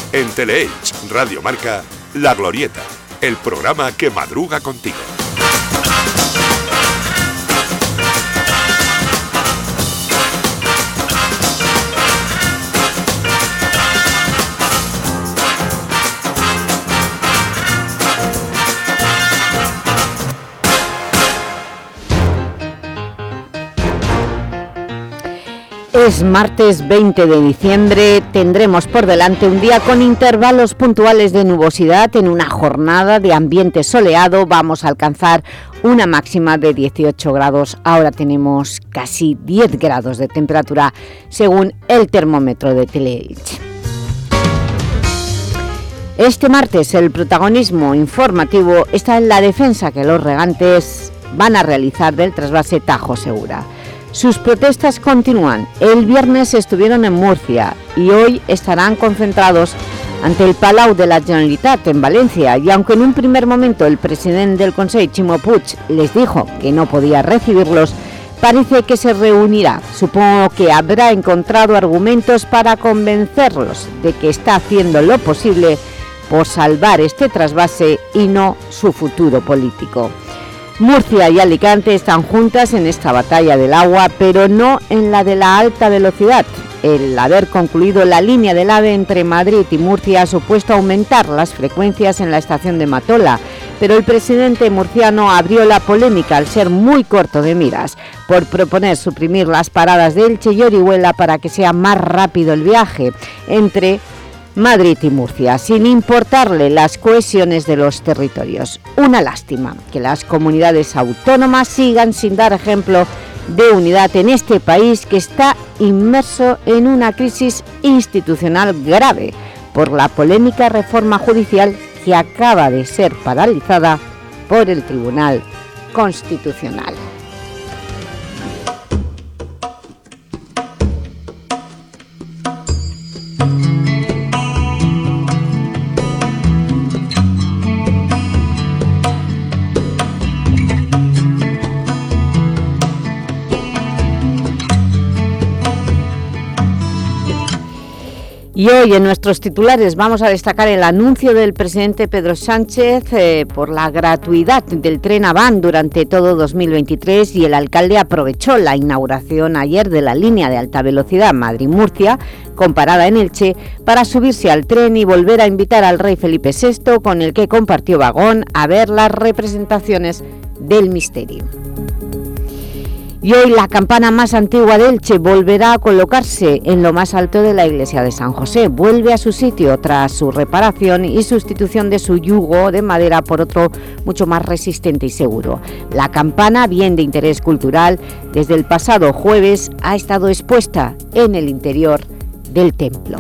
En Teleelch, Radio Marca, La Glorieta, el programa que madruga contigo. Es martes 20 de diciembre, tendremos por delante un día con intervalos puntuales de nubosidad en una jornada de ambiente soleado. Vamos a alcanzar una máxima de 18 grados, ahora tenemos casi 10 grados de temperatura según el termómetro de Teleelch. Este martes el protagonismo informativo está en la defensa que los regantes van a realizar del trasvase Tajo Segura. Sus protestas continúan. El viernes estuvieron en Murcia y hoy estarán concentrados ante el Palau de la Generalitat en Valencia, y aunque en un primer momento el presidente del Consell, Ximo Puig, les dijo que no podía recibirlos, parece que se reunirá. Supongo que habrá encontrado argumentos para convencerlos de que está haciendo lo posible por salvar este trasvase y no su futuro político. Murcia y Alicante están juntas en esta batalla del agua, pero no en la de la alta velocidad. El haber concluido la línea del AVE entre Madrid y Murcia ha supuesto aumentar las frecuencias en la estación de Matola, pero el presidente murciano abrió la polémica al ser muy corto de miras, por proponer suprimir las paradas de Elche y Orihuela para que sea más rápido el viaje entre Madrid y Murcia, sin importarle las cohesiones de los territorios. Una lástima que las comunidades autónomas sigan sin dar ejemplo de unidad en este país que está inmerso en una crisis institucional grave por la polémica reforma judicial que acaba de ser paralizada por el Tribunal Constitucional. Y hoy en nuestros titulares vamos a destacar el anuncio del presidente Pedro Sánchez por la gratuidad del tren Avant durante todo 2023, y el alcalde aprovechó la inauguración ayer de la línea de alta velocidad Madrid-Murcia, con parada en Elche, para subirse al tren y volver a invitar al rey Felipe VI, con el que compartió vagón, a ver las representaciones del misterio. Y hoy la campana más antigua de Elche volverá a colocarse en lo más alto de la iglesia de San José. Vuelve a su sitio tras su reparación y sustitución de su yugo de madera por otro mucho más resistente y seguro. La campana, bien de interés cultural, desde el pasado jueves ha estado expuesta en el interior del templo.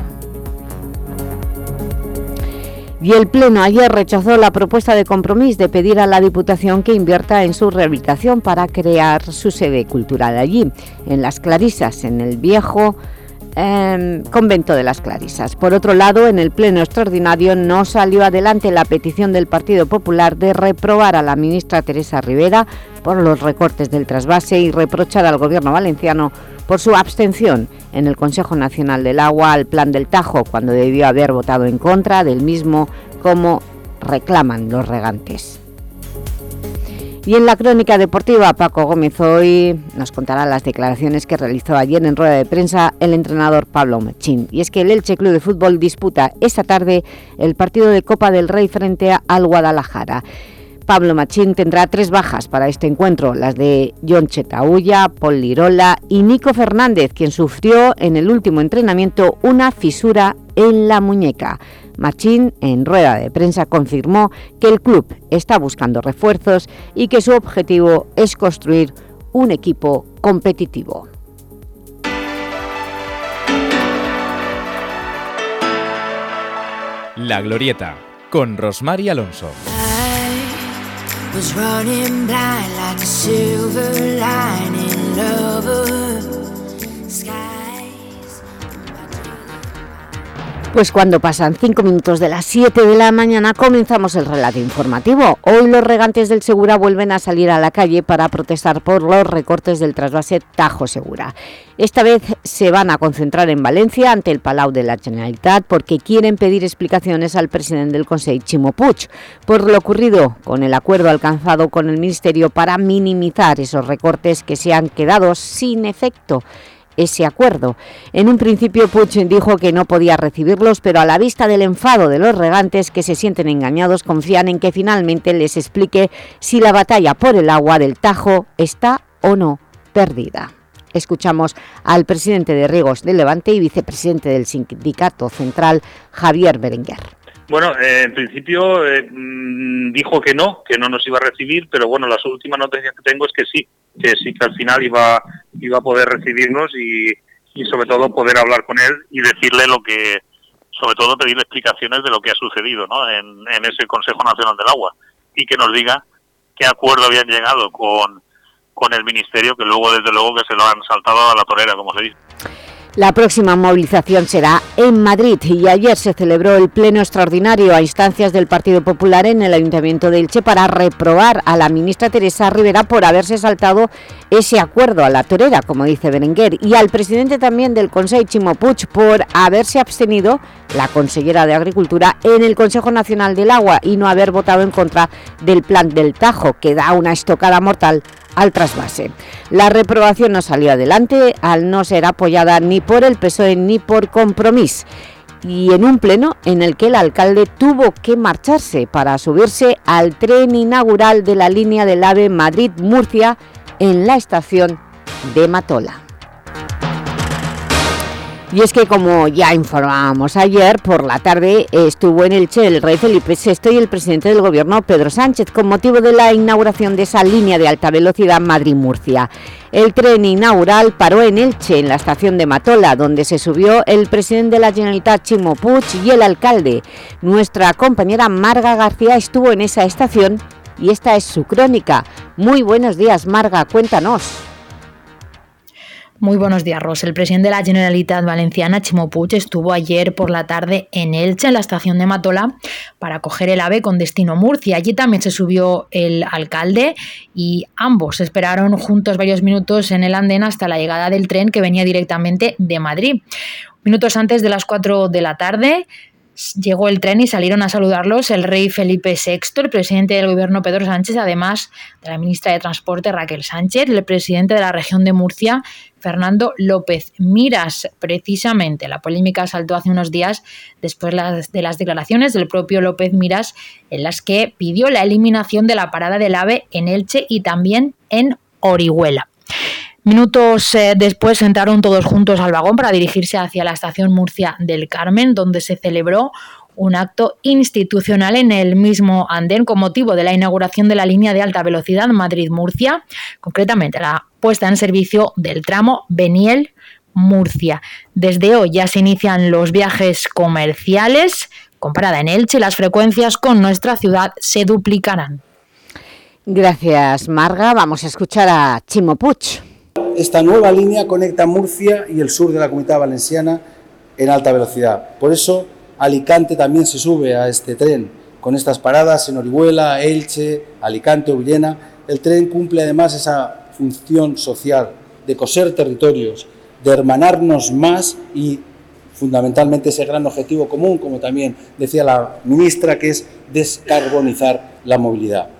Y el Pleno ayer rechazó la propuesta de Compromís de pedir a la Diputación que invierta en su rehabilitación para crear su sede cultural allí, en Las Clarisas, en el viejo convento de Las Clarisas. Por otro lado, en el Pleno extraordinario no salió adelante la petición del Partido Popular de reprobar a la ministra Teresa Rivera por los recortes del trasvase y reprochar al Gobierno valenciano por su abstención en el Consejo Nacional del Agua al plan del Tajo, cuando debió haber votado en contra del mismo, como reclaman los regantes. Y en la crónica deportiva, Paco Gómez hoy nos contará las declaraciones que realizó ayer en rueda de prensa el entrenador Pablo Machín. Y es que el Elche Club de Fútbol disputa esta tarde el partido de Copa del Rey frente al Guadalajara. Pablo Machín tendrá 3 bajas para este encuentro, las de Jon Chetaulla, Pol Lirola y Nico Fernández, quien sufrió en el último entrenamiento una fisura en la muñeca. Machín, en rueda de prensa, confirmó que el club está buscando refuerzos y que su objetivo es construir un equipo competitivo. La Glorieta, con Rosmar y Alonso. Was running blind like a silver lining lover. Skies. Pues cuando pasan 5 minutos de las 7 de la mañana comenzamos el relato informativo. Hoy los regantes del Segura vuelven a salir a la calle para protestar por los recortes del trasvase Tajo Segura. Esta vez se van a concentrar en Valencia ante el Palau de la Generalitat porque quieren pedir explicaciones al presidente del Consell, Ximo Puig, por lo ocurrido con el acuerdo alcanzado con el Ministerio para minimizar esos recortes que se han quedado sin efecto. Ese acuerdo. En un principio Puig dijo que no podía recibirlos, pero a la vista del enfado de los regantes que se sienten engañados, confían en que finalmente les explique si la batalla por el agua del Tajo está o no perdida. Escuchamos al presidente de Riegos de Levante y vicepresidente del Sindicato Central, Javier Berenguer. Bueno, en principio dijo que no nos iba a recibir, pero bueno, las últimas noticias que tengo es que sí que al final iba a poder recibirnos y sobre todo poder hablar con él y decirle lo que, sobre todo pedirle explicaciones de lo que ha sucedido, ¿no? en ese Consejo Nacional del Agua, y que nos diga qué acuerdo habían llegado con el Ministerio, que luego desde luego que se lo han saltado a la torera, como se dice. La próxima movilización será en Madrid y ayer se celebró el pleno extraordinario a instancias del Partido Popular en el Ayuntamiento de Elche para reprobar a la ministra Teresa Rivera por haberse saltado ese acuerdo a la torera, como dice Berenguer, y al presidente también del Consell, Ximo Puig, por haberse abstenido, la consellera de Agricultura, en el Consejo Nacional del Agua y no haber votado en contra del plan del Tajo, que da una estocada mortal al trasvase. La reprobación no salió adelante al no ser apoyada ni por el PSOE ni por Compromís, y en un pleno en el que el alcalde tuvo que marcharse para subirse al tren inaugural de la línea del AVE Madrid-Murcia en la estación de Matola. Y es que, como ya informábamos ayer, por la tarde estuvo en Elche el rey Felipe VI y el presidente del Gobierno, Pedro Sánchez, con motivo de la inauguración de esa línea de alta velocidad Madrid-Murcia. El tren inaugural paró en Elche, en la estación de Matola, donde se subió el presidente de la Generalitat, Ximo Puig, y el alcalde. Nuestra compañera Marga García estuvo en esa estación y esta es su crónica. Muy buenos días, Marga, cuéntanos. Muy buenos días, Ros. El presidente de la Generalitat Valenciana, Ximo Puig, estuvo ayer por la tarde en Elche, en la estación de Matola, para coger el AVE con destino Murcia. Allí también se subió el alcalde y ambos esperaron juntos varios minutos en el andén hasta la llegada del tren que venía directamente de Madrid. Minutos antes de las 4 de la tarde llegó el tren y salieron a saludarlos el rey Felipe VI, el presidente del Gobierno Pedro Sánchez, además de la ministra de Transporte Raquel Sánchez, el presidente de la región de Murcia, Fernando López Miras. Precisamente la polémica saltó hace unos días después de las declaraciones del propio López Miras, en las que pidió la eliminación de la parada del AVE en Elche y también en Orihuela. Minutos después entraron todos juntos al vagón para dirigirse hacia la estación Murcia del Carmen, donde se celebró un acto institucional en el mismo andén con motivo de la inauguración de la línea de alta velocidad Madrid-Murcia, concretamente la puesta en servicio del tramo Beniel-Murcia. Desde hoy ya se inician los viajes comerciales. Con parada en Elche, las frecuencias con nuestra ciudad se duplicarán. Gracias, Marga. Vamos a escuchar a Ximo Puig. Esta nueva línea conecta Murcia y el sur de la Comunidad Valenciana en alta velocidad. Por eso Alicante también se sube a este tren, con estas paradas en Orihuela, Elche, Alicante o Villena. El tren cumple además esa función social de coser territorios, de hermanarnos más y fundamentalmente ese gran objetivo común, como también decía la ministra, que es descarbonizar la movilidad.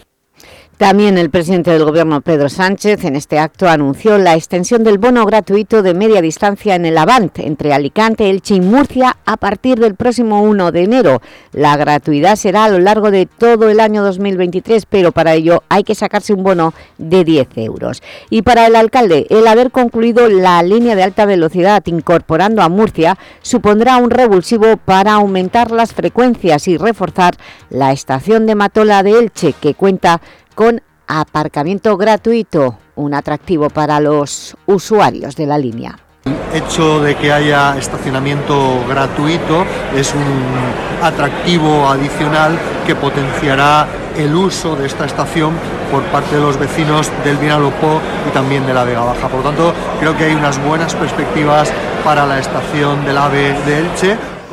También el presidente del Gobierno, Pedro Sánchez, en este acto anunció la extensión del bono gratuito de media distancia en el Avant, entre Alicante, Elche y Murcia, a partir del próximo 1 de enero. La gratuidad será a lo largo de todo el año 2023, pero para ello hay que sacarse un bono de 10 euros. Y para el alcalde, el haber concluido la línea de alta velocidad incorporando a Murcia supondrá un revulsivo para aumentar las frecuencias y reforzar la estación de Matola de Elche, que cuenta con aparcamiento gratuito, un atractivo para los usuarios de la línea. El hecho de que haya estacionamiento gratuito es un atractivo adicional que potenciará el uso de esta estación por parte de los vecinos del Vinalopó y también de la Vega Baja. Por lo tanto, creo que hay unas buenas perspectivas para la estación del AVE de Elche.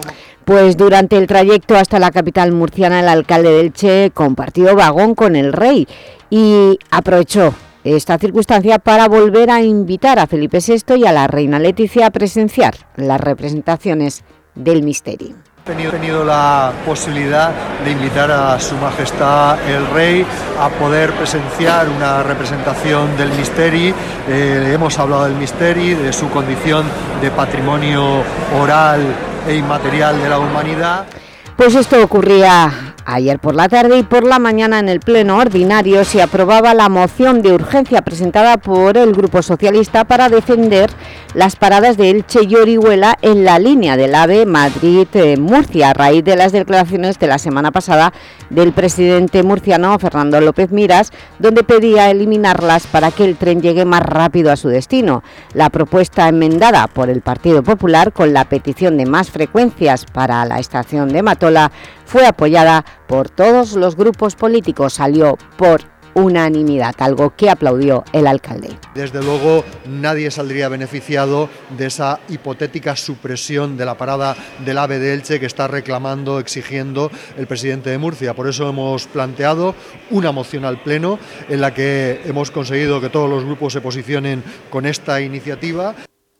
Pues durante el trayecto hasta la capital murciana, el alcalde de Elche compartió vagón con el rey y aprovechó esta circunstancia para volver a invitar a Felipe VI y a la reina Leticia a presenciar las representaciones del Misteri. He tenido la posibilidad de invitar a Su Majestad el Rey a poder presenciar una representación del Misteri. Hemos hablado del Misteri, de su condición de patrimonio oral e inmaterial de la humanidad. Pues esto ocurría ayer por la tarde, y por la mañana en el pleno ordinario se aprobaba la moción de urgencia presentada por el Grupo Socialista para defender las paradas de Elche y Orihuela en la línea del AVE Madrid-Murcia, a raíz de las declaraciones de la semana pasada del presidente murciano Fernando López Miras, donde pedía eliminarlas para que el tren llegue más rápido a su destino. La propuesta enmendada por el Partido Popular, con la petición de más frecuencias para la estación de Matola, fue apoyada por todos los grupos políticos, salió por unanimidad, algo que aplaudió el alcalde. Desde luego nadie saldría beneficiado de esa hipotética supresión de la parada del AVE de Elche que está reclamando, exigiendo el presidente de Murcia. Por eso hemos planteado una moción al Pleno en la que hemos conseguido que todos los grupos se posicionen con esta iniciativa.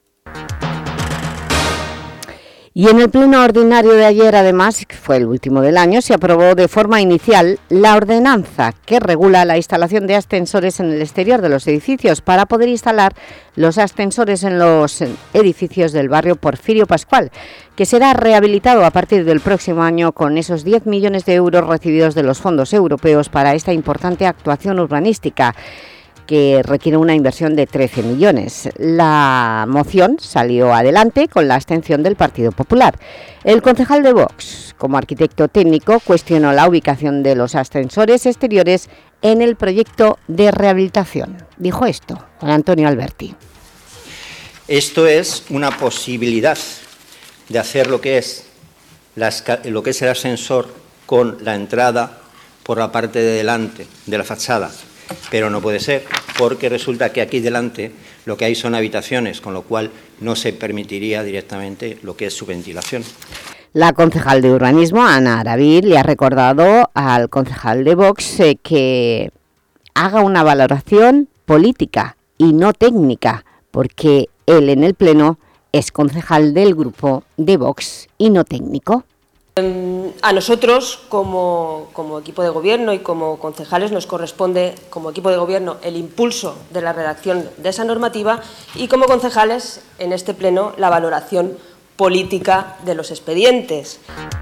Y en el pleno ordinario de ayer, además, que fue el último del año, se aprobó de forma inicial la ordenanza que regula la instalación de ascensores en el exterior de los edificios para poder instalar los ascensores en los edificios del barrio Porfirio Pascual, que será rehabilitado a partir del próximo año con esos 10 millones de euros recibidos de los fondos europeos para esta importante actuación urbanística, que requiere una inversión de 13 millones. La moción salió adelante con la abstención del Partido Popular. El concejal de Vox, como arquitecto técnico, cuestionó la ubicación de los ascensores exteriores en el proyecto de rehabilitación. Dijo esto Juan Antonio Alberti. Esto es una posibilidad de hacer lo que es el ascensor con la entrada por la parte de delante de la fachada. Pero no puede ser, porque resulta que aquí delante lo que hay son habitaciones, con lo cual no se permitiría directamente lo que es su ventilación. La concejal de Urbanismo, Ana Araví, le ha recordado al concejal de Vox que haga una valoración política y no técnica, porque él en el Pleno es concejal del grupo de Vox y no técnico. A nosotros, como equipo de gobierno y como concejales, nos corresponde, como equipo de gobierno, el impulso de la redacción de esa normativa y, como concejales, en este pleno, la valoración política de los expedientes.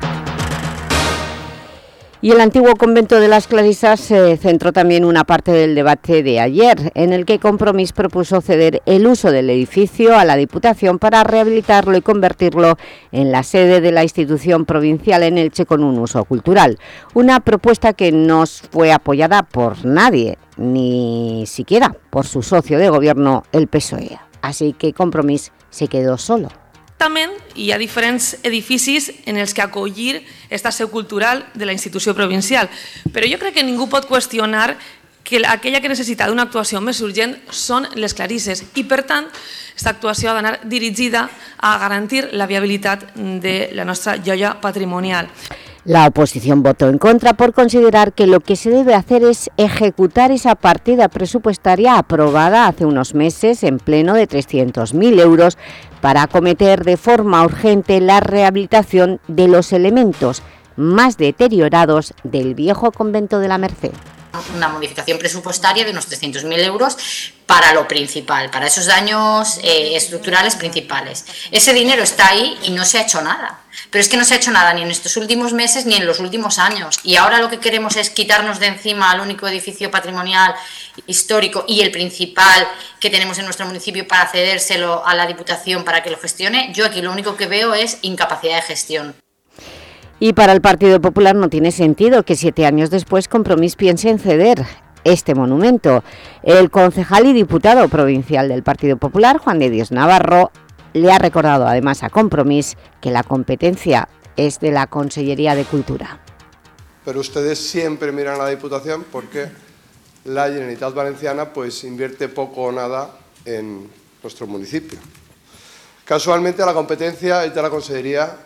Y el antiguo convento de las Clarisas centró también una parte del debate de ayer, en el que Compromís propuso ceder el uso del edificio a la Diputación para rehabilitarlo y convertirlo en la sede de la institución provincial en Elche con un uso cultural. Una propuesta que no fue apoyada por nadie, ni siquiera por su socio de gobierno, el PSOE. Así que Compromís se quedó solo. També hi ha diferents edificis en els que acollir esta seu cultural de la institució provincial, però jo crec que ningú pot qüestionar que aquella que necessita d'una actuació més urgent són les Clarisses i, per tant, aquesta actuació ha d'anar dirigida a garantir la viabilitat de la nostra joia patrimonial. La oposición votó en contra por considerar que lo que se debe hacer es ejecutar esa partida presupuestaria aprobada hace unos meses en pleno de 300.000 euros para acometer de forma urgente la rehabilitación de los elementos más deteriorados del viejo convento de la Merced. Una modificación presupuestaria de unos 300.000 euros para lo principal, para esos daños estructurales principales. Ese dinero está ahí y no se ha hecho nada. Pero es que no se ha hecho nada ni en estos últimos meses ni en los últimos años. Y ahora lo que queremos es quitarnos de encima al único edificio patrimonial histórico y el principal que tenemos en nuestro municipio para cedérselo a la Diputación para que lo gestione. Yo aquí lo único que veo es incapacidad de gestión. Y para el Partido Popular no tiene sentido que 7 años después Compromís piense en ceder este monumento. El concejal y diputado provincial del Partido Popular, Juan de Dios Navarro, le ha recordado además a Compromís que la competencia es de la Consellería de Cultura. Pero ustedes siempre miran a la Diputación porque la Generalitat Valenciana pues invierte poco o nada en nuestro municipio. Casualmente la competencia es de la Consellería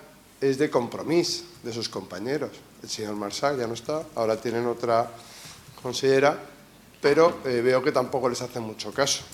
es de Compromís, de sus compañeros. El señor Marçal ya no está, ahora tienen otra consellera, pero veo que tampoco les hace mucho caso.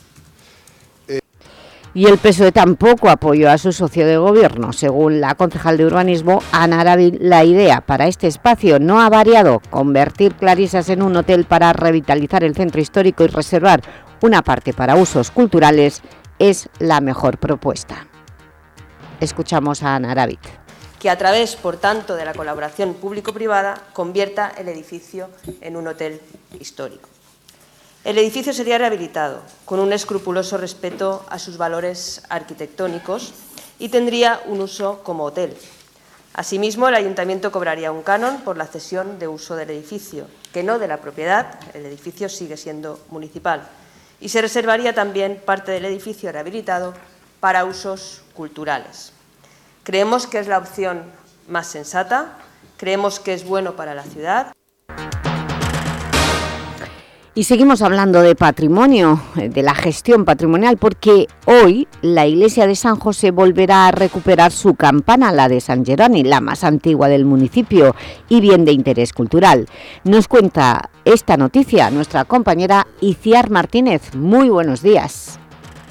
Y el PSOE tampoco apoyó a su socio de gobierno. Según la concejal de urbanismo, Ana Arabi, la idea para este espacio no ha variado. Convertir Clarisas en un hotel para revitalizar el centro histórico y reservar una parte para usos culturales es la mejor propuesta. Escuchamos a Ana Arabi. Que a través, por tanto, de la colaboración público-privada, convierta el edificio en un hotel histórico. El edificio sería rehabilitado con un escrupuloso respeto a sus valores arquitectónicos y tendría un uso como hotel. Asimismo, el Ayuntamiento cobraría un canon por la cesión de uso del edificio, que no de la propiedad, el edificio sigue siendo municipal, y se reservaría también parte del edificio rehabilitado para usos culturales. Creemos que es la opción más sensata, creemos que es bueno para la ciudad. Y seguimos hablando de patrimonio, de la gestión patrimonial, porque hoy la iglesia de San José volverá a recuperar su campana, la de San Jeroni, la más antigua del municipio y bien de interés cultural. Nos cuenta esta noticia nuestra compañera Iciar Martínez. Muy buenos días.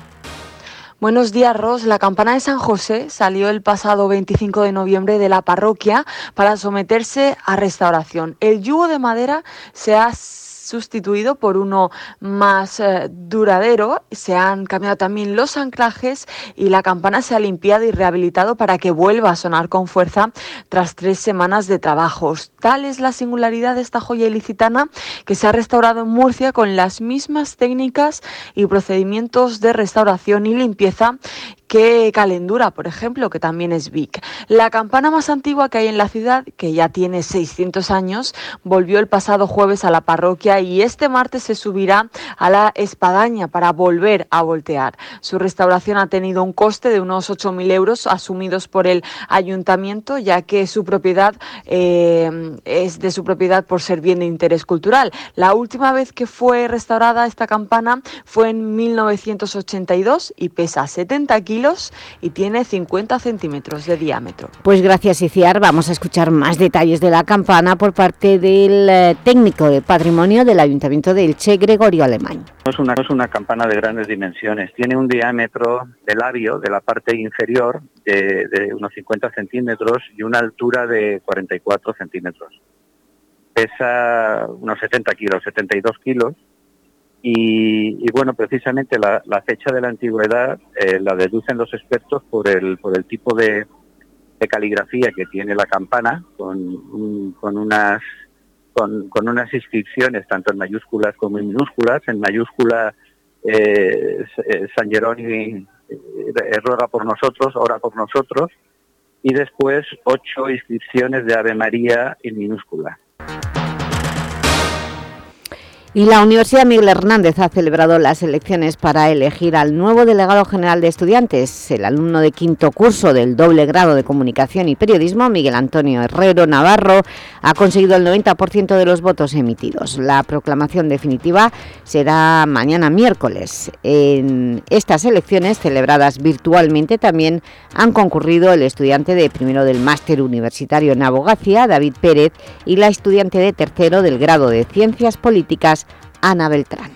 Buenos días, Ros. La campana de San José salió el pasado 25 de noviembre de la parroquia para someterse a restauración. El yugo de madera se ha sustituido por uno más duradero, se han cambiado también los anclajes y la campana se ha limpiado y rehabilitado para que vuelva a sonar con fuerza tras 3 semanas de trabajos. Tal es la singularidad de esta joya ilicitana que se ha restaurado en Murcia con las mismas técnicas y procedimientos de restauración y limpieza que Calendura, por ejemplo, que también es Vic. La campana más antigua que hay en la ciudad, que ya tiene 600 años, volvió el pasado jueves a la parroquia y este martes se subirá a la espadaña para volver a voltear. Su restauración ha tenido un coste de unos 8.000 euros asumidos por el ayuntamiento, ya que su propiedad es de su propiedad por ser bien de interés cultural. La última vez que fue restaurada esta campana fue en 1982 y pesa 70 kilos y tiene 50 centímetros de diámetro. Pues gracias, Iciar. Vamos a escuchar más detalles de la campana por parte del técnico de patrimonio del Ayuntamiento de Elche, Gregorio Alemán. Es una campana de grandes dimensiones. Tiene un diámetro de labio de la parte inferior de unos 50 centímetros y una altura de 44 centímetros. Pesa unos 70 kilos, 72 kilos. Y bueno, precisamente la fecha de la antigüedad la deducen los expertos por el tipo de caligrafía que tiene la campana, con unas inscripciones tanto en mayúsculas como en minúsculas. En mayúscula San Jeroni ruega por nosotros, ora por nosotros, y después 8 inscripciones de Ave María en minúscula. Y la Universidad Miguel Hernández ha celebrado las elecciones para elegir al nuevo delegado general de estudiantes. El alumno de quinto curso del doble grado de Comunicación y Periodismo, Miguel Antonio Herrero Navarro, ha conseguido el 90% de los votos emitidos. La proclamación definitiva será mañana miércoles. En estas elecciones, celebradas virtualmente, también han concurrido el estudiante de primero del máster universitario en Abogacía, David Pérez, y la estudiante de tercero del grado de Ciencias Políticas, Ana Beltrán.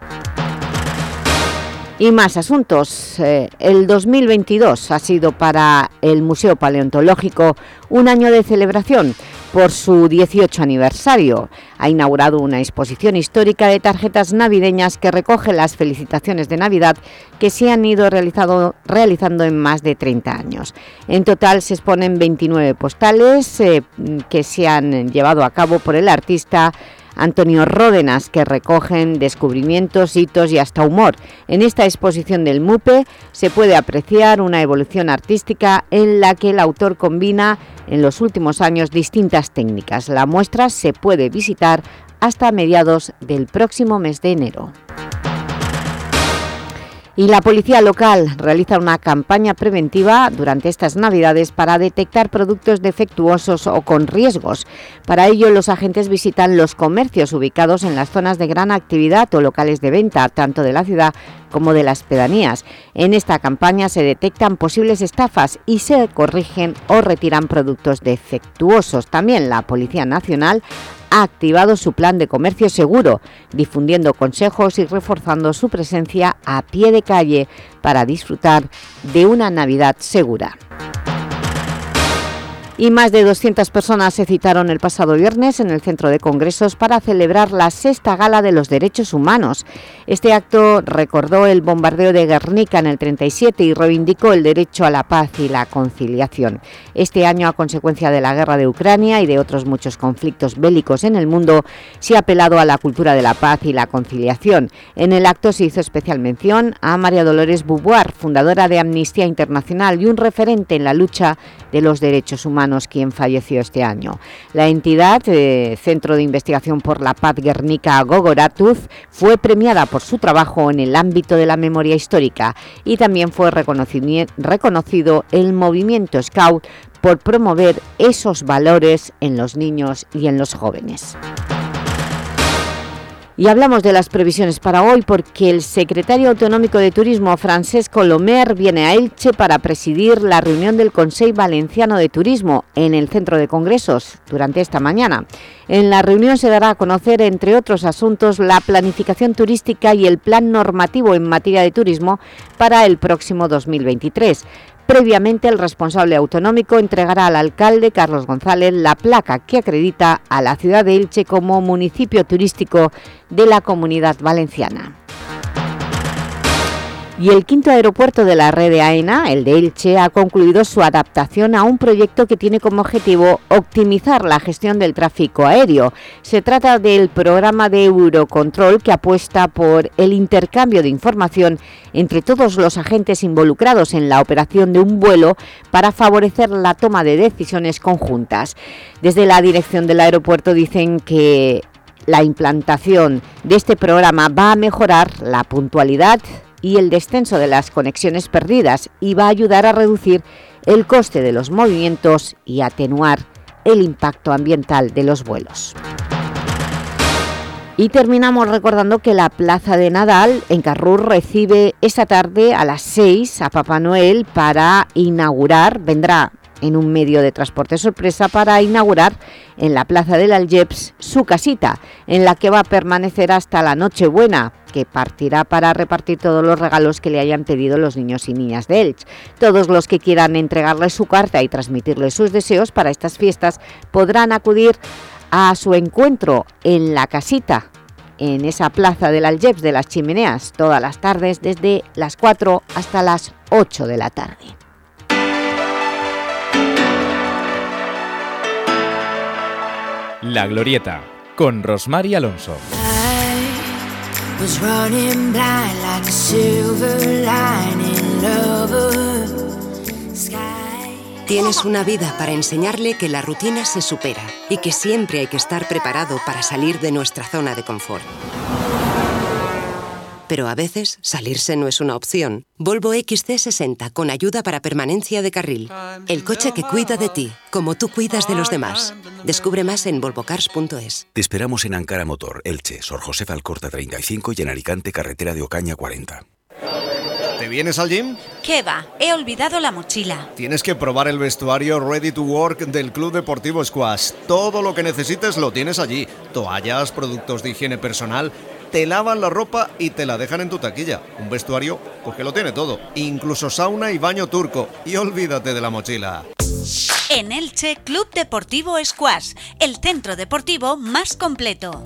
Y más asuntos. El 2022 ha sido para el Museo Paleontológico un año de celebración por su 18 aniversario. Ha inaugurado una exposición histórica de tarjetas navideñas que recoge las felicitaciones de Navidad que se han ido realizando en más de 30 años. En total se exponen 29 postales que se han llevado a cabo por el artista Antonio Ródenas, que recogen descubrimientos, hitos y hasta humor. En esta exposición del MUPE se puede apreciar una evolución artística en la que el autor combina en los últimos años distintas técnicas. La muestra se puede visitar hasta mediados del próximo mes de enero. Y la policía local realiza una campaña preventiva durante estas Navidades para detectar productos defectuosos o con riesgos. Para ello, los agentes visitan los comercios ubicados en las zonas de gran actividad o locales de venta, tanto de la ciudad como de las pedanías. En esta campaña se detectan posibles estafas y se corrigen o retiran productos defectuosos. También la Policía Nacional ha activado su plan de comercio seguro, difundiendo consejos y reforzando su presencia a pie de calle para disfrutar de una Navidad segura. Y más de 200 personas se citaron el pasado viernes en el Centro de Congresos para celebrar la 6ª Gala de los Derechos Humanos. Este acto recordó el bombardeo de Guernica en el 37 y reivindicó el derecho a la paz y la conciliación. Este año, a consecuencia de la guerra de Ucrania y de otros muchos conflictos bélicos en el mundo, se ha apelado a la cultura de la paz y la conciliación. En el acto se hizo especial mención a María Dolores Bubuar, fundadora de Amnistía Internacional y un referente en la lucha de los derechos humanos, quien falleció este año. La entidad, Centro de Investigación por la Paz Guernica Gogoratuz, fue premiada por su trabajo en el ámbito de la memoria histórica y también fue reconocido el movimiento Scout por promover esos valores en los niños y en los jóvenes. Y hablamos de las previsiones para hoy porque el secretario autonómico de Turismo, Francesco Lomer, viene a Elche para presidir la reunión del Consell Valenciano de Turismo en el Centro de Congresos durante esta mañana. En la reunión se dará a conocer, entre otros asuntos, la planificación turística y el plan normativo en materia de turismo para el próximo 2023. Previamente, el responsable autonómico entregará al alcalde, Carlos González, la placa que acredita a la ciudad de Elche como municipio turístico de la Comunidad Valenciana. Y el 5º aeropuerto de la red de AENA, el de Elche, ha concluido su adaptación a un proyecto que tiene como objetivo optimizar la gestión del tráfico aéreo. Se trata del programa de Eurocontrol, que apuesta por el intercambio de información entre todos los agentes involucrados en la operación de un vuelo para favorecer la toma de decisiones conjuntas. Desde la dirección del aeropuerto dicen que la implantación de este programa va a mejorar la puntualidad y el descenso de las conexiones perdidas y va a ayudar a reducir el coste de los movimientos y atenuar el impacto ambiental de los vuelos. Y terminamos recordando que la Plaza de Nadal en Carrús recibe esta tarde a las 6 a Papá Noel para inaugurar, vendrá en un medio de transporte sorpresa para inaugurar en la Plaza del Algeps su casita, en la que va a permanecer hasta la Nochebuena, que partirá para repartir todos los regalos que le hayan pedido los niños y niñas de Elche. Todos los que quieran entregarle su carta y transmitirle sus deseos para estas fiestas podrán acudir a su encuentro en la casita, en esa Plaza del Algeps de las Chimeneas, todas las tardes desde las 4 hasta las 8 de la tarde. La Glorieta, con Rosmar y Alonso. Tienes una vida para enseñarle que la rutina se supera y que siempre hay que estar preparado para salir de nuestra zona de confort. Pero a veces salirse no es una opción. Volvo XC60 con ayuda para permanencia de carril. El coche que cuida de ti, como tú cuidas de los demás. Descubre más en volvocars.es. Te esperamos en Ankara Motor, Elche, Sor José Alcorta 35 y en Alicante, carretera de Ocaña 40. ¿Te vienes al gym? ¿Qué va? He olvidado la mochila. Tienes que probar el vestuario Ready to Work del Club Deportivo Squash. Todo lo que necesites lo tienes allí. Toallas, productos de higiene personal. Te lavan la ropa y te la dejan en tu taquilla. Un vestuario, pues que lo tiene todo. Incluso sauna y baño turco. Y olvídate de la mochila. En Elche, Club Deportivo Squash, el centro deportivo más completo.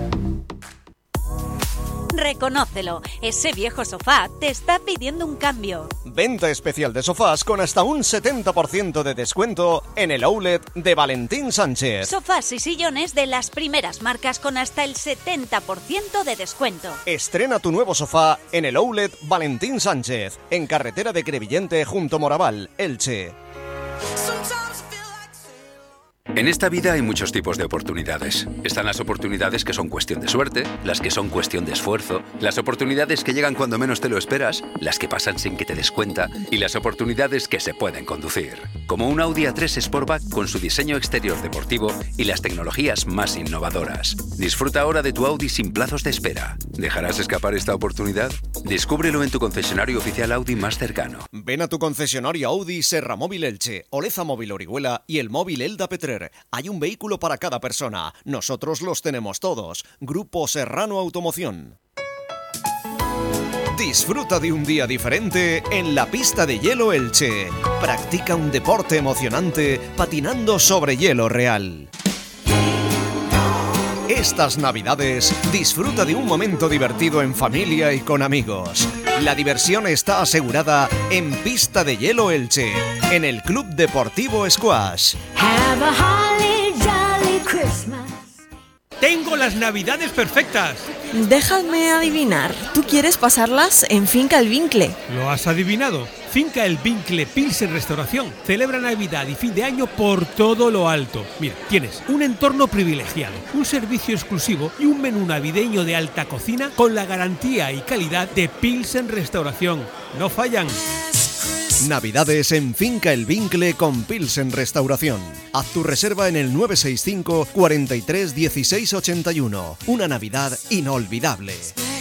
Reconócelo, ese viejo sofá te está pidiendo un cambio. Venta especial de sofás con hasta un 70% de descuento en el outlet de Valentín Sánchez. Sofás y sillones de las primeras marcas con hasta el 70% de descuento. Estrena tu nuevo sofá en el outlet Valentín Sánchez, en carretera de Crevillente junto Moraval, Elche. En esta vida hay muchos tipos de oportunidades. Están las oportunidades que son cuestión de suerte, las que son cuestión de esfuerzo, las oportunidades que llegan cuando menos te lo esperas, las que pasan sin que te des cuenta y las oportunidades que se pueden conducir. Como un Audi A3 Sportback con su diseño exterior deportivo y las tecnologías más innovadoras. Disfruta ahora de tu Audi sin plazos de espera. ¿Dejarás escapar esta oportunidad? Descúbrelo en tu concesionario oficial Audi más cercano. Ven a tu concesionario Audi Serra Móvil Elche, Oleza Móvil Orihuela y el móvil Elda Petrer. Hay un vehículo para cada persona. Nosotros los tenemos todos. Grupo Serrano Automoción. Disfruta de un día diferente en la pista de hielo Elche. Practica un deporte emocionante patinando sobre hielo real. Estas Navidades disfruta de un momento divertido en familia y con amigos. La diversión está asegurada en Pista de Hielo Elche, en el Club Deportivo Squash. Have a holly jolly Christmas. ¡Tengo las Navidades perfectas! Déjame adivinar, ¿tú quieres pasarlas en Finca El Vincle? ¿Lo has adivinado? Finca El Vincle Pilsen Restauración celebra Navidad y fin de año por todo lo alto. Mira, tienes un entorno privilegiado, un servicio exclusivo y un menú navideño de alta cocina con la garantía y calidad de Pilsen Restauración. ¡No fallan! Navidades en Finca El Vincle con Pilsen Restauración. Haz tu reserva en el 965 43 16 81. Una Navidad inolvidable.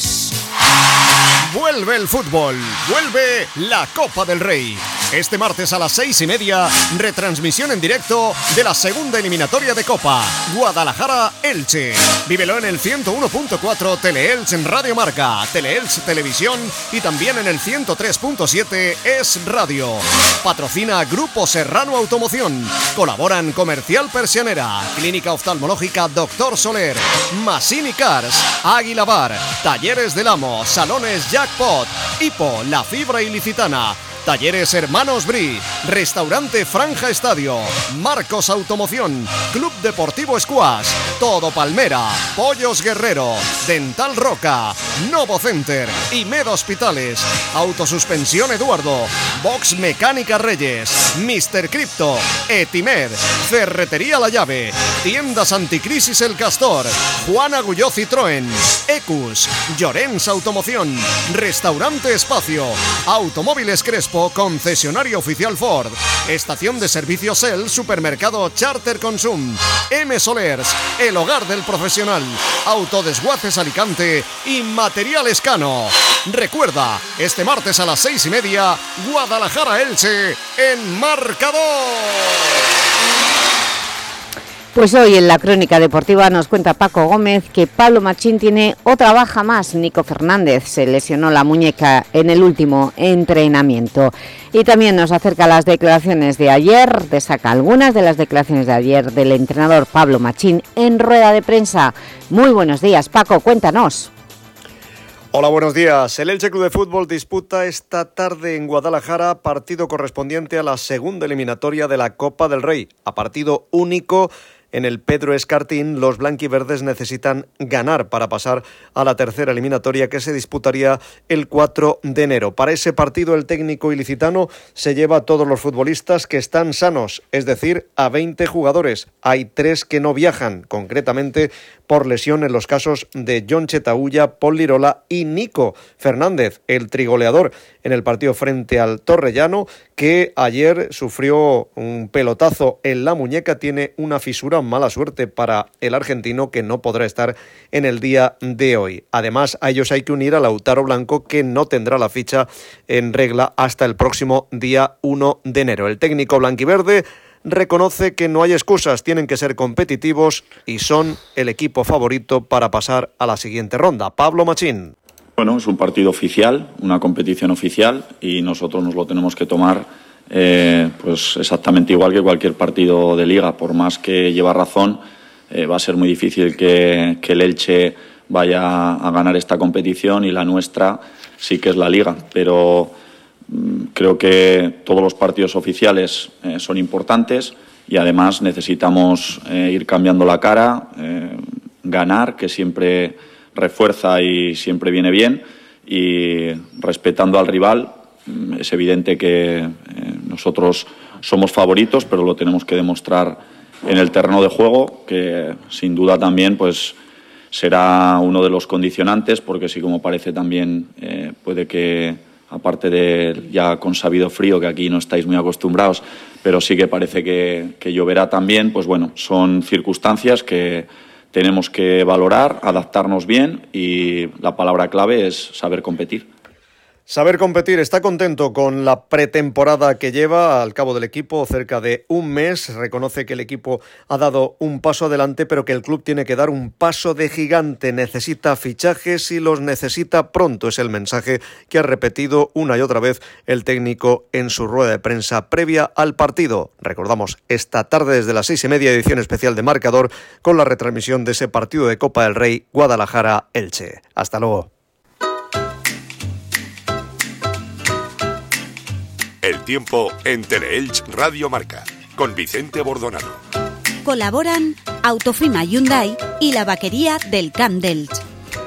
Vuelve el fútbol, vuelve la Copa del Rey. Este martes a las 6:30, retransmisión en directo de la segunda eliminatoria de Copa, Guadalajara-Elche. Vívelo en el 101.4 Teleelch en Radio Marca, Teleelch Televisión y también en el 103.7 Es Radio. Patrocina Grupo Serrano Automoción. Colaboran Comercial Persianera, Clínica Oftalmológica Dr. Soler, Masini Cars, Águila Bar, Talleres del Amo, Salones Jackpot, Hipo, La Fibra Ilicitana, Talleres Hermanos Bri, Restaurante Franja Estadio, Marcos Automoción, Club Deportivo Squash, Todo Palmera, Pollos Guerrero, Dental Roca, Novo Center, Imed Hospitales, Autosuspensión Eduardo, Box Mecánica Reyes, Mr. Crypto, Etimed, Ferretería La Llave, Tiendas Anticrisis El Castor, Juan Agulló Citroën, Ecus, Llorens Automoción, Restaurante Espacio, Automóviles Crespo, concesionario oficial Ford, estación de servicios El, supermercado Charter Consum, M Solers, el hogar del profesional, Autodesguaces Alicante y Material Escano. Recuerda, este martes a las 6:30, Guadalajara-Elche en marcador. Pues hoy en la crónica deportiva nos cuenta Paco Gómez que Pablo Machín tiene otra baja más. Nico Fernández se lesionó la muñeca en el último entrenamiento. Y también nos acerca las declaraciones de ayer, destaca algunas de las declaraciones de ayer del entrenador Pablo Machín en rueda de prensa. Muy buenos días, Paco, cuéntanos. Hola, buenos días. El Elche Club de Fútbol disputa esta tarde en Guadalajara partido correspondiente a la segunda eliminatoria de la Copa del Rey. A partido único en el Pedro Escartín, los blanquiverdes necesitan ganar para pasar a la tercera eliminatoria que se disputaría el 4 de enero. Para ese partido el técnico ilicitano se lleva a todos los futbolistas que están sanos, es decir, a 20 jugadores. Hay 3 que no viajan, concretamente por lesión en los casos de Jon Chetaulla, Pol Lirola y Nico Fernández, el trigoleador en el partido frente al Torrellano, que ayer sufrió un pelotazo en la muñeca, tiene una fisura, mala suerte para el argentino que no podrá estar en el día de hoy. Además, a ellos hay que unir a Lautaro Blanco, que no tendrá la ficha en regla hasta el próximo día 1 de enero. El técnico blanquiverde reconoce que no hay excusas, tienen que ser competitivos y son el equipo favorito para pasar a la siguiente ronda. Pablo Machín. Bueno, es un partido oficial, una competición oficial y nosotros nos lo tenemos que tomar pues exactamente igual que cualquier partido de liga. Por más que lleva razón, va a ser muy difícil que el Elche vaya a ganar esta competición y la nuestra sí que es la liga, pero creo que todos los partidos oficiales son importantes y además necesitamos ir cambiando la cara, ganar, que siempre refuerza y siempre viene bien, y respetando al rival. Es evidente que nosotros somos favoritos, pero lo tenemos que demostrar en el terreno de juego, que sin duda también pues será uno de los condicionantes, porque sí, como parece también puede que, aparte de ya con sabido frío, que aquí no estáis muy acostumbrados, pero sí que parece que lloverá también, pues bueno, son circunstancias que tenemos que valorar, adaptarnos bien, y la palabra clave es saber competir. Saber competir. Está contento con la pretemporada que lleva al cabo del equipo, cerca de un mes. Reconoce que el equipo ha dado un paso adelante, pero que el club tiene que dar un paso de gigante. Necesita fichajes y los necesita pronto. Es el mensaje que ha repetido una y otra vez el técnico en su rueda de prensa previa al partido. Recordamos, esta tarde desde las 6:30, edición especial de Marcador, con la retransmisión de ese partido de Copa del Rey Guadalajara-Elche. Hasta luego. El tiempo en Teleelch Radio Marca, con Vicente Bordonado. Colaboran Autofima Hyundai y la vaquería del Camp d'Elx.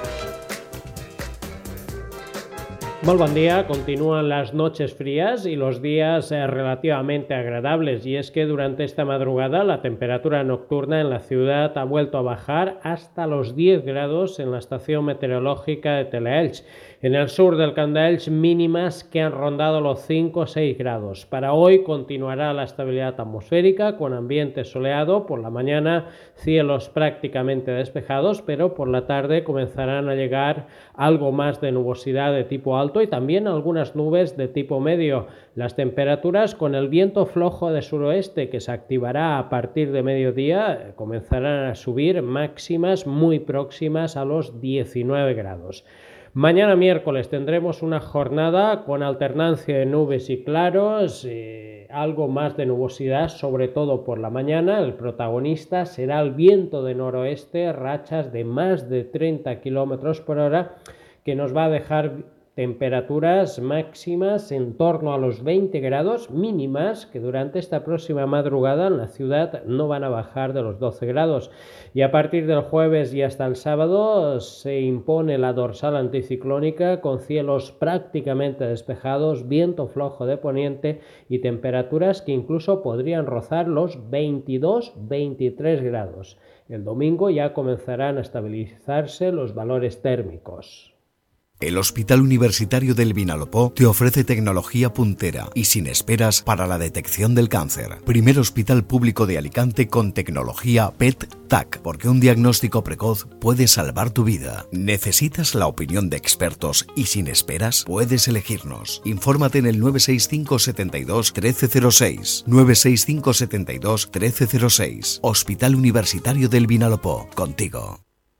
Muy buen día. Continúan las noches frías y los días relativamente agradables, y es que durante esta madrugada la temperatura nocturna en la ciudad ha vuelto a bajar hasta los 10 grados en la estación meteorológica de Teleelch. En el sur del Camp d'Elx, mínimas que han rondado los 5 o 6 grados. Para hoy continuará la estabilidad atmosférica con ambiente soleado. Por la mañana cielos prácticamente despejados, pero por la tarde comenzarán a llegar algo más de nubosidad de tipo alto y también algunas nubes de tipo medio. Las temperaturas, con el viento flojo de suroeste que se activará a partir de mediodía, comenzarán a subir, máximas muy próximas a los 19 grados. Mañana miércoles tendremos una jornada con alternancia de nubes y claros, algo más de nubosidad, sobre todo por la mañana. El protagonista será el viento de noroeste, rachas de más de 30 km por hora, que nos va a dejar temperaturas máximas en torno a los 20 grados, mínimas que durante esta próxima madrugada en la ciudad no van a bajar de los 12 grados. Y a partir del jueves y hasta el sábado se impone la dorsal anticiclónica con cielos prácticamente despejados, viento flojo de poniente y temperaturas que incluso podrían rozar los 22-23 grados. El domingo ya comenzarán a estabilizarse los valores térmicos. El Hospital Universitario del Vinalopó te ofrece tecnología puntera y sin esperas para la detección del cáncer. Primer hospital público de Alicante con tecnología PET-TAC, porque un diagnóstico precoz puede salvar tu vida. ¿Necesitas la opinión de expertos y sin esperas? Puedes elegirnos. Infórmate en el 965 72 1306. 965 72 1306. Hospital Universitario del Vinalopó. Contigo.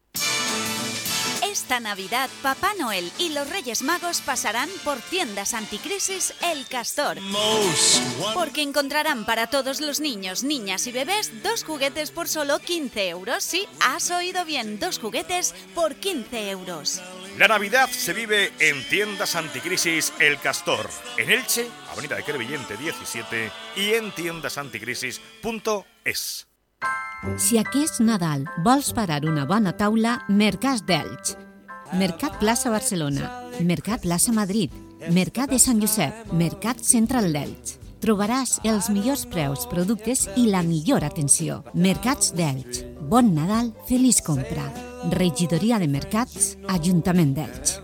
Esta Navidad, Papá Noel y los Reyes Magos pasarán por Tiendas Anticrisis El Castor. Porque encontrarán para todos los niños, niñas y bebés 2 juguetes por solo 15 euros. Sí, has oído bien, 2 juguetes por 15 euros. La Navidad se vive en Tiendas Anticrisis El Castor, en Elche, Avenida de Crevillente 17 y en tiendasanticrisis.es. Si aquest Nadal vols parar una bona taula, Mercats d'Elx. Mercat Plaça Barcelona, Mercat Plaça Madrid, Mercat de Sant Josep, Mercat Central d'Elx. Trobaràs els millors preus, productes i la millor atenció. Mercats d'Elx. Bon Nadal, feliç compra. Regidoria de Mercats, Ajuntament d'Elx.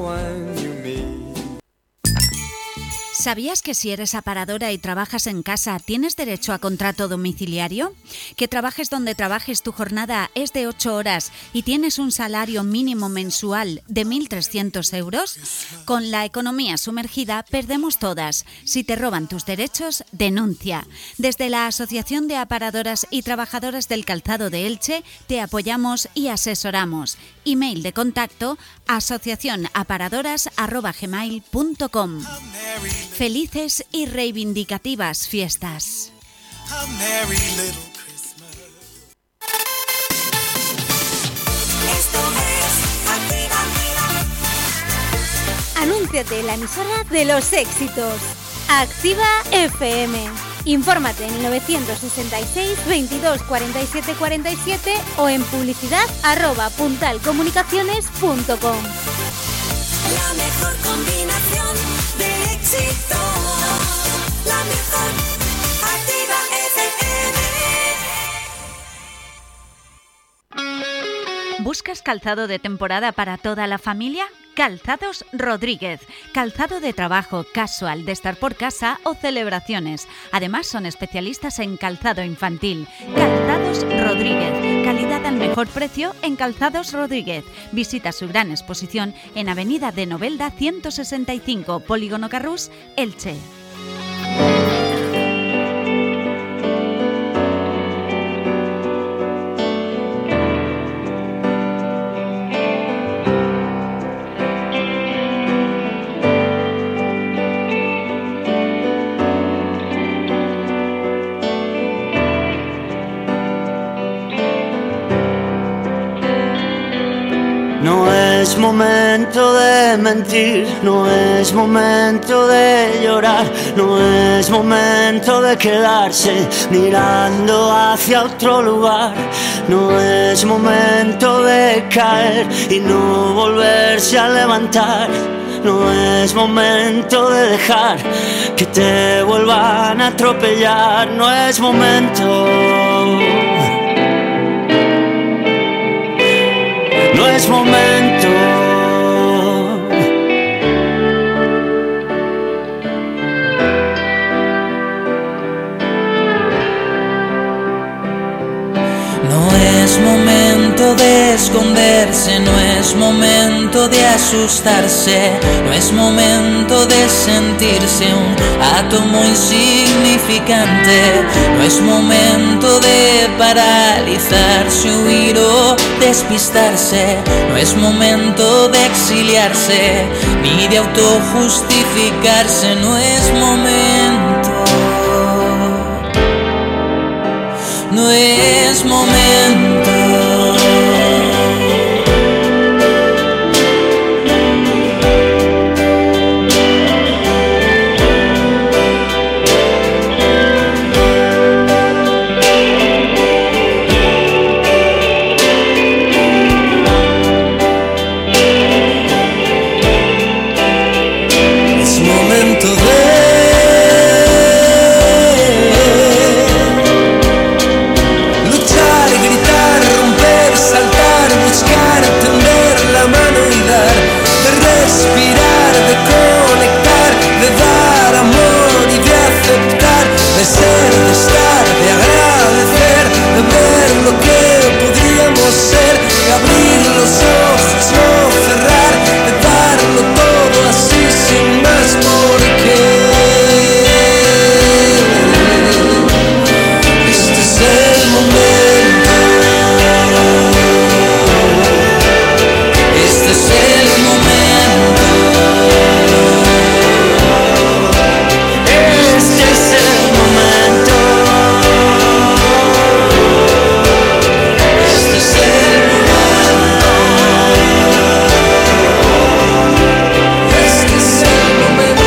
¿Sabías que si eres aparadora y trabajas en casa, tienes derecho a contrato domiciliario? Que trabajes donde trabajes, tu jornada es de 8 horas y tienes un salario mínimo mensual de 1.300 euros. Con la economía sumergida, perdemos todas. Si te roban tus derechos, denuncia. Desde la Asociación de Aparadoras y Trabajadoras del Calzado de Elche, te apoyamos y asesoramos. Email de contacto asociacionaparadoras@gmail.com. Felices y reivindicativas fiestas. Anúnciate en la emisora de los éxitos. Activa FM. Infórmate en 966 22 47 47 o en publicidad@puntalcomunicaciones.com. La mejor combinación de éxitos. La mejor. Activa FM. ¿Buscas calzado de temporada para toda la familia? Calzados Rodríguez. Calzado de trabajo, casual, de estar por casa o celebraciones. Además, son especialistas en calzado infantil. Calzados Rodríguez. Calidad al mejor precio en Calzados Rodríguez. Visita su gran exposición en Avenida de Novelda 165, Polígono Carrús, Elche. No es momento de mentir, no es momento de llorar, no es momento de quedarse mirando hacia otro lugar, no es momento de caer y no volverse a levantar, no es momento de dejar que te vuelvan a atropellar, no es momento. No es momento. No es momento de esconderse, no es momento de asustarse, no es momento de sentirse un átomo insignificante, no es momento de paralizarse, huir o despistarse, no es momento de exiliarse, ni de autojustificarse, no es momento. No es momento. Es momento de buscar, tender la mano y dar, de respirar, de conectar, de dar amor y de aceptar, de ser, de estar, de agradecer, de ver lo que podríamos ser, de abrir los ojos, no cerrar, de darlo todo así sin más porque este es el momento. Este es el momento. Este es el momento. Este es el momento. Este es el momento.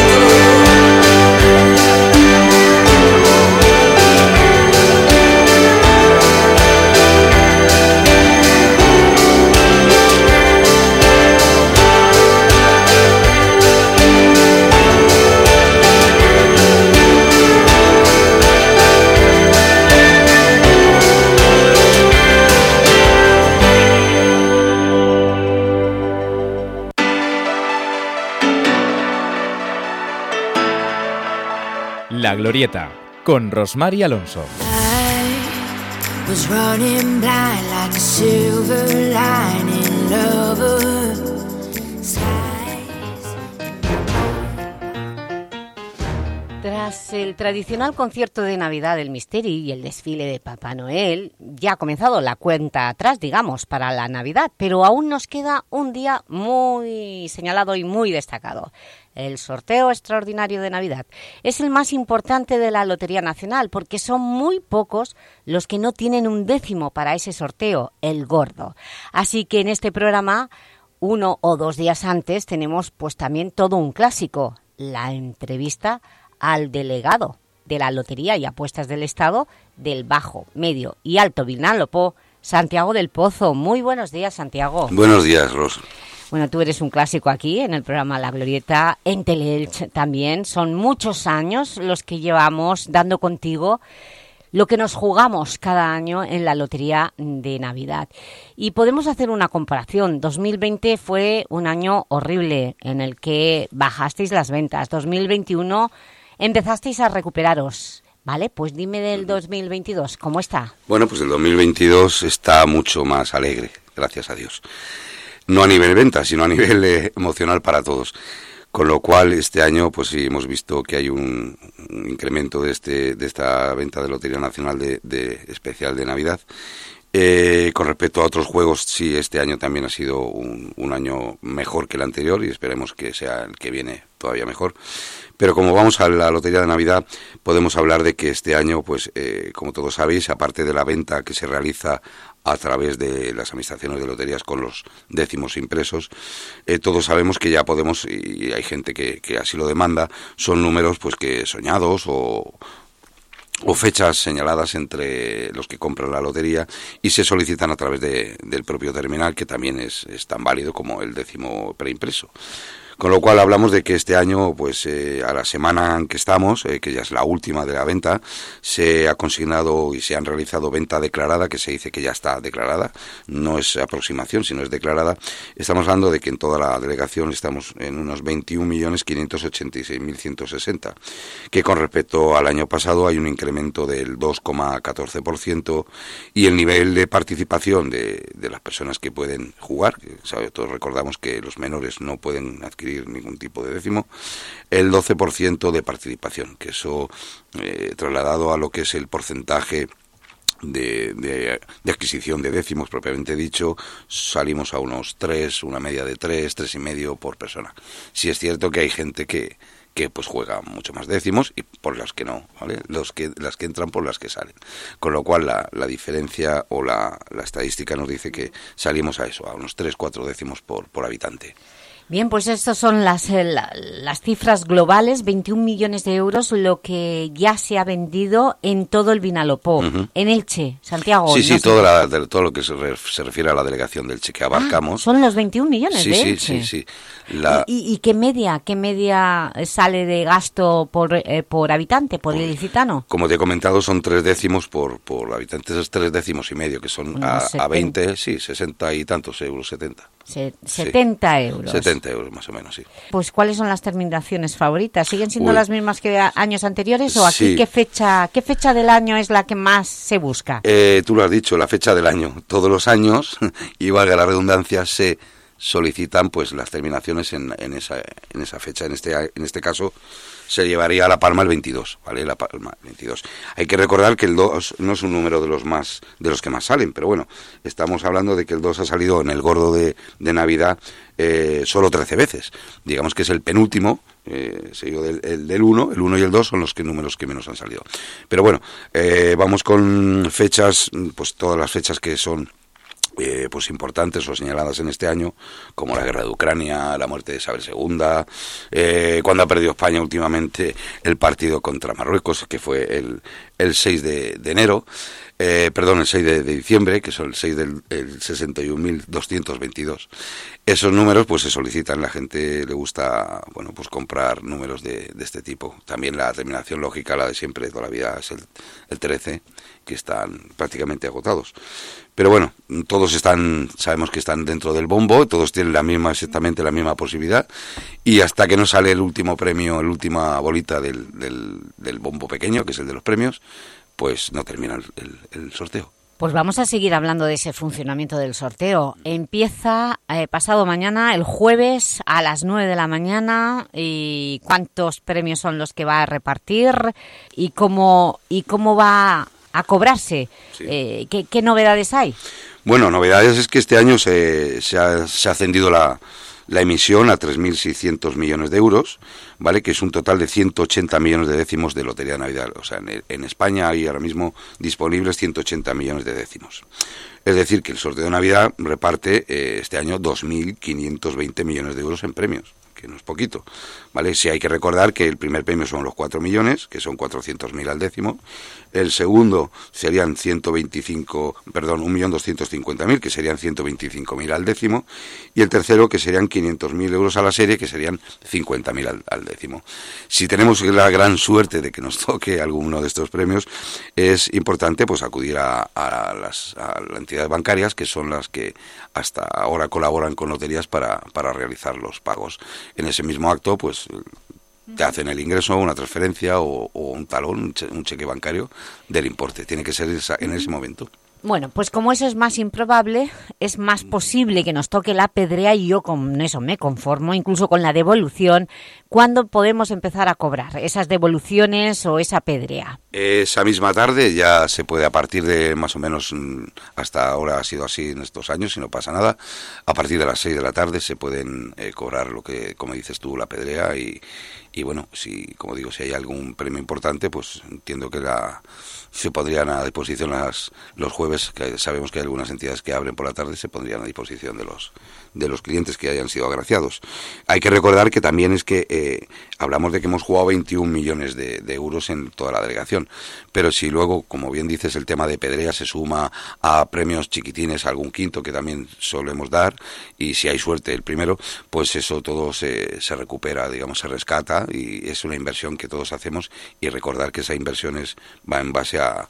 La Glorieta, con Rosmar Alonso. Was running blind like a silver lining lover. Tras el tradicional concierto de Navidad del Misteri y el desfile de Papá Noel, ya ha comenzado la cuenta atrás, digamos, para la Navidad, pero aún nos queda un día muy señalado y muy destacado. El sorteo extraordinario de Navidad es el más importante de la Lotería Nacional porque son muy pocos los que no tienen un décimo para ese sorteo, el gordo. Así que en este programa, 1 o 2 días antes, tenemos pues también todo un clásico, la entrevista al delegado de la Lotería y Apuestas del Estado del Bajo, Medio y Alto Vinalopó, Santiago del Pozo. Muy buenos días, Santiago. Buenos días, Ros. Bueno, tú eres un clásico aquí en el programa La Glorieta, en Teleelch también. Son muchos años los que llevamos dando contigo lo que nos jugamos cada año en la Lotería de Navidad. Y podemos hacer una comparación. 2020 fue un año horrible en el que bajasteis las ventas. 2021 empezasteis a recuperaros. Vale, pues dime del 2022, ¿cómo está? Bueno, pues el 2022 está mucho más alegre, gracias a Dios. No a nivel venta, sino a nivel emocional para todos. Con lo cual, este año, pues sí, hemos visto que hay un incremento de esta venta de Lotería Nacional de especial de Navidad. Con respecto a otros juegos, sí, este año también ha sido un año mejor que el anterior y esperemos que sea el que viene todavía mejor. Pero como vamos a la Lotería de Navidad, podemos hablar de que este año, pues como todos sabéis, aparte de la venta que se realiza a través de las administraciones de loterías con los décimos impresos, todos sabemos que ya podemos, y hay gente que así lo demanda, son números pues que soñados o fechas señaladas entre los que compran la lotería y se solicitan a través del propio terminal, que también es tan válido como el décimo preimpreso. Con lo cual hablamos de que este año, pues a la semana en que estamos, que ya es la última de la venta, se ha consignado y se han realizado venta declarada, que se dice que ya está declarada, no es aproximación, sino es declarada. Estamos hablando de que en toda la delegación estamos en unos 21.586.160, que con respecto al año pasado hay un incremento del 2,14%, y el nivel de participación de las personas que pueden jugar, que todos recordamos que los menores no pueden adquirir ningún tipo de décimo, el 12% de participación, que eso trasladado a lo que es el porcentaje de adquisición de décimos propiamente dicho, salimos a unos 3, una media de 3,5 por persona. Sí es cierto que hay gente que pues juega mucho más décimos y por las que no, ¿vale? Las que entran por las que salen. Con lo cual la diferencia o la estadística nos dice que salimos a eso, a unos 3-4 décimos por habitante. Bien, pues estas son las cifras globales, 21 millones de euros, lo que ya se ha vendido en todo el Vinalopó, en Elche, Santiago. Sí, no todo lo que se refiere a la delegación del Elche que abarcamos. Son los 21 millones de Elche. Sí. ¿Y qué media sale de gasto por habitante, por ilicitano? Como te he comentado, son 3 décimos por habitante, es 3,5 décimos, que son a 20, 60 y tantos euros, 70. 70 euros. 70 euros más o menos, sí. Pues ¿cuáles son las terminaciones favoritas? ¿Siguen siendo las mismas que años anteriores o aquí qué fecha del año es la que más se busca? Tú lo has dicho, la fecha del año. Todos los años, y valga la redundancia, se solicitan pues las terminaciones en esa fecha. En este caso se llevaría a La Palma el 22, ¿vale? La Palma el 22. Hay que recordar que el 2 no es un número de los que más salen, pero bueno, estamos hablando de que el 2 ha salido en el gordo de Navidad solo 13 veces. Digamos que es el penúltimo, seguido del 1, el 1 y el 2 son los números que menos han salido. Pero bueno, vamos con fechas, pues todas las fechas que son pues importantes o señaladas en este año, como la guerra de Ucrania, la muerte de Isabel II, cuando ha perdido España últimamente el partido contra Marruecos, que fue el 6 de enero, el 6 de diciembre, que son el 6 del 61.222. Esos números pues se solicitan, la gente le gusta pues comprar números de este tipo. También la terminación lógica, la de siempre, de toda la vida, es el 13, que están prácticamente agotados. Pero bueno, todos sabemos que están dentro del bombo, todos tienen exactamente la misma posibilidad, y hasta que no sale el último premio, la última bolita del bombo pequeño, que es el de los premios, pues no termina el sorteo. Pues vamos a seguir hablando de ese funcionamiento del sorteo. Empieza pasado mañana, el jueves, a las 9 de la mañana. ¿Y cuántos premios son los que va a repartir? ¿Y cómo va a cobrarse? Sí. ¿Qué novedades hay? Bueno, novedades es que este año se ha ascendido la emisión a 3.600 millones de euros, ¿vale? Que es un total de 180 millones de décimos de Lotería de Navidad. O sea, en España hay ahora mismo disponibles 180 millones de décimos. Es decir, que el sorteo de Navidad reparte este año 2.520 millones de euros en premios, no es poquito, ¿vale? Sí hay que recordar que el primer premio son los 4 millones, que son 400.000 al décimo. El segundo serían 1.250.000, que serían 125.000 al décimo. Y el tercero, que serían 500.000 euros a la serie, que serían 50.000 al décimo. Si tenemos la gran suerte de que nos toque alguno de estos premios, es importante pues acudir a las entidades bancarias, que son las que hasta ahora colaboran con loterías para realizar los pagos. En ese mismo acto, pues te hacen el ingreso, una transferencia o un talón, un cheque bancario del importe. Tiene que ser en ese momento. Bueno, pues como eso es más improbable, es más posible que nos toque la pedrea y yo con eso me conformo, incluso con la devolución. ¿Cuándo podemos empezar a cobrar esas devoluciones o esa pedrea? Esa misma tarde ya se puede, a partir de más o menos, hasta ahora ha sido así en estos años y no pasa nada, a partir de las 6 de la tarde se pueden cobrar lo que, como dices tú, la pedrea y bueno, si, como digo, si hay algún premio importante, pues entiendo que se pondrían a disposición los jueves, que sabemos que hay algunas entidades que abren por la tarde, se pondrían a disposición de los clientes que hayan sido agraciados. Hay que recordar que también es que hablamos de que hemos jugado 21 millones de euros en toda la delegación, pero si luego, como bien dices, el tema de pedrea se suma a premios chiquitines, algún quinto que también solemos dar, y si hay suerte el primero, pues eso todo se recupera, digamos, se rescata, y es una inversión que todos hacemos, y recordar que esa inversión va en base a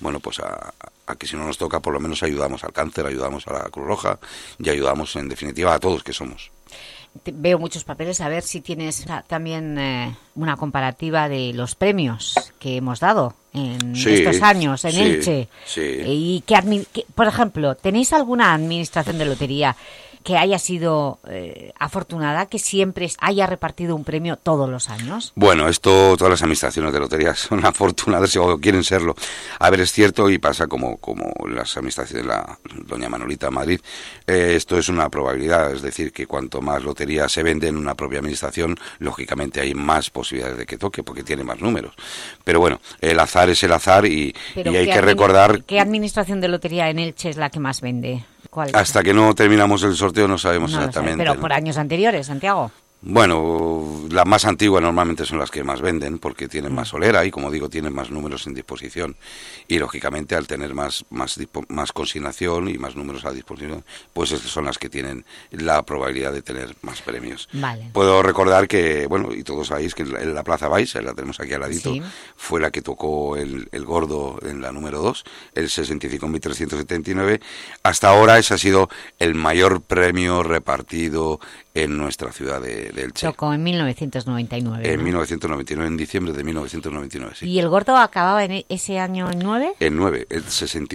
que si no nos toca, por lo menos ayudamos al cáncer, ayudamos a la Cruz Roja y ayudamos en definitiva a todos que somos. Veo muchos papeles, a ver si tienes también una comparativa de los premios que hemos dado en estos años en Elche. Sí. Y por ejemplo, ¿tenéis alguna administración de lotería que haya sido afortunada, que siempre haya repartido un premio todos los años? Bueno, todas las administraciones de loterías son afortunadas o quieren serlo. A ver, es cierto, y pasa como las administraciones de la doña Manolita Madrid, esto es una probabilidad, es decir, que cuanto más loterías se venden en una propia administración, lógicamente hay más posibilidades de que toque, porque tiene más números. Pero bueno, el azar es el azar y hay que recordar... ¿Qué administración de lotería en Elche es la que más vende? ¿Cuál? Hasta que no terminamos el sorteo no sabemos exactamente. Pero por años anteriores, Santiago. Bueno, las más antiguas normalmente son las que más venden porque tienen más solera y, como digo, tienen más números en disposición. Y, lógicamente, al tener más consignación y más números a disposición, pues esas son las que tienen la probabilidad de tener más premios. Vale. Puedo recordar que, bueno, y todos sabéis que en la Plaza Baix, la tenemos aquí al ladito, sí, fue la que tocó el gordo en la número 2, el 65.379. Hasta ahora ese ha sido el mayor premio repartido en nuestra ciudad de Elche. Tocó en 1999. En ¿no? 1999, en diciembre de 1999, sí. ¿Y el gordo acababa en ese año en 9? En 9, el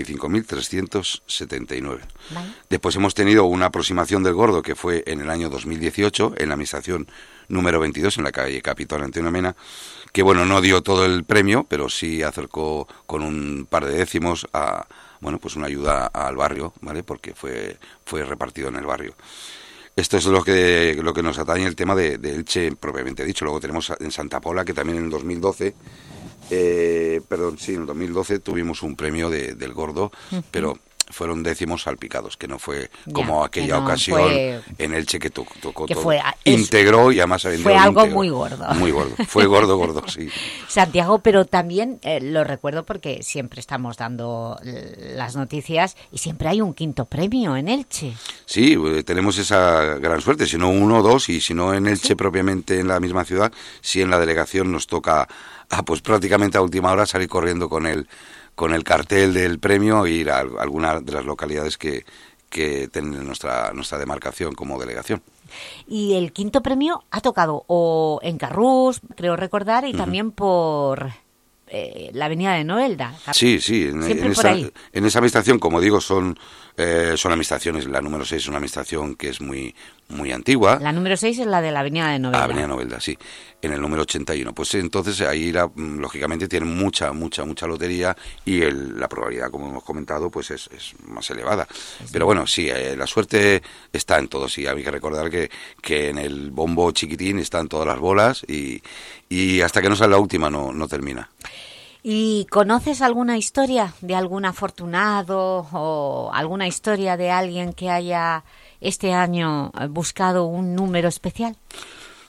65.379. Vale. Después hemos tenido una aproximación del gordo que fue en el año 2018, en la administración número 22, en la calle Capitán Antonio Mena, que bueno, no dio todo el premio, pero sí acercó con un par de décimos a, bueno, pues una ayuda al barrio, ¿vale? Porque fue repartido en el barrio. Esto es lo que nos atañe el tema de Elche propiamente dicho. Luego tenemos en Santa Pola, que también en el 2012, en el 2012 tuvimos un premio del gordo, pero fueron décimos salpicados, que no fue como aquella ocasión en Elche que tocó que todo. Integró y además ha vendido. Fue algo muy gordo. Muy gordo, fue gordo, sí. Santiago, pero también lo recuerdo porque siempre estamos dando las noticias y siempre hay un quinto premio en Elche. Sí, tenemos esa gran suerte, si no 1 o 2, y si no en Elche propiamente en la misma ciudad, si en la delegación nos toca pues prácticamente a última hora salir corriendo con el cartel del premio e ir a alguna de las localidades que tienen nuestra demarcación como delegación. Y el quinto premio ha tocado o en Carrús, creo recordar, y también por la avenida de Novelda. Sí, en esa administración, como digo, son administraciones. La número 6 es una administración que es muy muy antigua. La número 6 es la de la avenida de Novelda. Avenida Novelda, sí. En el número 81. Pues entonces ahí, lógicamente, tienen mucha lotería y la probabilidad, como hemos comentado, pues es más elevada. Sí. Pero bueno, sí, la suerte está en todo. Sí, hay que recordar que en el bombo chiquitín están todas las bolas y hasta que no sale la última no termina. ¿Y conoces alguna historia de algún afortunado o alguna historia de alguien que haya este año buscado un número especial?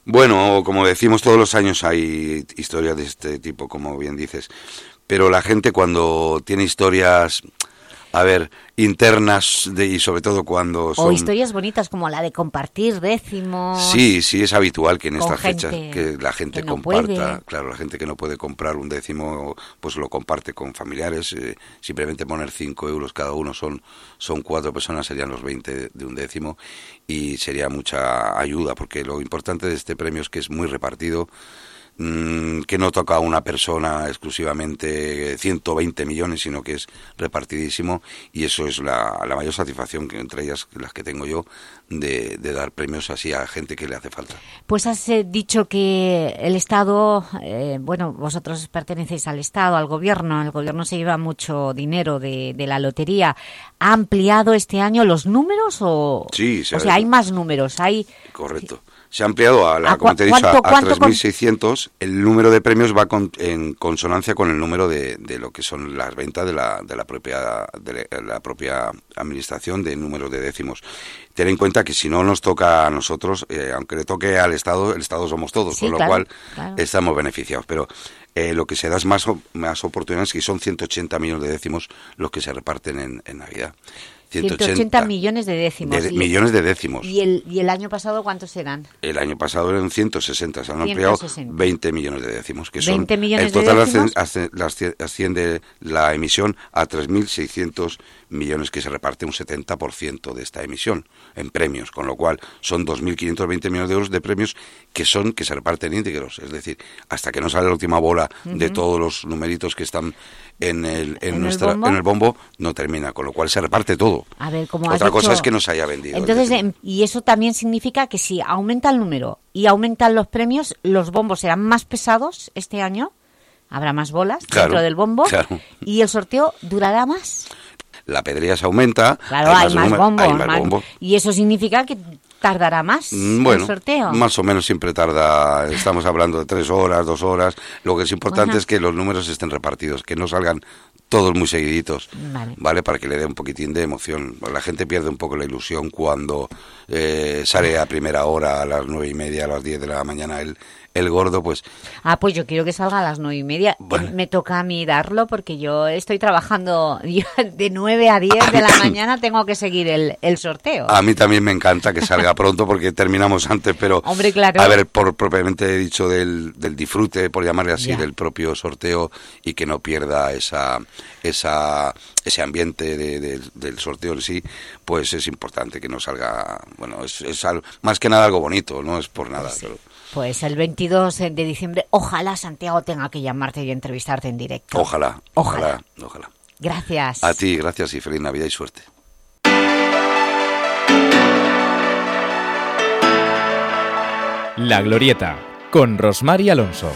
Bueno, como decimos, todos los años hay historias de este tipo, como bien dices, pero la gente cuando tiene historias, a ver, internas y sobre todo cuando son... O historias bonitas como la de compartir décimos... Sí, es habitual que en estas fechas gente que la gente que no comparta, puede. claro, la gente que no puede comprar un décimo, pues lo comparte con familiares, simplemente poner 5 euros cada uno, son 4 personas, serían los 20 de un décimo, y sería mucha ayuda, porque lo importante de este premio es que es muy repartido, que no toca a una persona exclusivamente 120 millones, sino que es repartidísimo, y eso es la mayor satisfacción, que entre ellas las que tengo yo, de dar premios así a gente que le hace falta. Pues has dicho que el Estado, bueno, vosotros pertenecéis al Estado, al Gobierno, el Gobierno se lleva mucho dinero de la lotería. ¿Ha ampliado este año los números o...? Sí, o sea, hay más números, hay... Correcto. Se ha ampliado, como te he dicho, a 3.600. El número de premios va en consonancia con el número de lo que son las ventas de la propia administración de números de décimos. Ten en cuenta que si no nos toca a nosotros, aunque le toque al Estado, el Estado somos todos, sí, con lo cual estamos beneficiados. Pero lo que se da es más oportunidades, que son 180 millones de décimos los que se reparten en Navidad. 180 millones de décimos. Millones de décimos. ¿Y el año pasado cuántos eran? El año pasado eran 160, se han ampliado 20 millones de décimos. Que 20 son, millones el total de décimos. asciende la emisión a 3.600 millones, que se reparte un 70% de esta emisión en premios, con lo cual son 2.520 millones de euros de premios que se reparten íntegros, es decir, hasta que no sale la última bola de todos los numeritos que están en el bombo, no termina, con lo cual se reparte todo. A ver, como otra has cosa dicho, es que no se haya vendido. Entonces, y eso también significa que si aumenta el número y aumentan los premios, los bombos serán más pesados este año, habrá más bolas dentro del bombo, y el sorteo durará más. La pedrea se aumenta, claro, hay más bombos, y eso significa que tardará más el sorteo. Más o menos siempre tarda, estamos hablando de 3 horas, 2 horas, lo que es importante es que los números estén repartidos, que no salgan todos muy seguiditos, ¿vale? Para que le dé un poquitín de emoción. La gente pierde un poco la ilusión cuando sale a primera hora, a las 9:30, a las 10 de la mañana el gordo, pues... pues yo quiero que salga a las 9:30. Bueno. Me toca a mí darlo porque yo estoy trabajando de 9 a 10 de la mañana, tengo que seguir el sorteo. A mí también me encanta que salga pronto porque terminamos antes, pero... Hombre, claro. A ver, propiamente dicho del disfrute, por llamarle así, del propio sorteo, y que no pierda ese ambiente del sorteo en sí, pues es importante que no salga... Bueno, es más que nada algo bonito, no es por nada, sí. Pero... Pues el 22 de diciembre, ojalá Santiago tenga que llamarte y entrevistarte en directo. Ojalá. Gracias. A ti, gracias y feliz Navidad y suerte. La Glorieta, con Rosmar y Alonso.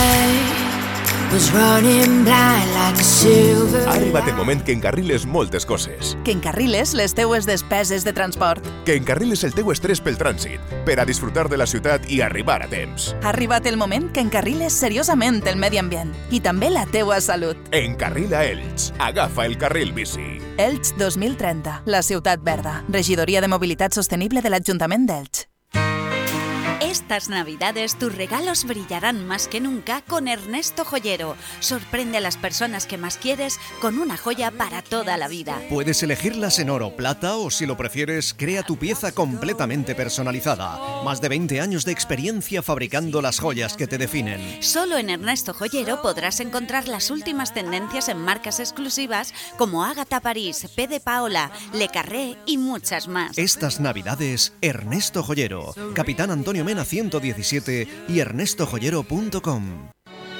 Ha arribat el moment que encarriles moltes coses. Que encarriles les teues despeses de transport. Que encarriles el teu estrès pel trànsit, per a disfrutar de la ciutat i arribar a temps. Ha arribat el moment que encarriles seriosament el medi ambient i també la teua salut. Encarrila Elx. Agafa el carril bici. Elx 2030, la ciutat verda. Regidoria de Mobilitat Sostenible de l'Ajuntament d'Elx. Estas Navidades tus regalos brillarán más que nunca con Ernesto Joyero. Sorprende a las personas que más quieres con una joya para toda la vida. Puedes elegirlas en oro, plata o, si lo prefieres, crea tu pieza completamente personalizada. Más de 20 años de experiencia fabricando las joyas que te definen. Solo en Ernesto Joyero podrás encontrar las últimas tendencias en marcas exclusivas como Agatha París, P. de Paola, Le Carré y muchas más. Estas Navidades, Ernesto Joyero, Capitán Antonio Mena 117 y ernestojoyero.com.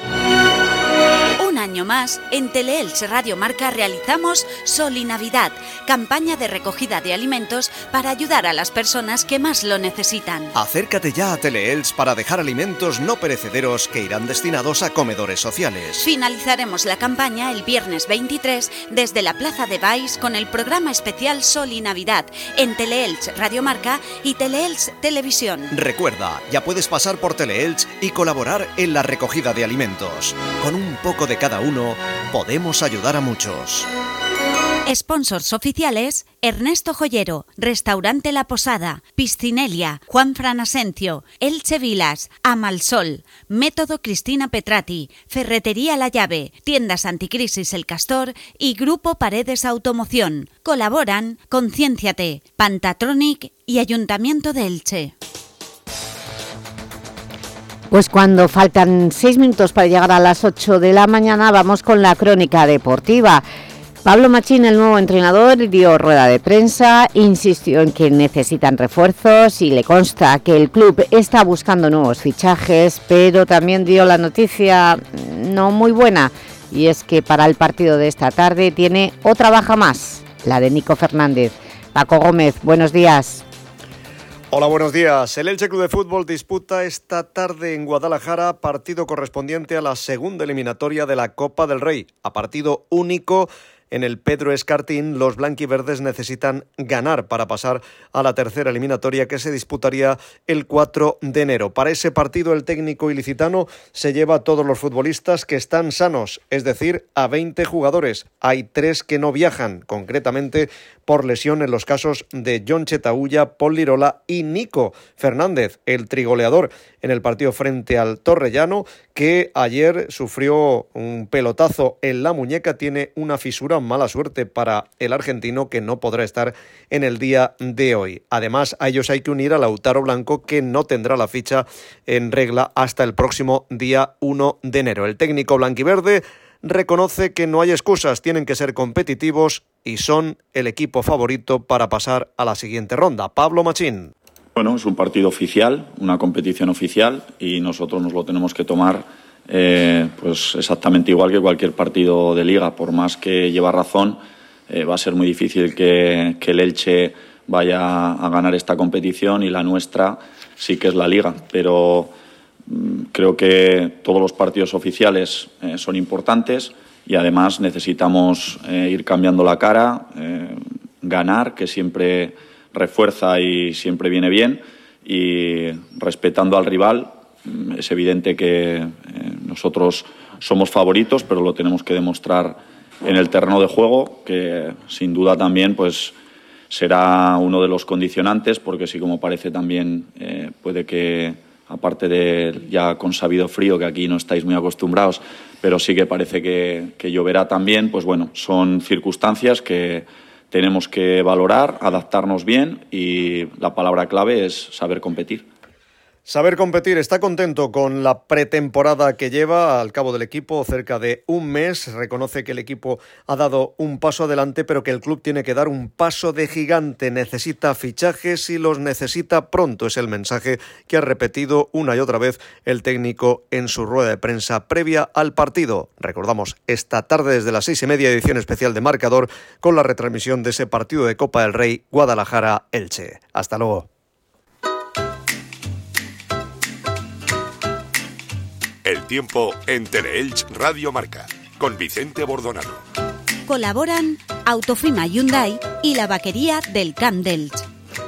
Un año más, en Teleelch Radio Marca realizamos Sol y Navidad, campaña de recogida de alimentos para ayudar a las personas que más lo necesitan. Acércate ya a Teleelch para dejar alimentos no perecederos que irán destinados a comedores sociales. Finalizaremos la campaña el viernes 23 desde la Plaza de Baix con el programa especial Sol y Navidad en Teleelch Radio Marca y Teleelch Televisión. Recuerda, ya puedes pasar por Teleelch y colaborar en la recogida de alimentos. Con un poco de cada uno, podemos ayudar a muchos. Sponsors oficiales: Ernesto Joyero, Restaurante La Posada, Piscinelia, Juan Fran Asencio, Elche Vilas, Amalsol, Método Cristina Petrati, Ferretería La Llave, Tiendas Anticrisis El Castor y Grupo Paredes Automoción. Colaboran Concienciate, Pantatronic y Ayuntamiento de Elche. Pues cuando faltan 6 minutos para llegar a las 8 de la mañana, vamos con la crónica deportiva. Pablo Machín, el nuevo entrenador, dio rueda de prensa, insistió en que necesitan refuerzos y le consta que el club está buscando nuevos fichajes, pero también dio la noticia no muy buena, y es que para el partido de esta tarde tiene otra baja más, la de Nico Fernández. Paco Gómez, buenos días. Hola, buenos días. El Elche Club de Fútbol disputa esta tarde en Guadalajara partido correspondiente a la segunda eliminatoria de la Copa del Rey. A partido único en el Pedro Escartín, los blanquiverdes necesitan ganar para pasar a la tercera eliminatoria que se disputaría el 4 de enero. Para ese partido el técnico ilicitano se lleva a todos los futbolistas que están sanos, es decir, a 20 jugadores. Hay 3 que no viajan, concretamente por lesión en los casos de Jon Chetaulla, Pol Lirola y Nico Fernández, el trigoleador en el partido frente al Torrellano, que ayer sufrió un pelotazo en la muñeca, tiene una fisura, mala suerte para el argentino que no podrá estar en el día de hoy. Además, a ellos hay que unir a Lautaro Blanco, que no tendrá la ficha en regla hasta el próximo día 1 de enero. El técnico blanquiverde reconoce que no hay excusas, tienen que ser competitivos y son el equipo favorito para pasar a la siguiente ronda. Pablo Machín. Bueno, es un partido oficial, una competición oficial, y nosotros nos lo tenemos que tomar pues exactamente igual que cualquier partido de liga. Por más que lleva razón, va a ser muy difícil que el Elche vaya a ganar esta competición, y la nuestra sí que es la liga, pero creo que todos los partidos oficiales son importantes, y además necesitamos ir cambiando la cara, ganar, que siempre refuerza y siempre viene bien, y respetando al rival. Es evidente que nosotros somos favoritos, pero lo tenemos que demostrar en el terreno de juego, que sin duda también pues será uno de los condicionantes, porque sí, como parece también puede que, aparte de ya con sabido frío, que aquí no estáis muy acostumbrados, pero sí que parece que lloverá también, pues bueno, son circunstancias que tenemos que valorar, adaptarnos bien, y la palabra clave es saber competir. Saber competir. Está contento con la pretemporada que lleva al cabo del equipo, cerca de un mes. Reconoce que el equipo ha dado un paso adelante, pero que el club tiene que dar un paso de gigante. Necesita fichajes y los necesita pronto. Es el mensaje que ha repetido una y otra vez el técnico en su rueda de prensa previa al partido. Recordamos, esta tarde desde las 6:30, edición especial de Marcador, con la retransmisión de ese partido de Copa del Rey Guadalajara-Elche. Hasta luego. El tiempo en Teleelch Radio Marca, con Vicente Bordonado. Colaboran Autofima Hyundai y la vaquería del Camp d'Elx.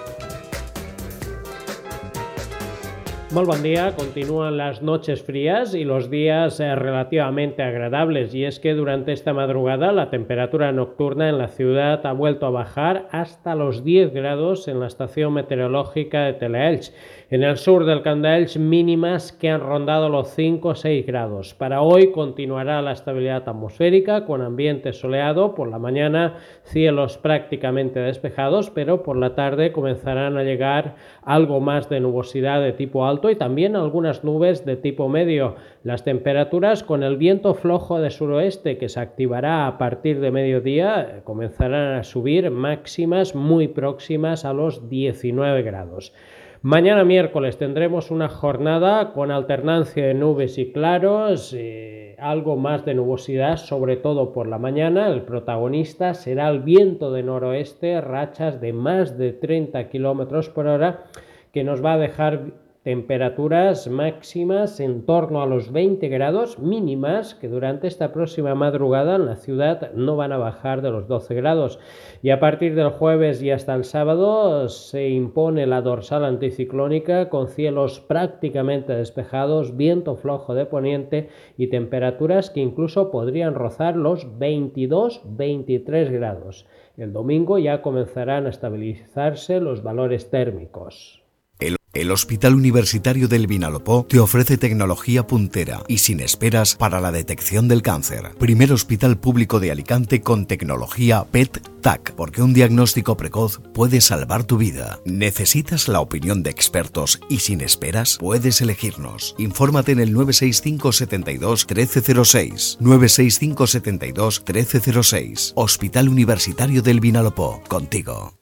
Muy buen día, continúan las noches frías y los días relativamente agradables, y es que durante esta madrugada la temperatura nocturna en la ciudad ha vuelto a bajar hasta los 10 grados en la estación meteorológica de Teleelch. En el sur del Camp d'Elx, mínimas que han rondado los 5 o 6 grados. Para hoy continuará la estabilidad atmosférica con ambiente soleado. Por la mañana cielos prácticamente despejados, pero por la tarde comenzarán a llegar algo más de nubosidad de tipo alto y también algunas nubes de tipo medio. Las temperaturas, con el viento flojo de suroeste que se activará a partir de mediodía, comenzarán a subir, máximas muy próximas a los 19 grados. Mañana miércoles tendremos una jornada con alternancia de nubes y claros, algo más de nubosidad, sobre todo por la mañana. El protagonista será el viento de noroeste, rachas de más de 30 km por hora, que nos va a dejar Temperaturas máximas en torno a los 20 grados, mínimas que durante esta próxima madrugada en la ciudad no van a bajar de los 12 grados. Y a partir del jueves y hasta el sábado se impone la dorsal anticiclónica con cielos prácticamente despejados, viento flojo de poniente y temperaturas que incluso podrían rozar los 22-23 grados. El domingo ya comenzarán a estabilizarse los valores térmicos. El Hospital Universitario del Vinalopó te ofrece tecnología puntera y sin esperas para la detección del cáncer. Primer hospital público de Alicante con tecnología PET-TAC, porque un diagnóstico precoz puede salvar tu vida. ¿Necesitas la opinión de expertos y sin esperas? Puedes elegirnos. Infórmate en el 965 72 1306. 965 72 1306. Hospital Universitario del Vinalopó. Contigo.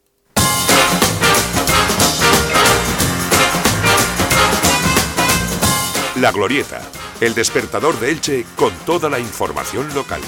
La Glorieta, el despertador de Elche con toda la información local.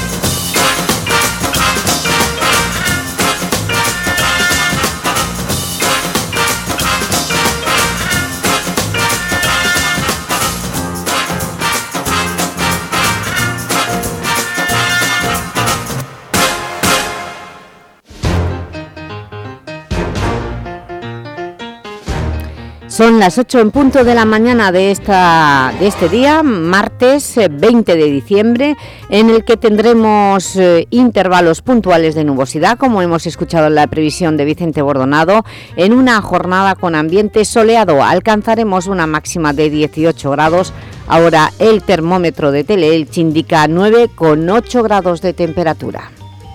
Son las 8 en punto de la mañana de este día, martes 20 de diciembre, en el que tendremos intervalos puntuales de nubosidad, como hemos escuchado en la previsión de Vicente Bordonado, en una jornada con ambiente soleado. Alcanzaremos una máxima de 18 grados. Ahora el termómetro de Teleelch indica 9,8 grados de temperatura.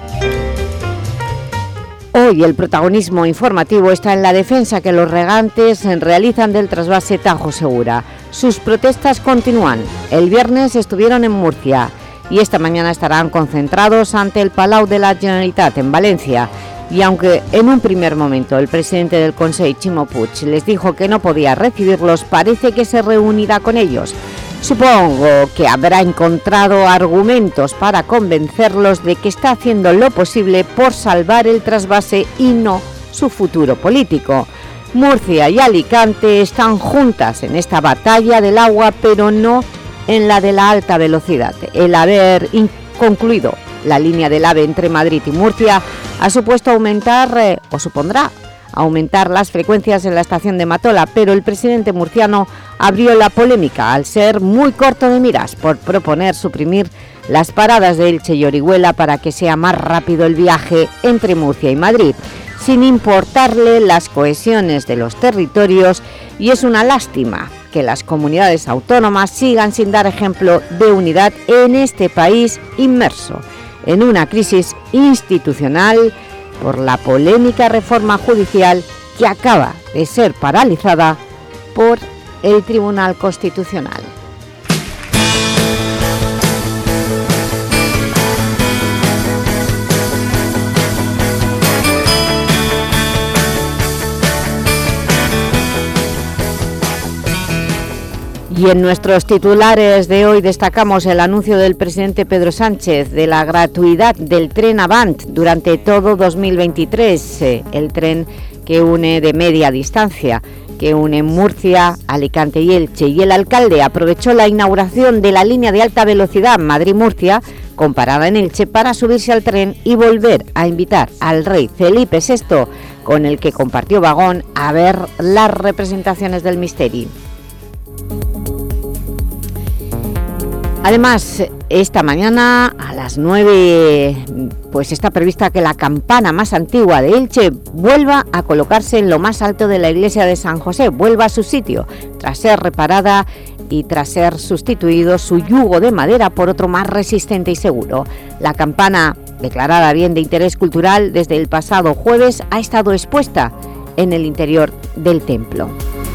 Hoy el protagonismo informativo está en la defensa que los regantes realizan del trasvase Tajo Segura. Sus protestas continúan. El viernes estuvieron en Murcia y esta mañana estarán concentrados ante el Palau de la Generalitat en Valencia. Y aunque en un primer momento el presidente del Consell, Ximo Puig, les dijo que no podía recibirlos, parece que se reunirá con ellos. Supongo que habrá encontrado argumentos para convencerlos de que está haciendo lo posible por salvar el trasvase y no su futuro político. Murcia y Alicante están juntas en esta batalla del agua, pero no en la de la alta velocidad. El haber concluido la línea del AVE entre Madrid y Murcia ha supuesto supondrá aumentar las frecuencias en la estación de Matola, pero el presidente murciano abrió la polémica al ser muy corto de miras por proponer suprimir las paradas de Elche y Orihuela para que sea más rápido el viaje entre Murcia y Madrid, sin importarle las cohesiones de los territorios, y es una lástima que las comunidades autónomas sigan sin dar ejemplo de unidad en este país inmerso en una crisis institucional por la polémica reforma judicial que acaba de ser paralizada por el Tribunal Constitucional. Y en nuestros titulares de hoy destacamos el anuncio del presidente Pedro Sánchez de la gratuidad del tren Avant durante todo 2023, el tren que une de media distancia, que une Murcia, Alicante y Elche. Y el alcalde aprovechó la inauguración de la línea de alta velocidad Madrid-Murcia, con parada en Elche, para subirse al tren y volver a invitar al rey Felipe VI, con el que compartió vagón, a ver las representaciones del Misteri. Además, esta mañana a las 9 pues está prevista que la campana más antigua de Elche vuelva a colocarse en lo más alto de la iglesia de San José, vuelva a su sitio, tras ser reparada y tras ser sustituido su yugo de madera por otro más resistente y seguro. La campana, declarada bien de interés cultural desde el pasado jueves, ha estado expuesta en el interior del templo.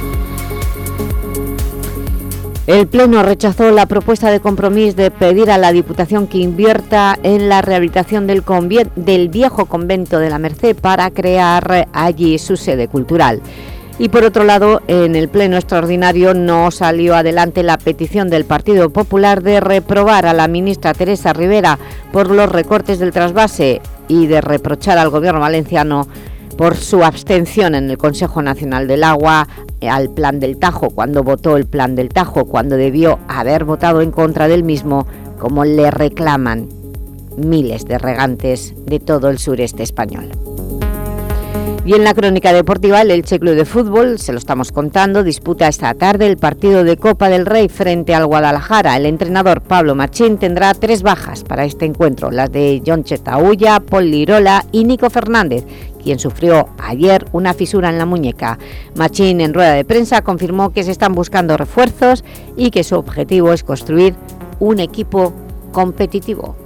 El Pleno rechazó la propuesta de Compromís de pedir a la Diputación que invierta en la rehabilitación del viejo convento de la Merced para crear allí su sede cultural. Y por otro lado, en el Pleno extraordinario no salió adelante la petición del Partido Popular de reprobar a la ministra Teresa Rivera por los recortes del trasvase y de reprochar al Gobierno valenciano por su abstención en el Consejo Nacional del Agua al Plan del Tajo, cuando votó el Plan del Tajo, cuando debió haber votado en contra del mismo, como le reclaman miles de regantes de todo el sureste español. Y en la crónica deportiva, el Elche Club de Fútbol, se lo estamos contando, disputa esta tarde el partido de Copa del Rey frente al Guadalajara. El entrenador Pablo Machín tendrá 3 bajas para este encuentro, las de Jon Chetaulla, Pol Lirola y Nico Fernández, quien sufrió ayer una fisura en la muñeca. Machín, en rueda de prensa, confirmó que se están buscando refuerzos y que su objetivo es construir un equipo competitivo.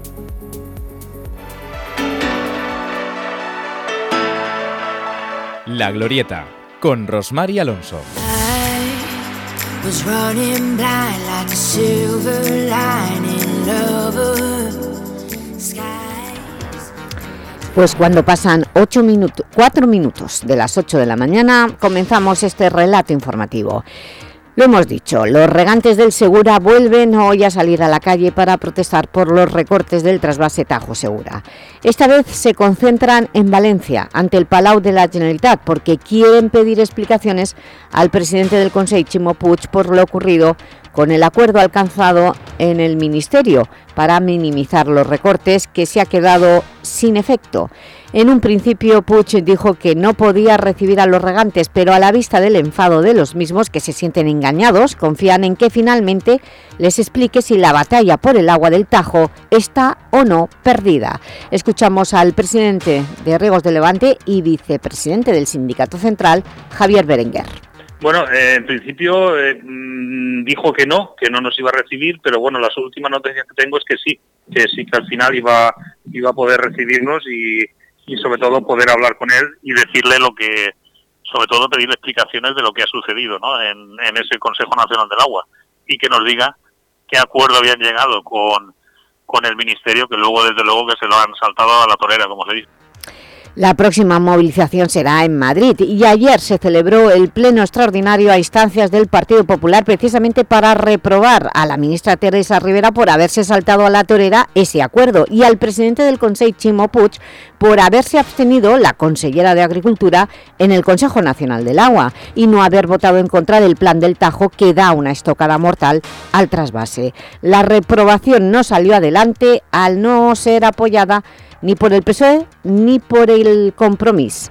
La Glorieta, con Rosmar Alonso. Pues cuando pasan 4 minutos de las 8 de la mañana, comenzamos este relato informativo. Lo hemos dicho, los regantes del Segura vuelven hoy a salir a la calle para protestar por los recortes del trasvase Tajo Segura. Esta vez se concentran en Valencia, ante el Palau de la Generalitat, porque quieren pedir explicaciones al presidente del Consell, Ximo Puig, por lo ocurrido con el acuerdo alcanzado en el Ministerio para minimizar los recortes, que se ha quedado sin efecto. En un principio, Puig dijo que no podía recibir a los regantes, pero a la vista del enfado de los mismos, que se sienten engañados, confían en que finalmente les explique si la batalla por el agua del Tajo está o no perdida. Escuchamos al presidente de Riegos de Levante y vicepresidente del Sindicato Central, Javier Berenguer. Bueno, en principio dijo que no nos iba a recibir, pero bueno, las últimas noticias que tengo es que sí, que al final iba a poder recibirnos y sobre todo poder hablar con él y decirle sobre todo pedirle explicaciones de lo que ha sucedido, ¿no?, en ese Consejo Nacional del Agua, y que nos diga qué acuerdo habían llegado con el Ministerio, que luego desde luego que se lo han saltado a la torera, como se dice. La próxima movilización será en Madrid y ayer se celebró el pleno extraordinario a instancias del Partido Popular, precisamente para reprobar a la ministra Teresa Rivera por haberse saltado a la torera ese acuerdo y al presidente del Consell, Ximo Puig, por haberse abstenido, la consellera de Agricultura, en el Consejo Nacional del Agua y no haber votado en contra del Plan del Tajo, que da una estocada mortal al trasvase. La reprobación no salió adelante al no ser apoyada ni por el PSOE ni por el Compromís,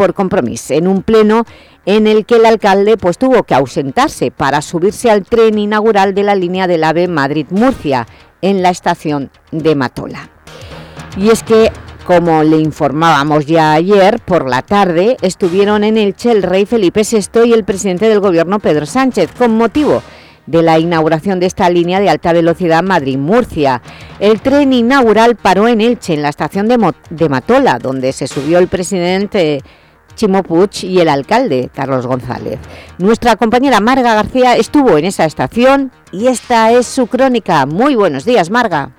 en un pleno en el que el alcalde tuvo que ausentarse para subirse al tren inaugural de la línea del AVE Madrid-Murcia en la estación de Matola. Y es que, como le informábamos ya ayer, por la tarde estuvieron en Elche el rey Felipe VI y el presidente del Gobierno, Pedro Sánchez, con motivo de la inauguración de esta línea de alta velocidad Madrid-Murcia. El tren inaugural paró en Elche, en la estación de Matola, donde se subió el presidente Ximo Puig y el alcalde, Carlos González. Nuestra compañera Marga García estuvo en esa estación y esta es su crónica. Muy buenos días, Marga.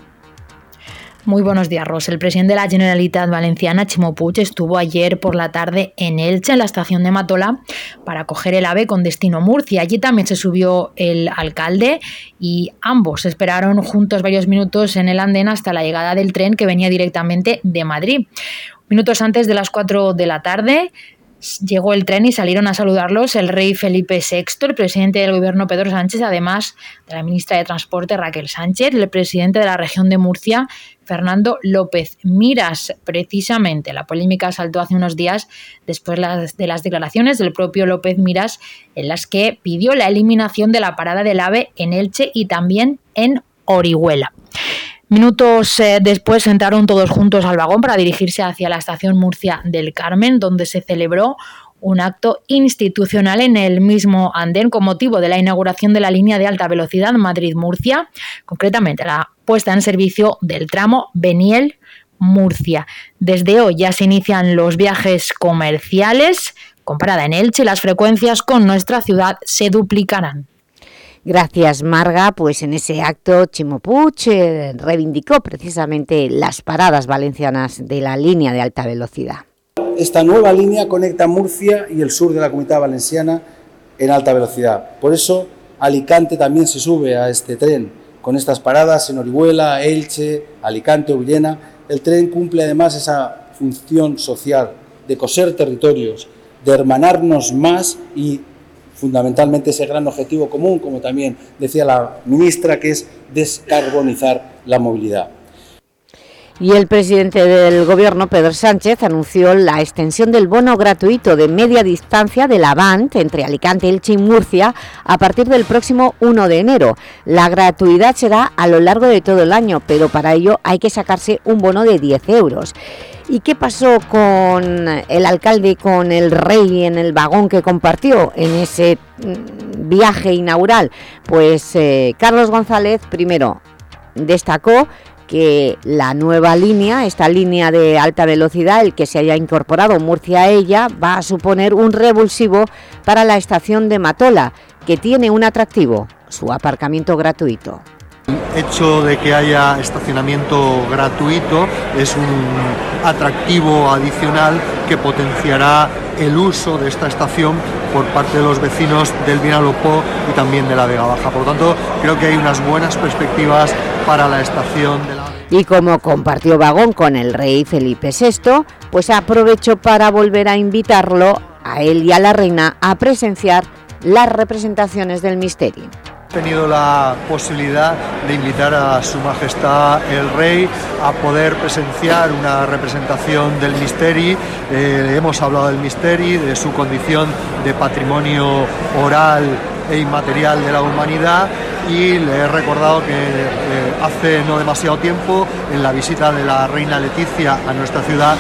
Muy buenos días, Ros. El presidente de la Generalitat Valenciana, Ximo Puig, estuvo ayer por la tarde en Elche, en la estación de Matola, para coger el AVE con destino Murcia. Allí también se subió el alcalde y ambos esperaron juntos varios minutos en el andén hasta la llegada del tren que venía directamente de Madrid. Minutos antes de las 4 de la tarde llegó el tren y salieron a saludarlos el rey Felipe VI, el presidente del Gobierno Pedro Sánchez, además de la ministra de Transporte Raquel Sánchez, el presidente de la región de Murcia, Fernando López Miras. Precisamente la polémica saltó hace unos días después de las declaraciones del propio López Miras, en las que pidió la eliminación de la parada del AVE en Elche y también en Orihuela. Minutos después entraron todos juntos al vagón para dirigirse hacia la estación Murcia del Carmen, donde se celebró un acto institucional en el mismo andén con motivo de la inauguración de la línea de alta velocidad Madrid-Murcia, concretamente la puesta en servicio del tramo Beniel-Murcia. Desde hoy ya se inician los viajes comerciales. Con parada en Elche, las frecuencias con nuestra ciudad se duplicarán. Gracias, Marga. Pues en ese acto Ximo Puig reivindicó precisamente las paradas valencianas de la línea de alta velocidad. Esta nueva línea conecta Murcia y el sur de la Comunidad Valenciana en alta velocidad. Por eso Alicante también se sube a este tren, con estas paradas en Orihuela, Elche, Alicante o Villena. El tren cumple además esa función social de coser territorios, de hermanarnos más y fundamentalmente ese gran objetivo común, como también decía la ministra, que es descarbonizar la movilidad. Y el presidente del Gobierno, Pedro Sánchez, anunció la extensión del bono gratuito de media distancia de la Avant entre Alicante, Elche y Murcia a partir del próximo 1 de enero. La gratuidad será a lo largo de todo el año, pero para ello hay que sacarse un bono de 10 euros. ¿Y qué pasó con el alcalde, con el rey en el vagón que compartió en ese viaje inaugural? Pues Carlos González primero destacó que la nueva línea, esta línea de alta velocidad, el que se haya incorporado Murcia a ella, va a suponer un revulsivo para la estación de Matola, que tiene un atractivo, su aparcamiento gratuito. El hecho de que haya estacionamiento gratuito es un atractivo adicional que potenciará el uso de esta estación por parte de los vecinos del Vinalopó y también de la Vega Baja. Por lo tanto, creo que hay unas buenas perspectivas para la estación de la... Y como compartió vagón con el rey Felipe VI, pues aprovechó para volver a invitarlo a él y a la reina a presenciar las representaciones del Misteri. He tenido la posibilidad de invitar a Su Majestad el Rey a poder presenciar una representación del Misteri. Hemos hablado del Misteri, de su condición de patrimonio oral e inmaterial de la humanidad, y le he recordado que hace no demasiado tiempo, en la visita de la reina Leticia a nuestra ciudad,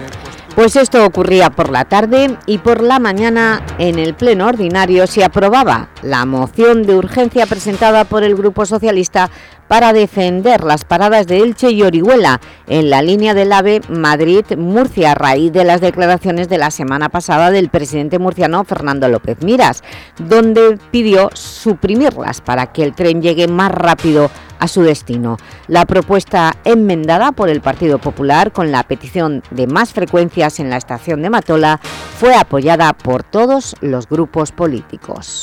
pues esto ocurría por la tarde, y por la mañana en el pleno ordinario se aprobaba la moción de urgencia presentada por el Grupo Socialista para defender las paradas de Elche y Orihuela en la línea del AVE Madrid-Murcia, a raíz de las declaraciones de la semana pasada del presidente murciano Fernando López Miras, donde pidió suprimirlas para que el tren llegue más rápido a su destino. La propuesta enmendada por el Partido Popular con la petición de más frecuencias en la estación de Matola fue apoyada por todos los grupos políticos.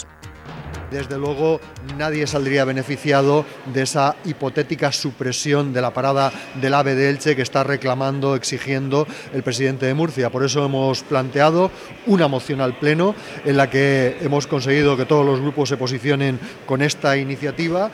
Desde luego nadie saldría beneficiado de esa hipotética supresión de la parada del AVE de Elche que está reclamando, exigiendo el presidente de Murcia. Por eso hemos planteado una moción al Pleno en la que hemos conseguido que todos los grupos se posicionen con esta iniciativa.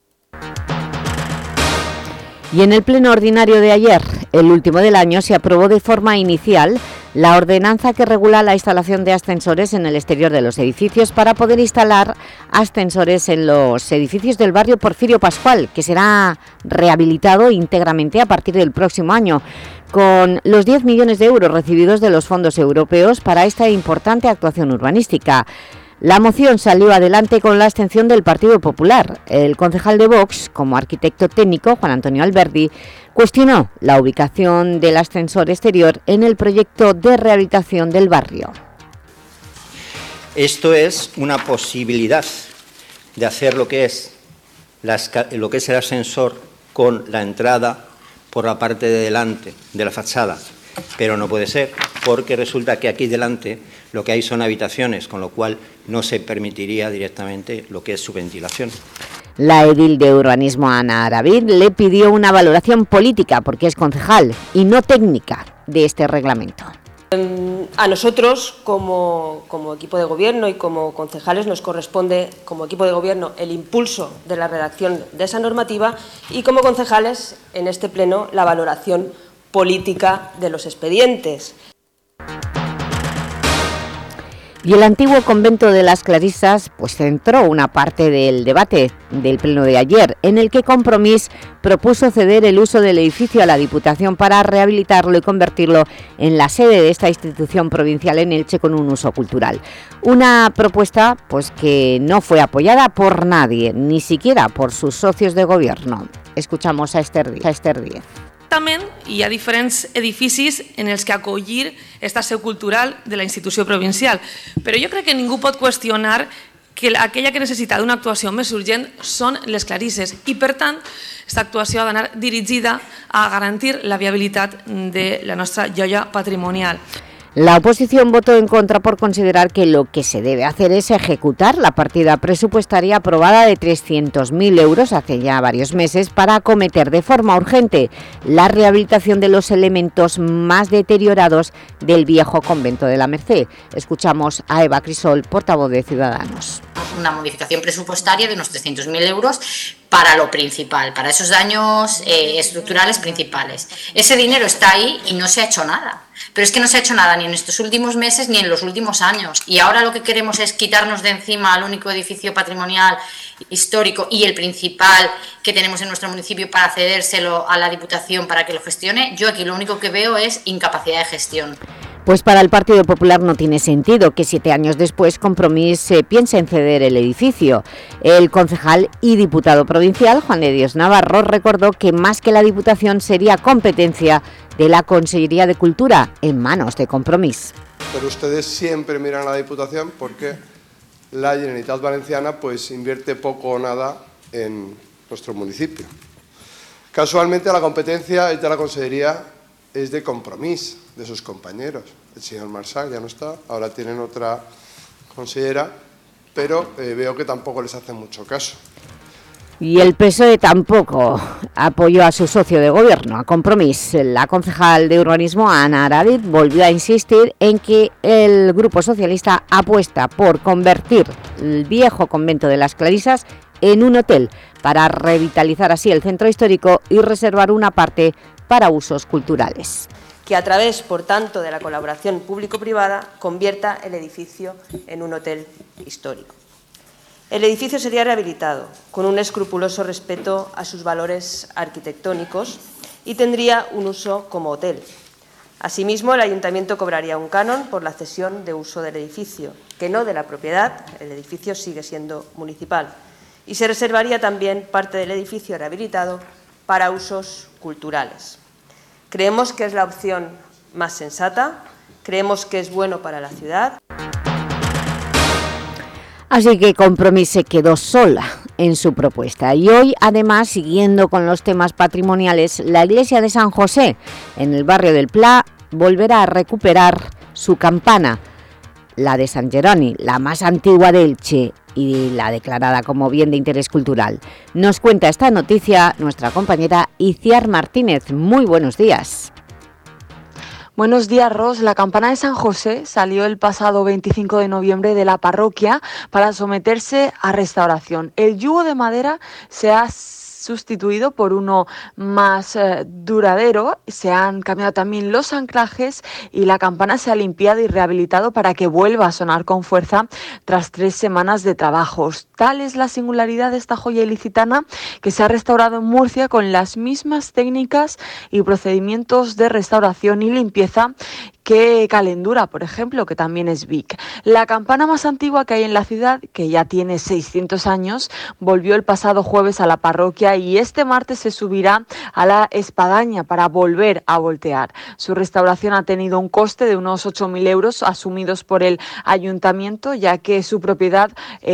Y en el pleno ordinario de ayer, el último del año, se aprobó de forma inicial la ordenanza que regula la instalación de ascensores en el exterior de los edificios para poder instalar ascensores en los edificios del barrio Porfirio Pascual, que será rehabilitado íntegramente a partir del próximo año, con los 10 millones de euros recibidos de los fondos europeos para esta importante actuación urbanística. La moción salió adelante con la abstención del Partido Popular. El concejal de Vox, como arquitecto técnico, Juan Antonio Alberdi, cuestionó la ubicación del ascensor exterior en el proyecto de rehabilitación del barrio. Esto es una posibilidad de hacer lo que es el ascensor con la entrada por la parte de delante de la fachada, pero no puede ser porque resulta que aquí delante lo que hay son habitaciones, con lo cual no se permitiría directamente lo que es su ventilación. La edil de urbanismo Ana Aravid le pidió una valoración política, porque es concejal, y no técnica, de este reglamento. A nosotros, como equipo de gobierno y como concejales, nos corresponde, como equipo de gobierno, el impulso de la redacción de esa normativa y, como concejales, en este pleno, la valoración política de los expedientes. Y el antiguo convento de las Clarisas pues centró una parte del debate del pleno de ayer, en el que Compromís propuso ceder el uso del edificio a la Diputación para rehabilitarlo y convertirlo en la sede de esta institución provincial en Elche con un uso cultural. Una propuesta pues que no fue apoyada por nadie, ni siquiera por sus socios de gobierno. Escuchamos a Esther Díez. Hi ha diferents edificis en els que acollir esta seu cultural de la institució provincial, però jo crec que ningú pot qüestionar que aquella que necessita d'una actuació més urgent són les Clarisses i, per tant, aquesta actuació ha d'anar dirigida a garantir la viabilitat de la nostra joia patrimonial. La oposición votó en contra por considerar que lo que se debe hacer es ejecutar la partida presupuestaria aprobada de 300.000 euros hace ya varios meses para acometer de forma urgente la rehabilitación de los elementos más deteriorados del viejo convento de la Merced. Escuchamos a Eva Crisol, portavoz de Ciudadanos. Una modificación presupuestaria de unos 300.000 euros para lo principal, para esos daños estructurales principales. Ese dinero está ahí y no se ha hecho nada. Pero es que no se ha hecho nada ni en estos últimos meses ni en los últimos años. Y ahora lo que queremos es quitarnos de encima al único edificio patrimonial histórico y el principal que tenemos en nuestro municipio para cedérselo a la Diputación para que lo gestione. Yo aquí lo único que veo es incapacidad de gestión. Pues para el Partido Popular no tiene sentido que 7 años después Compromís piense en ceder el edificio. El concejal y diputado provincial, Juan de Dios Navarro, recordó que más que la Diputación sería competencia de la Consellería de Cultura en manos de Compromís. Pero ustedes siempre miran a la Diputación porque la Generalitat Valenciana pues invierte poco o nada en nuestro municipio. Casualmente la competencia es de la Consellería, es de Compromís, de sus compañeros. El señor Marsac ya no está, ahora tienen otra consellera, pero veo que tampoco les hace mucho caso. Y el PSOE tampoco apoyó a su socio de gobierno, a Compromís. La concejal de urbanismo, Ana Aradit, volvió a insistir en que el Grupo Socialista apuesta por convertir el viejo convento de las Clarisas en un hotel para revitalizar así el centro histórico y reservar una parte para usos culturales. Que a través, por tanto, de la colaboración público-privada, convierta el edificio en un hotel histórico. El edificio sería rehabilitado con un escrupuloso respeto a sus valores arquitectónicos y tendría un uso como hotel. Asimismo, el Ayuntamiento cobraría un canon por la cesión de uso del edificio, que no de la propiedad, el edificio sigue siendo municipal, y se reservaría también parte del edificio rehabilitado para usos culturales. Creemos que es la opción más sensata, creemos que es bueno para la ciudad. Así que Compromís se quedó sola en su propuesta. Y hoy, además, siguiendo con los temas patrimoniales, la iglesia de San José, en el barrio del Pla, volverá a recuperar su campana, la de San Jeroni, la más antigua de Elche y la declarada como bien de interés cultural. Nos cuenta esta noticia nuestra compañera Iciar Martínez. Muy buenos días. Buenos días, Ros. La campana de San José salió el pasado 25 de noviembre de la parroquia para someterse a restauración. El yugo de madera se ha sustituido por uno más duradero, se han cambiado también los anclajes y la campana se ha limpiado y rehabilitado para que vuelva a sonar con fuerza tras 3 semanas de trabajos. Tal es la singularidad de esta joya ilicitana que se ha restaurado en Murcia con las mismas técnicas y procedimientos de restauración y limpieza que Calendura, por ejemplo, que también es Vic. La campana más antigua que hay en la ciudad, que ya tiene 600 años, volvió el pasado jueves a la parroquia y este martes se subirá a la espadaña para volver a voltear. Su restauración ha tenido un coste de unos 8.000 euros asumidos por el ayuntamiento, ya que su propiedad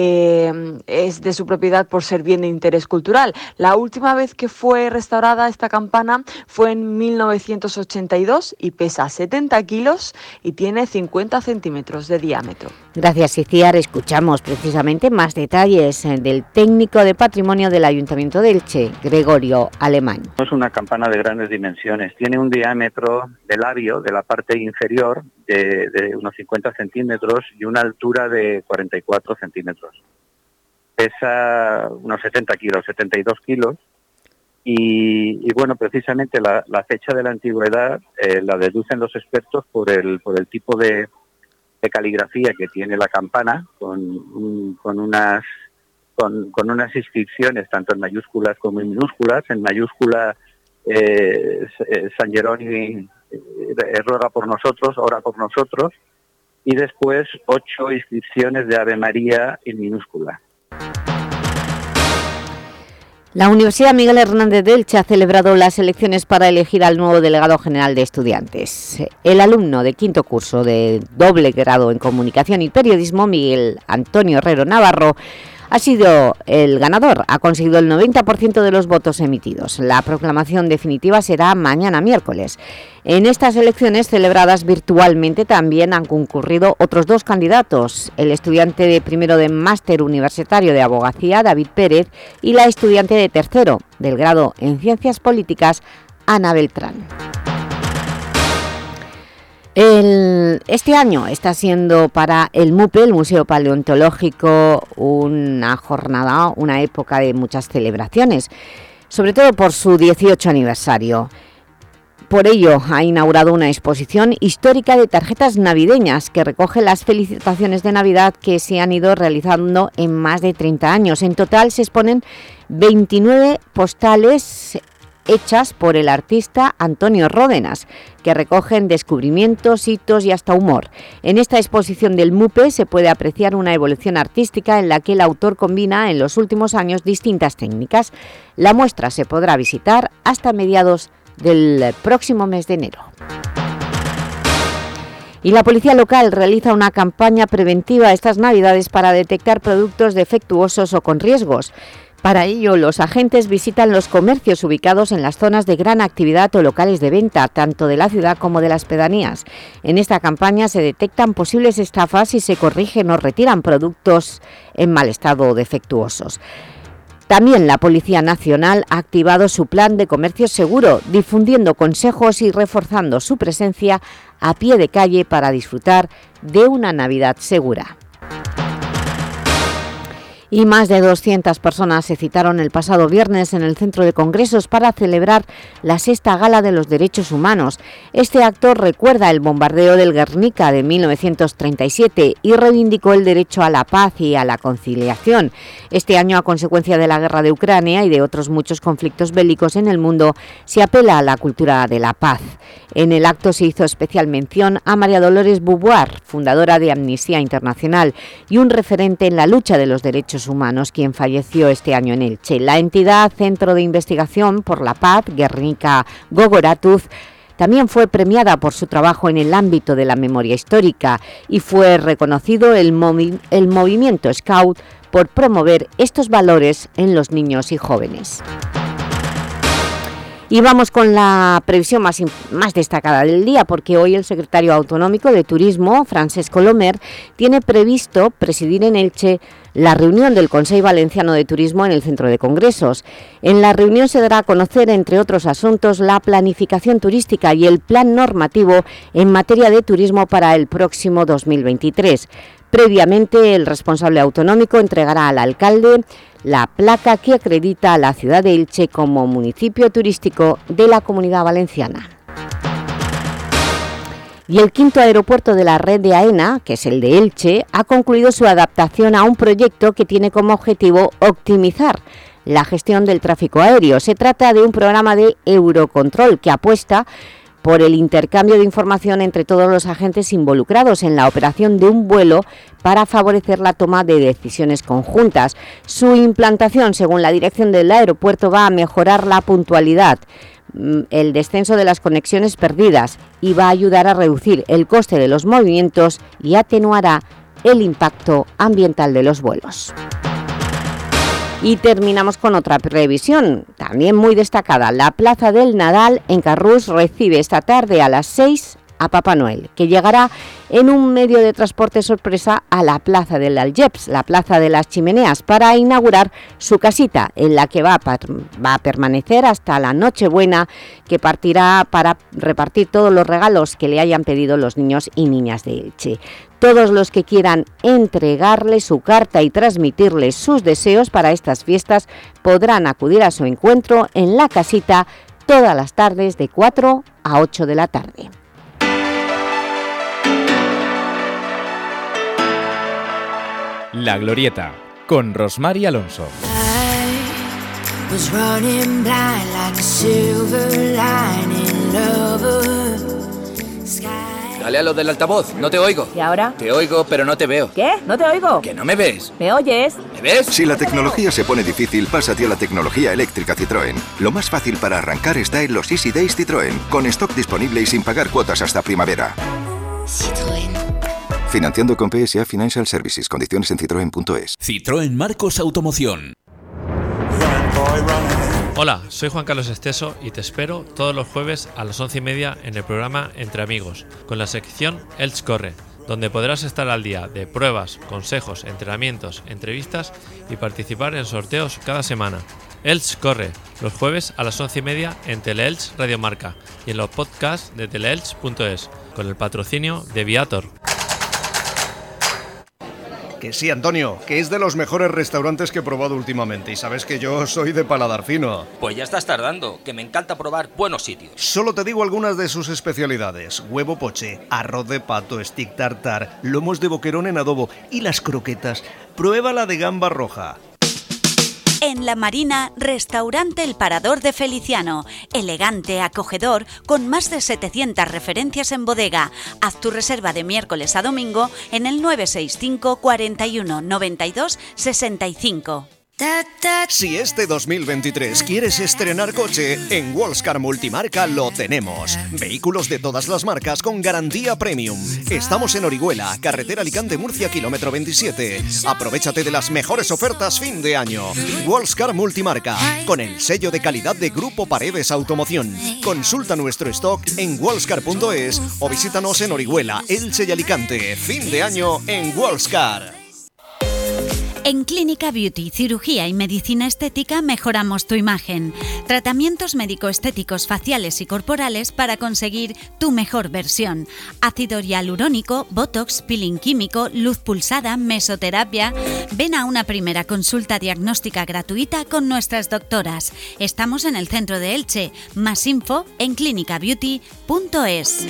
es de su propiedad por ser bien de interés cultural. La última vez que fue restaurada esta campana fue en 1982 y pesa 70 kilos y tiene 50 centímetros de diámetro. Gracias, Iciar. Escuchamos precisamente más detalles del técnico de patrimonio del Ayuntamiento de Elche, Gregorio Alemán. Es una campana de grandes dimensiones. Tiene un diámetro de labio de la parte inferior de unos 50 centímetros y una altura de 44 centímetros. Pesa unos 70 kilos, 72 kilos. Y bueno, precisamente la fecha de la antigüedad la deducen los expertos por el tipo de caligrafía que tiene la campana, con unas inscripciones tanto en mayúsculas como en minúsculas. En mayúscula, San Jeroni ruega por nosotros, ora por nosotros, y después 8 inscripciones de Ave María en minúscula. La Universidad Miguel Hernández de Elche ha celebrado las elecciones para elegir al nuevo delegado general de estudiantes. El alumno de 5º curso de doble grado en Comunicación y Periodismo, Miguel Antonio Herrero Navarro, ha sido el ganador, ha conseguido el 90% de los votos emitidos. La proclamación definitiva será mañana miércoles. En estas elecciones celebradas virtualmente también han concurrido otros 2 candidatos, el estudiante de primero de máster universitario de abogacía, David Pérez, y la estudiante de tercero del grado en Ciencias Políticas, Ana Beltrán. Este año está siendo para el MUPE, el Museo Paleontológico, una jornada, una época de muchas celebraciones, sobre todo por su 18 aniversario. Por ello, ha inaugurado una exposición histórica de tarjetas navideñas que recoge las felicitaciones de Navidad que se han ido realizando en más de 30 años. En total se exponen 29 postales hechas por el artista Antonio Ródenas, que recogen descubrimientos, hitos y hasta humor. En esta exposición del MUPE se puede apreciar una evolución artística en la que el autor combina en los últimos años distintas técnicas. La muestra se podrá visitar hasta mediados del próximo mes de enero. Y la policía local realiza una campaña preventiva estas Navidades para detectar productos defectuosos o con riesgos. Para ello, los agentes visitan los comercios ubicados en las zonas de gran actividad o locales de venta, tanto de la ciudad como de las pedanías. En esta campaña se detectan posibles estafas y se corrigen o retiran productos en mal estado o defectuosos. También la Policía Nacional ha activado su plan de comercio seguro, difundiendo consejos y reforzando su presencia a pie de calle para disfrutar de una Navidad segura. Y más de 200 personas se citaron el pasado viernes en el Centro de Congresos para celebrar la 6ª Gala de los Derechos Humanos. Este acto recuerda el bombardeo del Guernica de 1937 y reivindicó el derecho a la paz y a la conciliación. Este año, a consecuencia de la guerra de Ucrania y de otros muchos conflictos bélicos en el mundo, se apela a la cultura de la paz. En el acto se hizo especial mención a María Dolores Beauvoir, fundadora de Amnistía Internacional y un referente en la lucha de los derechos humanos, quien falleció este año en Elche. La entidad Centro de Investigación por la Paz, Guernica Gogoratuz, también fue premiada por su trabajo en el ámbito de la memoria histórica y fue reconocido el movimiento Scout por promover estos valores en los niños y jóvenes. Y vamos con la previsión más destacada del día, porque hoy el secretario autonómico de Turismo, Francesc Colomer, tiene previsto presidir en Elche la reunión del Consell Valenciano de Turismo en el Centro de Congresos. En la reunión se dará a conocer, entre otros asuntos, la planificación turística y el plan normativo en materia de turismo para el próximo 2023. Previamente, el responsable autonómico entregará al alcalde la placa que acredita a la ciudad de Elche como municipio turístico de la Comunidad Valenciana. Y el 5º aeropuerto de la red de AENA, que es el de Elche, ha concluido su adaptación a un proyecto que tiene como objetivo optimizar la gestión del tráfico aéreo. Se trata de un programa de Eurocontrol que apuesta por el intercambio de información entre todos los agentes involucrados en la operación de un vuelo para favorecer la toma de decisiones conjuntas. Su implantación, según la dirección del aeropuerto, va a mejorar la puntualidad, el descenso de las conexiones perdidas y va a ayudar a reducir el coste de los movimientos y atenuará el impacto ambiental de los vuelos. Y terminamos con otra previsión, también muy destacada. La Plaza del Nadal en Carrús recibe esta tarde a las 6 a Papá Noel, que llegará en un medio de transporte sorpresa a la Plaza del Algeps, la Plaza de las Chimeneas, para inaugurar su casita, en la que va a permanecer hasta la Nochebuena, que partirá para repartir todos los regalos que le hayan pedido los niños y niñas de Elche. Todos los que quieran entregarle su carta y transmitirle sus deseos para estas fiestas podrán acudir a su encuentro en la casita todas las tardes de 4 a 8 de la tarde. La Glorieta, con Rosmar Alonso. Dale a lo del altavoz, no te oigo. ¿Y ahora? Te oigo, pero no te veo. ¿Qué? ¿No te oigo? ¿Que no me ves? ¿Me oyes? ¿Me ves? Si la tecnología se pone difícil, pásate a la tecnología eléctrica Citroën. Lo más fácil para arrancar está en los Easy Days Citroën, con stock disponible y sin pagar cuotas hasta primavera. Citroën. Financiando con PSA Financial Services. Condiciones en citroen.es. Citroën Marcos Automoción. Hola, soy Juan Carlos Esteso y te espero todos los jueves a las 11:30 en el programa Entre Amigos, con la sección Elche Corre, donde podrás estar al día de pruebas, consejos, entrenamientos, entrevistas y participar en sorteos cada semana. Elche Corre, los jueves a las 11:30 en Teleelch Radio Marca y en los podcasts de teleelch.es, con el patrocinio de Viator. Que sí, Antonio, que es de los mejores restaurantes que he probado últimamente, y sabes que yo soy de paladar fino. Pues ya estás tardando, que me encanta probar buenos sitios. Solo te digo algunas de sus especialidades: huevo poché, arroz de pato, stick tartar, lomos de boquerón en adobo y las croquetas. Prueba la de gamba roja. En La Marina, restaurante El Parador de Feliciano. Elegante, acogedor, con más de 700 referencias en bodega. Haz tu reserva de miércoles a domingo en el 965 41 92 65. Si este 2023 quieres estrenar coche, en Wallscar Multimarca lo tenemos. Vehículos de todas las marcas con garantía premium. Estamos en Orihuela, carretera Alicante-Murcia, kilómetro 27. Aprovechate de las mejores ofertas fin de año. Wallscar Multimarca, con el sello de calidad de Grupo Paredes Automoción. Consulta nuestro stock en wallscar.es o visítanos en Orihuela, Elche y Alicante. Fin de año en Wallscar. En Clínica Beauty, Cirugía y Medicina Estética mejoramos tu imagen. Tratamientos médico-estéticos faciales y corporales para conseguir tu mejor versión. Ácido hialurónico, botox, peeling químico, luz pulsada, mesoterapia. Ven a una primera consulta diagnóstica gratuita con nuestras doctoras. Estamos en el centro de Elche. Más info en clinicabeauty.es.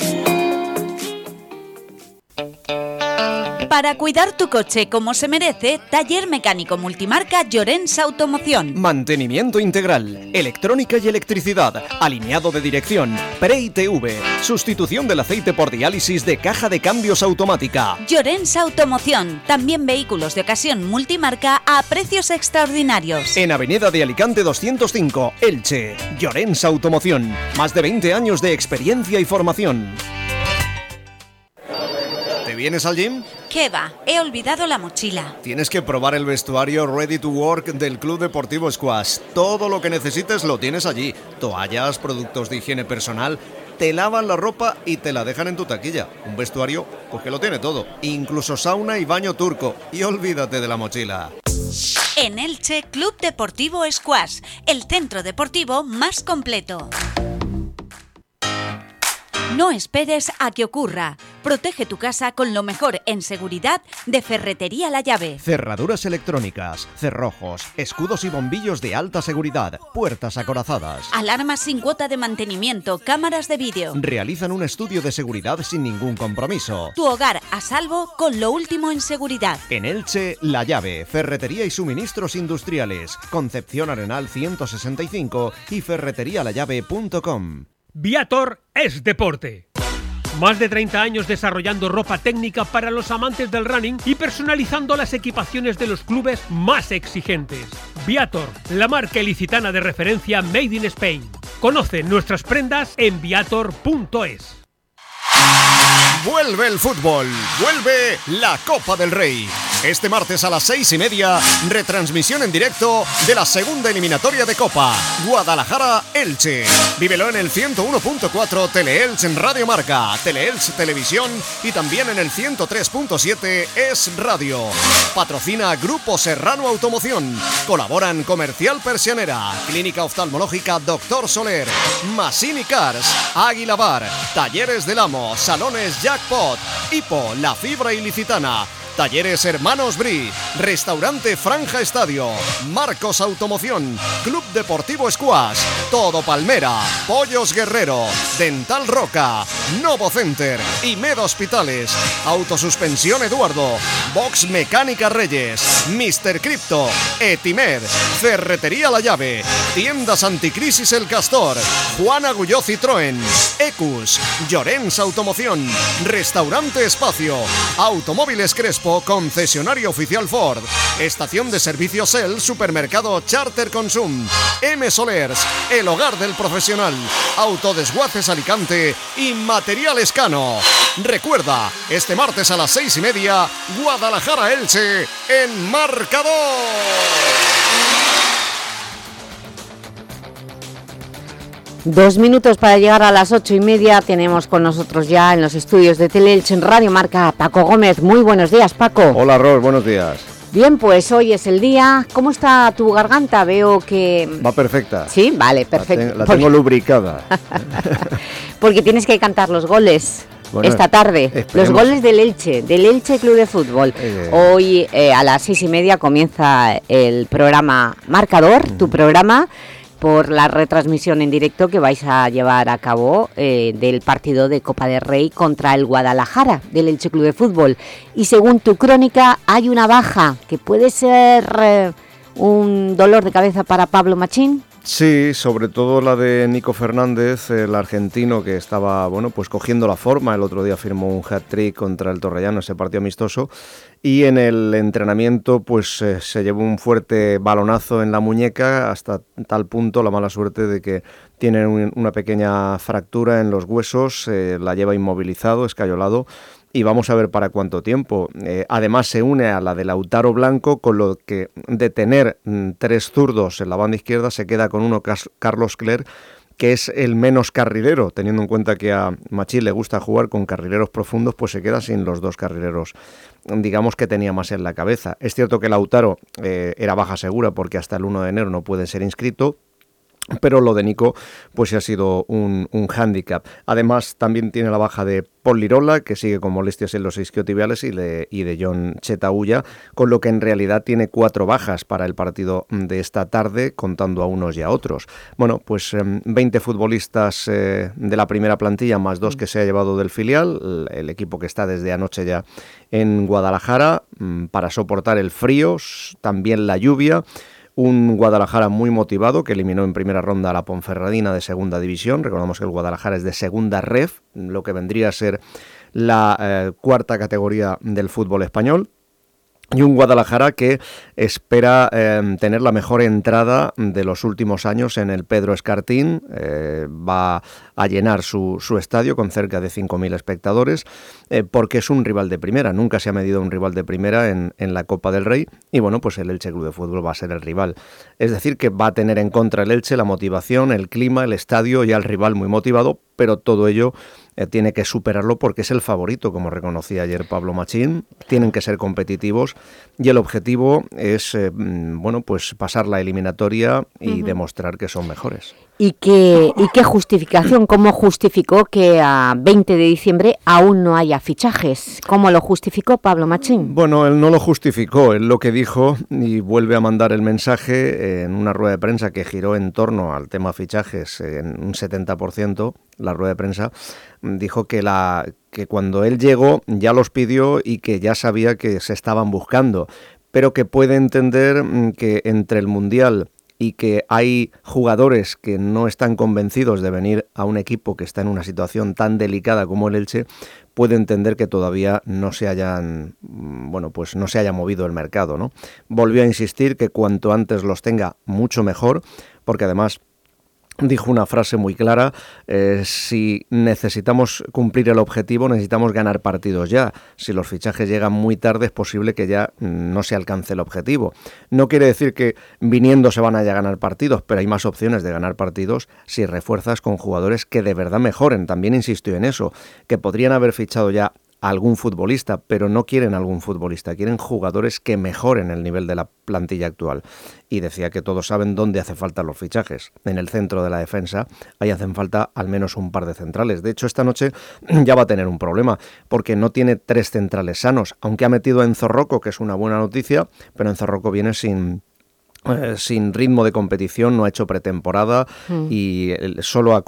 Para cuidar tu coche como se merece, Taller Mecánico Multimarca Llorens Automoción. Mantenimiento integral, electrónica y electricidad, alineado de dirección, pre-ITV, sustitución del aceite por diálisis de caja de cambios automática. Llorens Automoción, también vehículos de ocasión multimarca a precios extraordinarios. En Avenida de Alicante 205, Elche. Llorens Automoción, más de 20 años de experiencia y formación. ¿Te vienes al gym? ¿Qué va? He olvidado la mochila. Tienes que probar el vestuario Ready to Work del Club Deportivo Squash. Todo lo que necesites lo tienes allí. Toallas, productos de higiene personal. Te lavan la ropa y te la dejan en tu taquilla. Un vestuario pues que lo tiene todo. Incluso sauna y baño turco. Y olvídate de la mochila. En Elche, Club Deportivo Squash, el centro deportivo más completo. No esperes a que ocurra. Protege tu casa con lo mejor en seguridad de Ferretería La Llave. Cerraduras electrónicas, cerrojos, escudos y bombillos de alta seguridad, puertas acorazadas. Alarmas sin cuota de mantenimiento, cámaras de vídeo. Realizan un estudio de seguridad sin ningún compromiso. Tu hogar a salvo con lo último en seguridad. En Elche, La Llave, ferretería y suministros industriales. Concepción Arenal 165 y ferreterialallave.com. Viator es deporte. Más de 30 años desarrollando ropa técnica para los amantes del running y personalizando las equipaciones de los clubes más exigentes. Viator, la marca ilicitana de referencia Made in Spain. Conoce nuestras prendas en viator.es. Vuelve el fútbol, vuelve la Copa del Rey. Este martes a las 6:30, retransmisión en directo de la segunda eliminatoria de Copa, Guadalajara-Elche. Vívelo en el 101.4 Teleelch en Radio Marca, Teleelch Televisión y también en el 103.7 Es Radio. Patrocina Grupo Serrano Automoción. Colaboran Comercial Persianera, Clínica Oftalmológica Dr. Soler, Massini Cars, Águila Bar, Talleres del Amo, Salones Jackpot, Hipo, La Fibra Ilicitana, Talleres Hermanos Bri, Restaurante Franja Estadio, Marcos Automoción, Club Deportivo Squash, Todo Palmera, Pollos Guerrero, Dental Roca, Novo Center, Imed Hospitales, Autosuspensión Eduardo, Box Mecánica Reyes, Mr. Crypto, Etimed, Ferretería La Llave, Tiendas Anticrisis El Castor, Juan Agulló Citroën, Ecus, Llorens Automoción, Restaurante Espacio, Automóviles Crespo, concesionario oficial Ford, estación de servicio Shell, supermercado Charter Consum, M Solers, el hogar del profesional, Autodesguaces Alicante y Material Escano. Recuerda, este martes a las 6:30, Guadalajara-Elche en Marcador. Dos minutos para llegar a las 8:30. Tenemos con nosotros ya en los estudios de Teleelche en Radio Marca Paco Gómez. Muy buenos días, Paco. Hola, Ros, buenos días. Bien, pues hoy es el día. ¿Cómo está tu garganta? Veo que... Va perfecta. Sí, vale, perfecto. La tengo lubricada. Porque tienes que cantar los goles. Bueno, esta tarde, esperemos. Los goles del Elche Club de Fútbol. Hoy a las 6:30 comienza el programa Marcador, tu programa, por la retransmisión en directo que vais a llevar a cabo del partido de Copa del Rey contra el Guadalajara del Elche Club de Fútbol. Y según tu crónica, hay una baja que puede ser un dolor de cabeza para Pablo Machín. Sí, sobre todo la de Nico Fernández, el argentino que estaba pues cogiendo la forma. El otro día firmó un hat-trick contra el Torrellano, ese partido amistoso, y en el entrenamiento pues se llevó un fuerte balonazo en la muñeca, hasta tal punto la mala suerte de que tiene una pequeña fractura en los huesos, la lleva inmovilizado, escayolado, y vamos a ver para cuánto tiempo. Además se une a la de Lautaro Blanco, con lo que de tener 3 zurdos en la banda izquierda se queda con uno, Carlos Clerc, que es el menos carrilero, teniendo en cuenta que a Machín le gusta jugar con carrileros profundos, pues se queda sin los 2 carrileros, digamos, que tenía más en la cabeza. Es cierto que Lautaro era baja segura porque hasta el 1 de enero no puede ser inscrito, pero lo de Nico pues ha sido un hándicap. Además también tiene la baja de Pol Lirola, que sigue con molestias en los isquiotibiales, y de John Chetaulla, con lo que en realidad tiene 4 bajas para el partido de esta tarde, contando a unos y a otros. Bueno, pues 20 futbolistas de la primera plantilla, más 2 que se ha llevado del filial, el equipo que está desde anoche ya en Guadalajara, para soportar el frío, también la lluvia. Un Guadalajara muy motivado que eliminó en primera ronda a la Ponferradina de segunda división. Recordamos que el Guadalajara es de segunda ref, lo que vendría a ser la cuarta categoría del fútbol español. Y un Guadalajara que espera tener la mejor entrada de los últimos años en el Pedro Escartín. Va a llenar su estadio con cerca de 5.000 espectadores, porque es un rival de primera. Nunca se ha medido un rival de primera en la Copa del Rey, y bueno, pues el Elche Club de Fútbol va a ser el rival. Es decir, que va a tener en contra el Elche la motivación, el clima, el estadio y al rival muy motivado, pero todo ello tiene que superarlo porque es el favorito, como reconocía ayer Pablo Machín. Tienen que ser competitivos y el objetivo es pues pasar la eliminatoria y demostrar que son mejores. ¿Y qué justificación? ¿Cómo justificó que a 20 de diciembre aún no haya fichajes? ¿Cómo lo justificó Pablo Machín? Bueno, él no lo justificó, él lo que dijo, y vuelve a mandar el mensaje en una rueda de prensa que giró en torno al tema fichajes en un 70%, la rueda de prensa, dijo que cuando él llegó ya los pidió y que ya sabía que se estaban buscando, pero que puede entender que entre el Mundial y que hay jugadores que no están convencidos de venir a un equipo que está en una situación tan delicada como el Elche, puede entender que todavía no se haya movido el mercado, ¿no? Volvió a insistir que cuanto antes los tenga, mucho mejor, porque además dijo una frase muy clara: si necesitamos cumplir el objetivo, necesitamos ganar partidos ya. Si los fichajes llegan muy tarde, es posible que ya no se alcance el objetivo. No quiere decir que viniendo se van a ganar partidos, pero hay más opciones de ganar partidos si refuerzas con jugadores que de verdad mejoren. También insistió en eso, que podrían haber fichado ya algún futbolista, pero no quieren algún futbolista, quieren jugadores que mejoren el nivel de la plantilla actual. Y decía que todos saben dónde hace falta los fichajes. En el centro de la defensa, ahí hacen falta al menos un par de centrales. De hecho, esta noche ya va a tener un problema, porque no tiene 3 centrales sanos, aunque ha metido a Enzo Rocco, que es una buena noticia, pero Enzo Rocco viene sin ritmo de competición, no ha hecho pretemporada y solo ha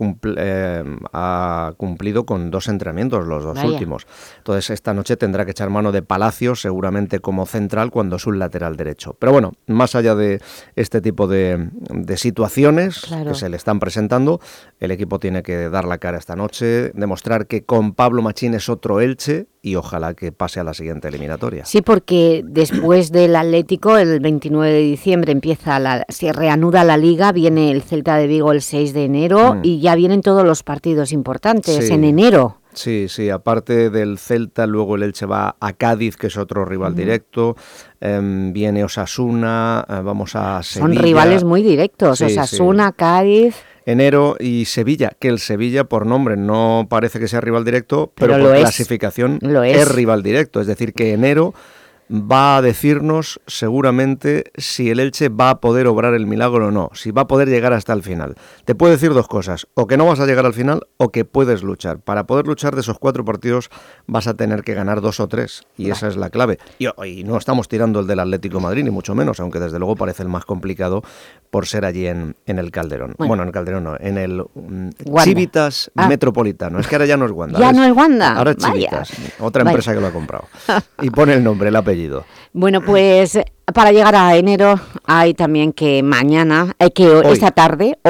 cumplido con 2 entrenamientos, los 2 últimos. Entonces esta noche tendrá que echar mano de Palacios, seguramente como central, cuando es un lateral derecho. Pero bueno, más allá de este tipo de situaciones que se le están presentando, el equipo tiene que dar la cara esta noche, demostrar que con Pablo Machín es otro Elche, y ojalá que pase a la siguiente eliminatoria. Sí, porque después del Atlético, el 29 de diciembre se reanuda la Liga, viene el Celta de Vigo el 6 de enero y ya vienen todos los partidos importantes en enero. Sí, aparte del Celta, luego el Elche va a Cádiz, que es otro rival directo, viene Osasuna, vamos a Sevilla. Son rivales muy directos, Osasuna, Cádiz... Enero y Sevilla, que el Sevilla por nombre no parece que sea rival directo, pero por clasificación es rival directo. Es decir, que enero va a decirnos seguramente si el Elche va a poder obrar el milagro o no, si va a poder llegar hasta el final. Te puede decir dos cosas, o que no vas a llegar al final o que puedes luchar. Para poder luchar de esos 4 partidos vas a tener que ganar 2 o 3 y esa es la clave. Y no estamos tirando el del Atlético de Madrid, ni mucho menos, aunque desde luego parece el más complicado por ser allí en el Calderón. Bueno, en el Calderón no, en el Civitas Metropolitano. Es que ahora ya no es Wanda. Ya no es Wanda. Ahora es Civitas, otra empresa que lo ha comprado. Y pone el nombre, el apellido. Bueno, pues para llegar a enero hay también que mañana, esta tarde,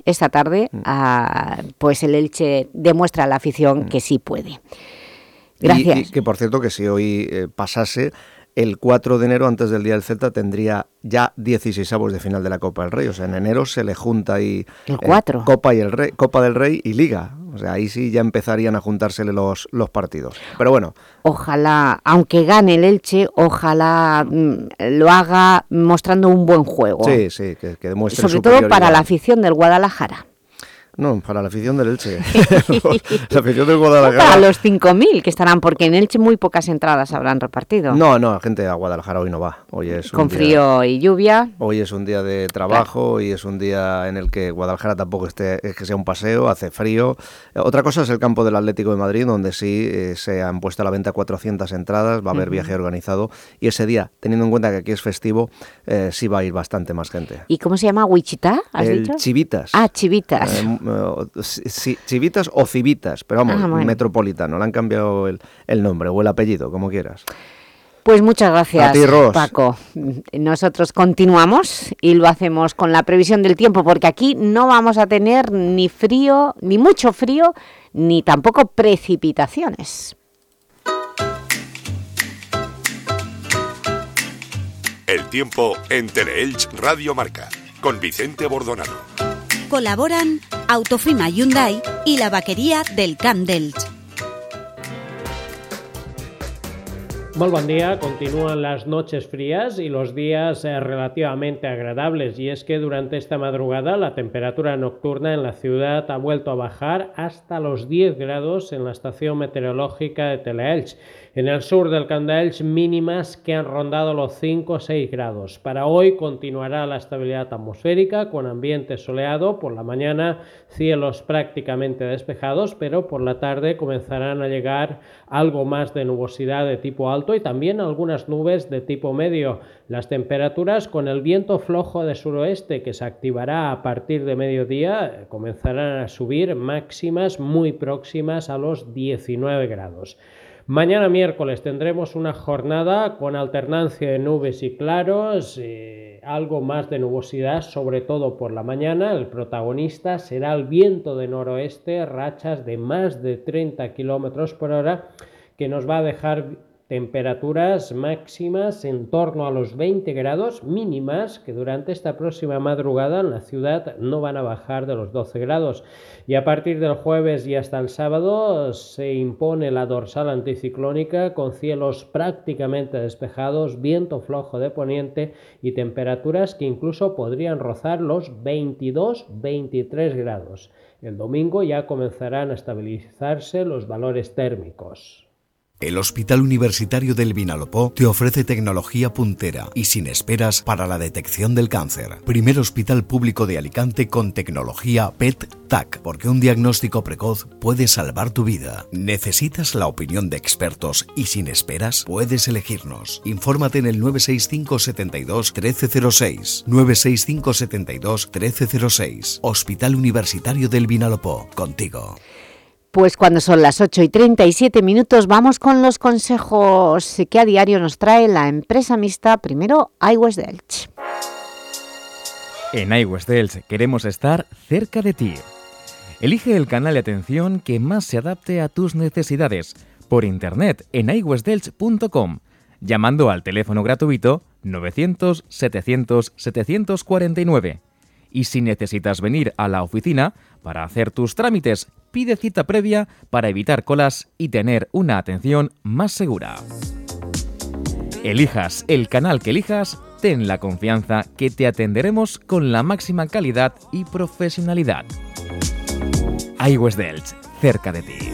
pues el Elche demuestra a la afición que sí puede. Gracias. Y que por cierto que si hoy pasase, el 4 de enero, antes del Día del Celta, tendría ya 16avos de final de la Copa del Rey. O sea, en enero se le junta ahí el 4. Copa del Rey y Liga. O sea, ahí sí ya empezarían a juntársele los partidos. Pero bueno. Ojalá, aunque gane el Elche, ojalá lo haga mostrando un buen juego. Sí, que demuestre sobre todo para la afición del Guadalajara. No, para la afición del Elche. La afición del Guadalajara. No para los 5.000 que estarán, porque en Elche muy pocas entradas habrán repartido. No, la gente a Guadalajara hoy no va. Hoy es con frío y lluvia. Hoy es un día de trabajo y es un día en el que Guadalajara tampoco es que sea un paseo, hace frío. Otra cosa es el campo del Atlético de Madrid, donde sí se han puesto a la venta 400 entradas, va a haber viaje organizado y ese día, teniendo en cuenta que aquí es festivo, sí va a ir bastante más gente. ¿Y cómo se llama? ¿Wichita? ¿Has dicho? Chivitas. Chivitas. Chivitas o Civitas, pero vamos, Metropolitano, le han cambiado el nombre o el apellido, como quieras. Pues muchas gracias, a ti, Ros. Paco. Nosotros continuamos y lo hacemos con la previsión del tiempo, porque aquí no vamos a tener ni frío, ni mucho frío, ni tampoco precipitaciones. El tiempo en Teleelch Radio Marca, con Vicente Bordonado. Colaboran Autofima Hyundai y la vaquería del Camp d'Elx. Muy buen día, continúan las noches frías y los días relativamente agradables, y es que durante esta madrugada la temperatura nocturna en la ciudad ha vuelto a bajar hasta los 10 grados en la estación meteorológica de Teleelch. En el sur del Camp d'Elx mínimas que han rondado los 5 o 6 grados. Para hoy continuará la estabilidad atmosférica con ambiente soleado. Por la mañana cielos prácticamente despejados, pero por la tarde comenzarán a llegar algo más de nubosidad de tipo alto y también algunas nubes de tipo medio. Las temperaturas con el viento flojo de suroeste que se activará a partir de mediodía comenzarán a subir, máximas muy próximas a los 19 grados. Mañana miércoles tendremos una jornada con alternancia de nubes y claros, algo más de nubosidad, sobre todo por la mañana. El protagonista será el viento de noroeste, rachas de más de 30 km por hora, que nos va a dejar temperaturas máximas en torno a los 20 grados, mínimas que durante esta próxima madrugada en la ciudad no van a bajar de los 12 grados. Y a partir del jueves y hasta el sábado se impone la dorsal anticiclónica con cielos prácticamente despejados, viento flojo de poniente y temperaturas que incluso podrían rozar los 22-23 grados. El domingo ya comenzarán a estabilizarse los valores térmicos. El Hospital Universitario del Vinalopó te ofrece tecnología puntera y sin esperas para la detección del cáncer. Primer hospital público de Alicante con tecnología PET-TAC, porque un diagnóstico precoz puede salvar tu vida. ¿Necesitas la opinión de expertos y sin esperas? Puedes elegirnos. Infórmate en el 965 72 1306. 965 72 1306. Hospital Universitario del Vinalopó. Contigo. Pues cuando son las 8:37 vamos con los consejos que a diario nos trae la empresa mixta, primero iWest d'Elx. En iWest d'Elx queremos estar cerca de ti. Elige el canal de atención que más se adapte a tus necesidades por internet en iwestdelx.com, llamando al teléfono gratuito 900 700 749. Y si necesitas venir a la oficina para hacer tus trámites, pide cita previa para evitar colas y tener una atención más segura. Elijas el canal que elijas, ten la confianza que te atenderemos con la máxima calidad y profesionalidad. iWest Delch, cerca de ti.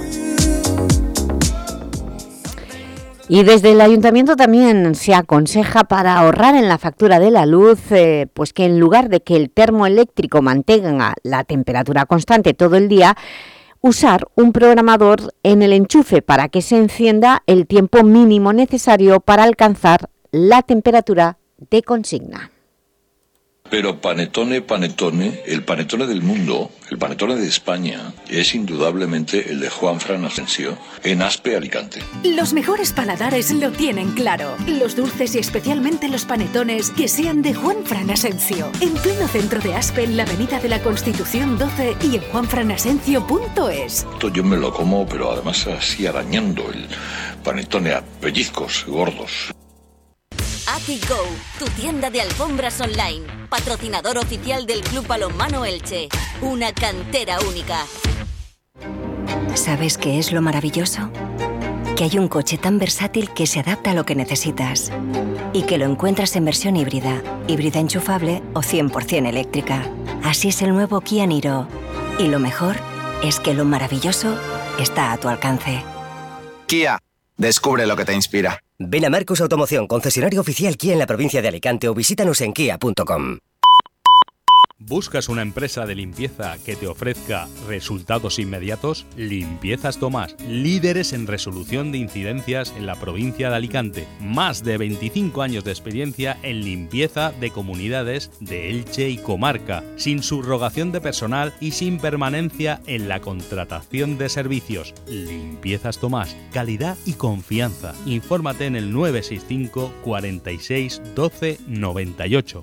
Y desde el Ayuntamiento también se aconseja, para ahorrar en la factura de la luz, pues que en lugar de que el termoeléctrico mantenga la temperatura constante todo el día, usar un programador en el enchufe para que se encienda el tiempo mínimo necesario para alcanzar la temperatura de consigna. Pero Panettone, el Panettone del mundo, el Panettone de España, es indudablemente el de Juanfran Asensio, en Aspe, Alicante. Los mejores paladares lo tienen claro. Los dulces y especialmente los panetones que sean de Juanfran Asensio. En pleno centro de Aspe, en la avenida de la Constitución 12 y en juanfranasensio.es. Yo me lo como, pero además así arañando el Panettone a pellizcos gordos. AtiGo, tu tienda de alfombras online, patrocinador oficial del Club Balonmano Elche, una cantera única. ¿Sabes qué es lo maravilloso? Que hay un coche tan versátil que se adapta a lo que necesitas y que lo encuentras en versión híbrida enchufable o 100% eléctrica. Así es el nuevo Kia Niro. Y lo mejor es que lo maravilloso está a tu alcance. Kia, descubre lo que te inspira. Ven a Marcos Automoción, concesionario oficial Kia en la provincia de Alicante, o visítanos en kia.com. ¿Buscas una empresa de limpieza que te ofrezca resultados inmediatos? Limpiezas Tomás, líderes en resolución de incidencias en la provincia de Alicante. Más de 25 años de experiencia en limpieza de comunidades de Elche y comarca, sin subrogación de personal y sin permanencia en la contratación de servicios. Limpiezas Tomás, calidad y confianza. Infórmate en el 965 46 12 98.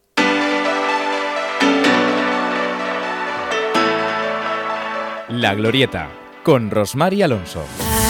La Glorieta, con Rosmar y Alonso.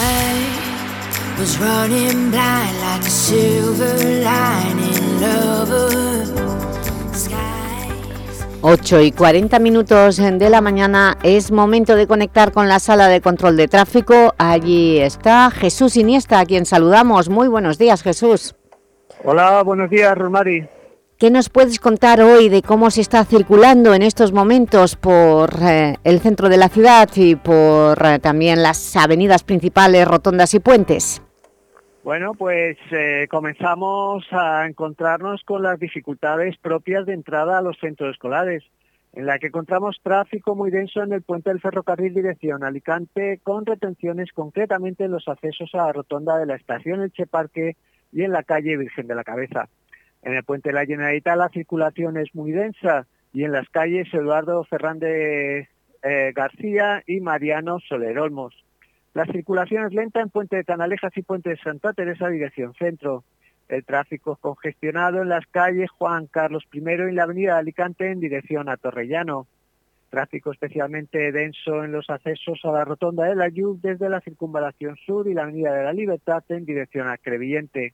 8:40 de la mañana, es momento de conectar con la sala de control de tráfico. Allí está Jesús Iniesta, a quien saludamos. Muy buenos días, Jesús. Hola, buenos días, Rosmari. ¿Qué nos puedes contar hoy de cómo se está circulando en estos momentos por el centro de la ciudad y por también las avenidas principales, rotondas y puentes? Bueno, pues comenzamos a encontrarnos con las dificultades propias de entrada a los centros escolares, en la que encontramos tráfico muy denso en el puente del ferrocarril dirección Alicante, con retenciones concretamente en los accesos a la rotonda de la estación Elche Parque y en la calle Virgen de la Cabeza. En el puente de la Generalitat la circulación es muy densa y en las calles Eduardo Fernández García y Mariano Soler Olmos. La circulación es lenta en puente de Canalejas y puente de Santa Teresa dirección centro. El tráfico es congestionado en las calles Juan Carlos I y la avenida de Alicante en dirección a Torrellano. Tráfico especialmente denso en los accesos a la rotonda de la Lluc desde la circunvalación sur y la avenida de la Libertad en dirección a Crevillente.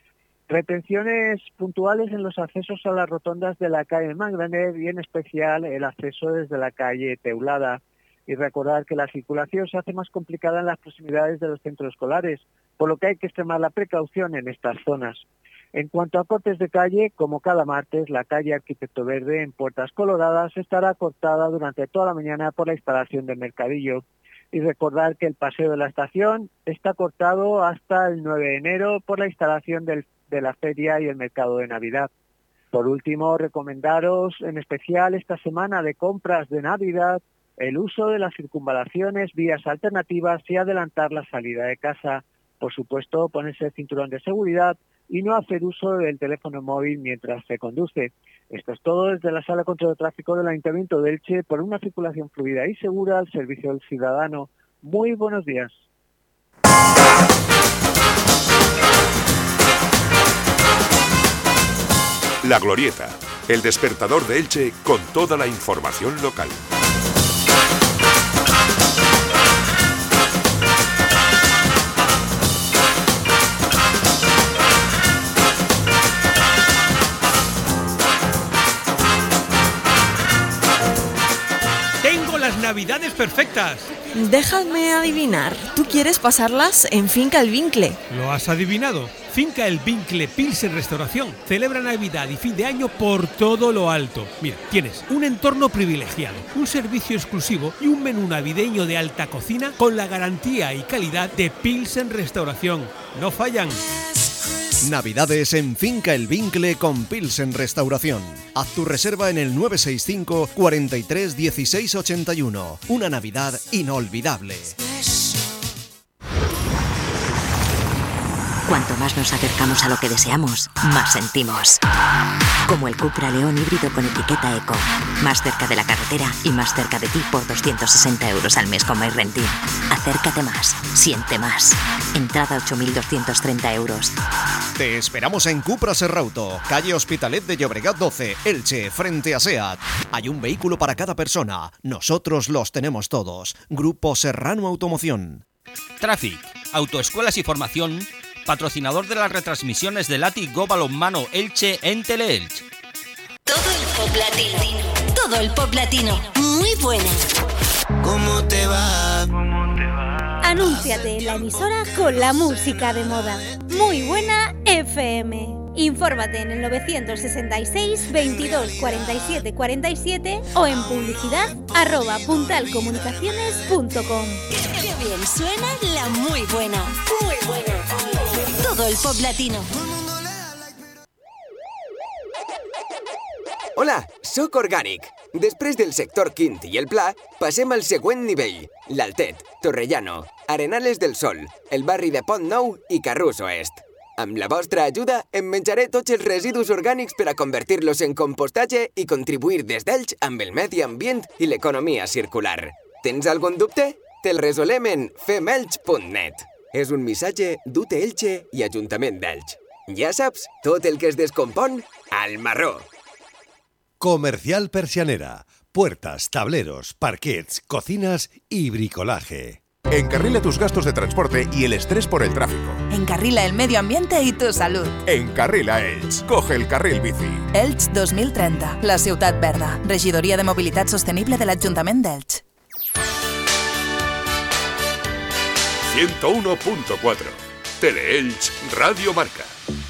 Retenciones puntuales en los accesos a las rotondas de la calle Mangraner y en especial el acceso desde la calle Teulada. Y recordar que la circulación se hace más complicada en las proximidades de los centros escolares, por lo que hay que extremar la precaución en estas zonas. En cuanto a cortes de calle, como cada martes, la calle Arquitecto Verde en Puertas Coloradas estará cortada durante toda la mañana por la instalación del mercadillo. Y recordar que el Paseo de la Estación está cortado hasta el 9 de enero por la instalación de la feria y el mercado de Navidad. Por último, recomendaros en especial esta semana de compras de Navidad el uso de las circunvalaciones, vías alternativas y adelantar la salida de casa. Por supuesto, ponerse el cinturón de seguridad y no hacer uso del teléfono móvil mientras se conduce. Esto es todo desde la Sala de Control de Tráfico del Ayuntamiento de Elche por una circulación fluida y segura al servicio del ciudadano. Muy buenos días. La Glorieta, el despertador de Elche con toda la información local. Navidades perfectas. Déjame adivinar, ¿tú quieres pasarlas en Finca El Vincle? Lo has adivinado. Finca El Vincle Pilsen Restauración celebra Navidad y fin de año por todo lo alto. Mira, tienes un entorno privilegiado, un servicio exclusivo y un menú navideño de alta cocina con la garantía y calidad de Pilsen Restauración. No fallan. Navidades en Finca El Vincle con Pilsen Restauración. Haz tu reserva en el 965 43 16 81. Una Navidad inolvidable. Cuanto más nos acercamos a lo que deseamos, más sentimos. Como el Cupra León híbrido con etiqueta Eco. Más cerca de la carretera y más cerca de ti por 260 € al mes con MyRenting. Acércate más, siente más. Entrada 8.230 €. Te esperamos en Cupra Serrauto, calle Hospitalet de Llobregat 12, Elche, frente a SEAT. Hay un vehículo para cada persona. Nosotros los tenemos todos. Grupo Serrano Automoción. Traffic, autoescuelas y formación, patrocinador de las retransmisiones del Athletic Go Balonmano Elche en Teleelch. Todo el pop latino. Todo el pop latino. Muy buena. ¿Cómo te va? Anúnciate en la emisora con la música de moda. Muy buena FM. Infórmate en el 966 22 47 47 o en publicidad @puntalcomunicaciones.com. Qué bien suena la muy buena. Muy buena. Todo el pop latino. Hola, sóc Organic. Després del sector Quint i el Pla, passem al següent nivell. L'Altet, Torrellano, Arenales del Sol, el barri de Pont Nou i Carrús Oest. Amb la vostra ajuda, em menjaré tots els residus orgànics per a convertir-los en compostatge i contribuir des d'Elx amb el medi ambient i l'economia circular. Tens algun dubte? Te'l resolem en femelx.net. És un missatge d'UTE Elche i Ajuntament d'Elx. Ja saps, tot el que es descompon, al marró. Comercial Persianera. Puertas, tableros, parquets, cocinas y bricolaje. Encarrila tus gastos de transporte y el estrés por el tráfico. Encarrila el medio ambiente y tu salud. Encarrila Elx. Coge el carril bici. Elx 2030, la ciutat verda. Regidoria de Mobilitat Sostenible de l'Ajuntament d'Elx. 101.4. Teleelch Radio Marca.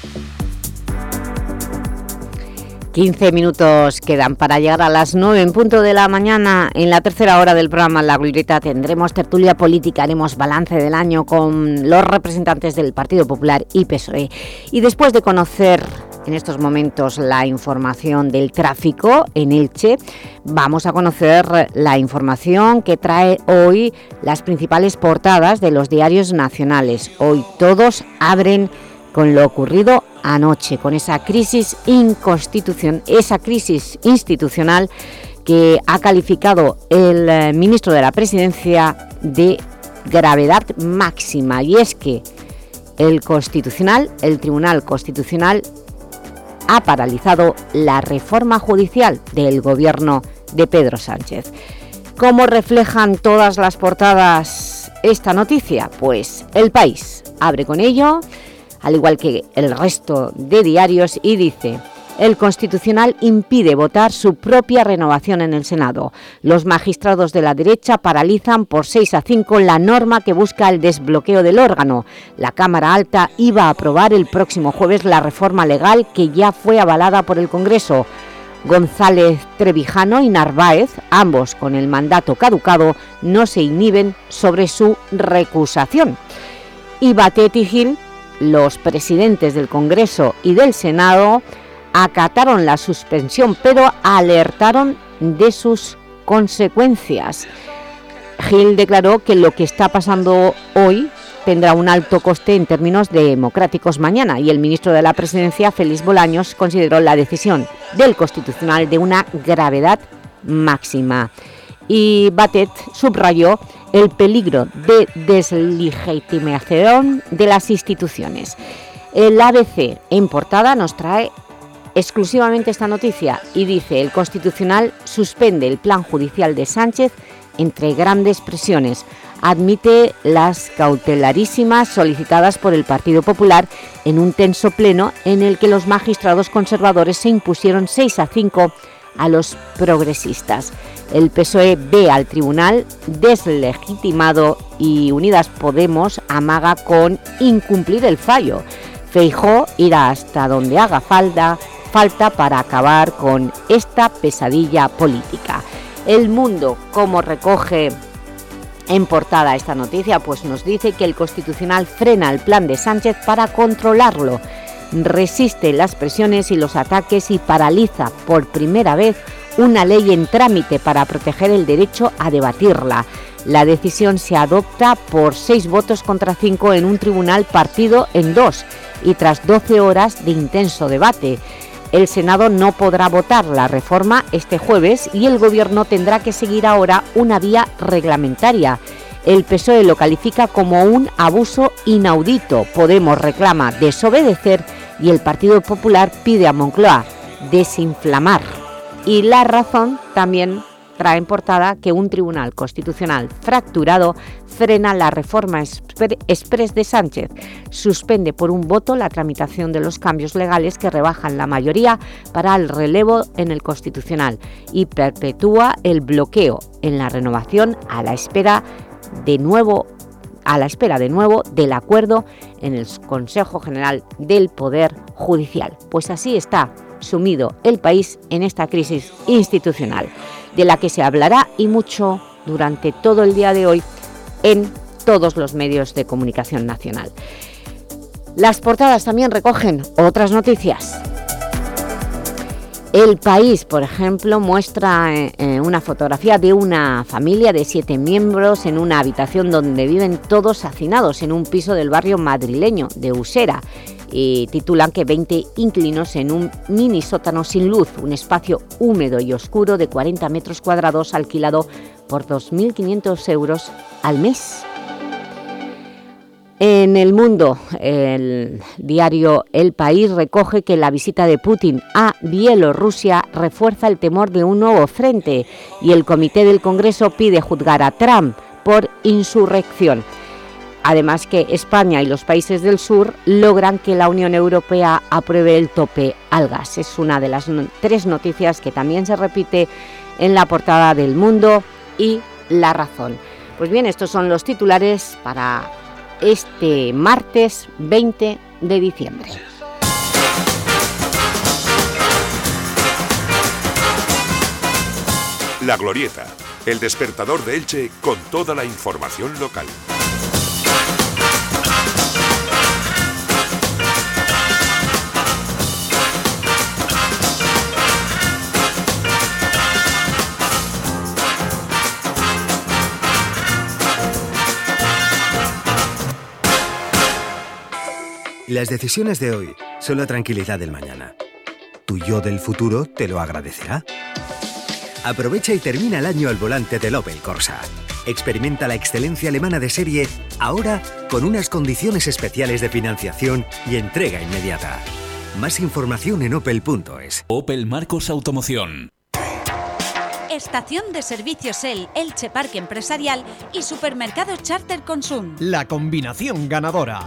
15 minutos quedan para llegar a las 9 en punto de la mañana. En la tercera hora del programa La Glorieta tendremos tertulia política, haremos balance del año con los representantes del Partido Popular y PSOE. Y después de conocer en estos momentos la información del tráfico en Elche, vamos a conocer la información que trae hoy las principales portadas de los diarios nacionales. Hoy todos abren con lo ocurrido anoche, con esa crisis institucional que ha calificado el ministro de la Presidencia de gravedad máxima, y es que el Tribunal Constitucional ha paralizado la reforma judicial del gobierno de Pedro Sánchez. ¿Cómo reflejan todas las portadas esta noticia? Pues El País abre con ello, al igual que el resto de diarios, y dice: el Constitucional impide votar su propia renovación en el Senado. Los magistrados de la derecha paralizan por 6-5 la norma que busca el desbloqueo del órgano. La Cámara Alta iba a aprobar el próximo jueves la reforma legal que ya fue avalada por el Congreso. González Trevijano y Narváez, ambos con el mandato caducado, no se inhiben sobre su recusación. Y Batet y Gil, los presidentes del Congreso y del Senado, acataron la suspensión, pero alertaron de sus consecuencias. Gil declaró que lo que está pasando hoy tendrá un alto coste en términos democráticos mañana, y el ministro de la Presidencia, Félix Bolaños, consideró la decisión del Constitucional de una gravedad máxima. Y Batet subrayó el peligro de deslegitimación de las instituciones. El ABC en portada nos trae exclusivamente esta noticia y dice: el Constitucional suspende el plan judicial de Sánchez entre grandes presiones. Admite las cautelarísimas solicitadas por el Partido Popular en un tenso pleno en el que los magistrados conservadores se impusieron 6-5 a los progresistas. El PSOE ve al tribunal deslegitimado y Unidas Podemos amaga con incumplir el fallo. Feijóo irá hasta donde haga falta para acabar con esta pesadilla política. El Mundo, como recoge en portada esta noticia, pues nos dice que el Constitucional frena el plan de Sánchez para controlarlo, resiste las presiones y los ataques y paraliza por primera vez una ley en trámite para proteger el derecho a debatirla. La decisión se adopta por 6 votos contra 5 en un tribunal partido en 2 y tras 12 horas de intenso debate. El Senado no podrá votar la reforma este jueves y el Gobierno tendrá que seguir ahora una vía reglamentaria. El PSOE lo califica como un abuso inaudito. Podemos reclama desobedecer y el Partido Popular pide a Moncloa desinflamar. Y La Razón también trae en portada que un tribunal constitucional fracturado frena la reforma exprés de Sánchez, suspende por un voto la tramitación de los cambios legales que rebajan la mayoría para el relevo en el Constitucional y perpetúa el bloqueo en la renovación a la espera de nuevo del acuerdo en el Consejo General del Poder Judicial. Pues así está sumido el país en esta crisis institucional, de la que se hablará y mucho durante todo el día de hoy en todos los medios de comunicación nacional. Las portadas también recogen otras noticias. El País, por ejemplo, muestra una fotografía de una familia de 7 miembros en una habitación donde viven todos hacinados en un piso del barrio madrileño de Usera. Y titulan que 20 inquilinos en un mini sótano sin luz, un espacio húmedo y oscuro de 40 metros cuadrados alquilado por 2.500 euros al mes. En El Mundo, el diario El País recoge que la visita de Putin a Bielorrusia refuerza el temor de un nuevo frente y el Comité del Congreso pide juzgar a Trump por insurrección. Además que España y los países del sur logran que la Unión Europea apruebe el tope al gas. Es una de las 3 noticias que también se repite en la portada del Mundo y La Razón. Pues bien, estos son los titulares para este martes 20 de diciembre. La Glorieta, el despertador de Elche con toda la información local. Las decisiones de hoy son la tranquilidad del mañana. Tu yo del futuro te lo agradecerá. Aprovecha y termina el año al volante del Opel Corsa. Experimenta la excelencia alemana de serie, ahora con unas condiciones especiales de financiación y entrega inmediata. Más información en opel.es. Opel Marcos Automoción. Estación de servicios Elche Parque Empresarial y Supermercado Charter Consum. La combinación ganadora.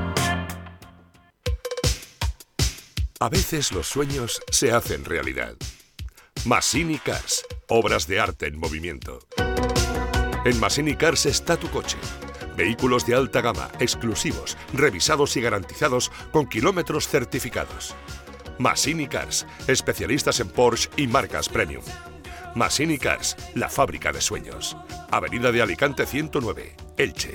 A veces los sueños se hacen realidad. Massini Cars, obras de arte en movimiento. En Massini Cars está tu coche. Vehículos de alta gama, exclusivos, revisados y garantizados con kilómetros certificados. Massini Cars, especialistas en Porsche y marcas premium. Massini Cars, la fábrica de sueños. Avenida de Alicante 109, Elche.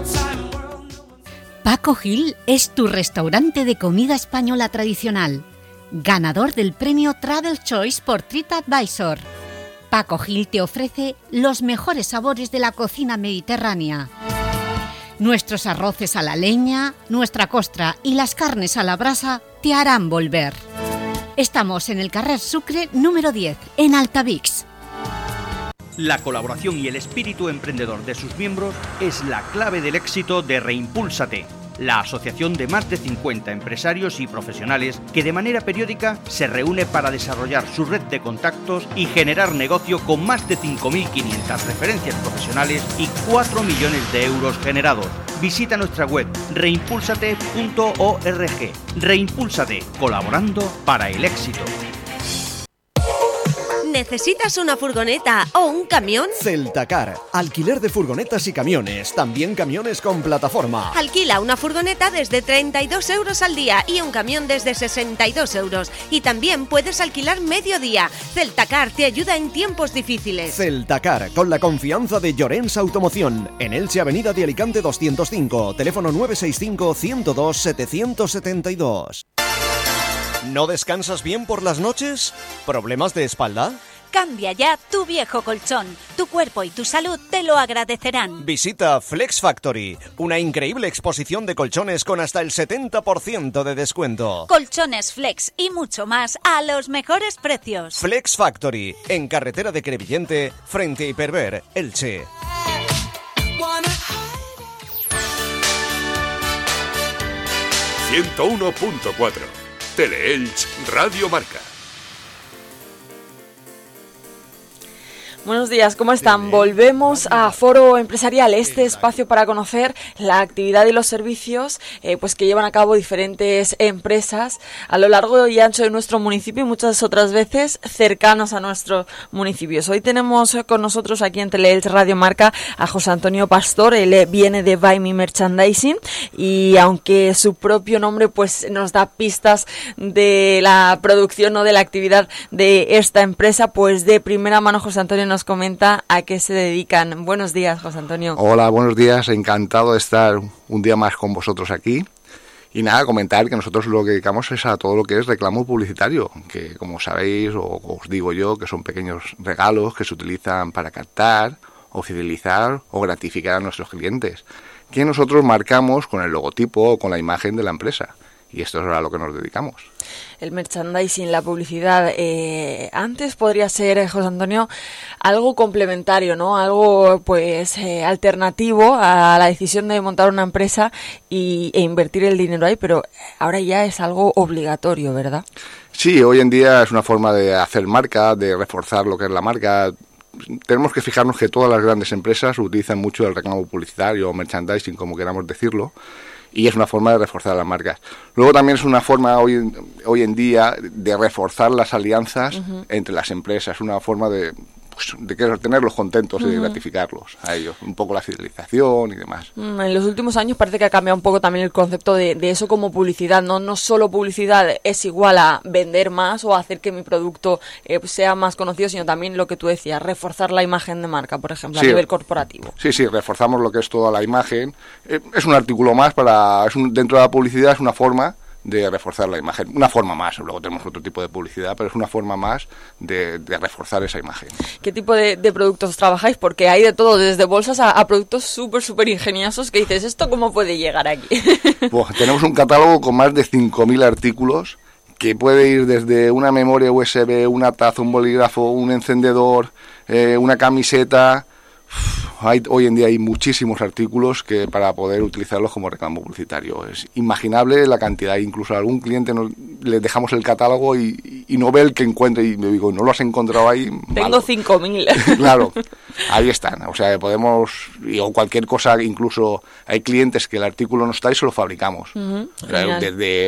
Paco Gil es tu restaurante de comida española tradicional, ganador del premio Travel Choice por TripAdvisor. Paco Gil te ofrece los mejores sabores de la cocina mediterránea. Nuestros arroces a la leña, nuestra costra y las carnes a la brasa te harán volver. Estamos en el carrer Sucre número 10, en Altavix. La colaboración y el espíritu emprendedor de sus miembros es la clave del éxito de Reimpúlsate, la asociación de más de 50 empresarios y profesionales que de manera periódica se reúne para desarrollar su red de contactos y generar negocio con más de 5.500 referencias profesionales y 4 millones de euros generados. Visita nuestra web reimpúlsate.org. Reimpúlsate, colaborando para el éxito. ¿Necesitas una furgoneta o un camión? Celtacar, alquiler de furgonetas y camiones, también camiones con plataforma. Alquila una furgoneta desde 32 euros al día y un camión desde 62 euros. Y también puedes alquilar medio día. Celtacar te ayuda en tiempos difíciles. Celtacar, con la confianza de Llorens Automoción. En Elche, Avenida de Alicante 205, teléfono 965 102 772. ¿No descansas bien por las noches? ¿Problemas de espalda? Cambia ya tu viejo colchón. Tu cuerpo y tu salud te lo agradecerán. Visita Flex Factory, una increíble exposición de colchones con hasta el 70% de descuento. Colchones Flex y mucho más a los mejores precios. Flex Factory, en carretera de Crevillente, frente a Hiperver, Elche. ...101.4... Teleelch Radio Marca. Buenos días, ¿cómo están? Volvemos a Foro Empresarial, este espacio para conocer la actividad y los servicios pues que llevan a cabo diferentes empresas a lo largo y ancho de nuestro municipio y muchas otras veces cercanos a nuestros municipios. Hoy tenemos con nosotros aquí en Teleelch Radio Marca a José Antonio Pastor. Él viene de Buy Me Merchandising y aunque su propio nombre pues nos da pistas de la producción o de la actividad de esta empresa, pues de primera mano José Antonio nos comenta a qué se dedican. Buenos días, José Antonio. Hola, buenos días. Encantado de estar un día más con vosotros aquí. Y nada, comentar que nosotros lo que dedicamos es a todo lo que es reclamo publicitario, que como sabéis, o os digo yo, que son pequeños regalos que se utilizan para captar o fidelizar o gratificar a nuestros clientes, que nosotros marcamos con el logotipo o con la imagen de la empresa. Y esto es a lo que nos dedicamos. El merchandising, la publicidad, antes podría ser, José Antonio, algo complementario, ¿no? Algo pues alternativo a la decisión de montar una empresa e invertir el dinero ahí, pero ahora ya es algo obligatorio, ¿verdad? Sí, hoy en día es una forma de hacer marca, de reforzar lo que es la marca. Tenemos que fijarnos que todas las grandes empresas utilizan mucho el reclamo publicitario o merchandising, como queramos decirlo, y es una forma de reforzar las marcas. Luego también es una forma hoy en día de reforzar las alianzas entre las empresas, una forma de tenerlos contentos y de gratificarlos a ellos, un poco la fidelización y demás. En los últimos años parece que ha cambiado un poco también el concepto de eso como publicidad, no solo publicidad es igual a vender más o hacer que mi producto sea más conocido, sino también lo que tú decías, reforzar la imagen de marca, por ejemplo, a nivel corporativo. Sí, reforzamos lo que es toda la imagen. Es un artículo más dentro de la publicidad, es una forma de reforzar la imagen, una forma más. Luego tenemos otro tipo de publicidad, pero es una forma más de reforzar esa imagen. ¿Qué tipo de productos trabajáis? Porque hay de todo, desde bolsas a productos súper ingeniosos que dices, ¿esto cómo puede llegar aquí? Pues tenemos un catálogo con más de 5.000 artículos que puede ir desde una memoria USB, una taza, un bolígrafo, un encendedor, una camiseta. Hoy en día hay muchísimos artículos que para poder utilizarlos como reclamo publicitario. Es imaginable la cantidad, incluso a algún cliente le dejamos el catálogo y no ve el que encuentre y me digo, ¿no lo has encontrado ahí? Tengo 5.000. Claro, ahí están. O sea, podemos, o cualquier cosa, incluso hay clientes que el artículo no está y se lo fabricamos. Desde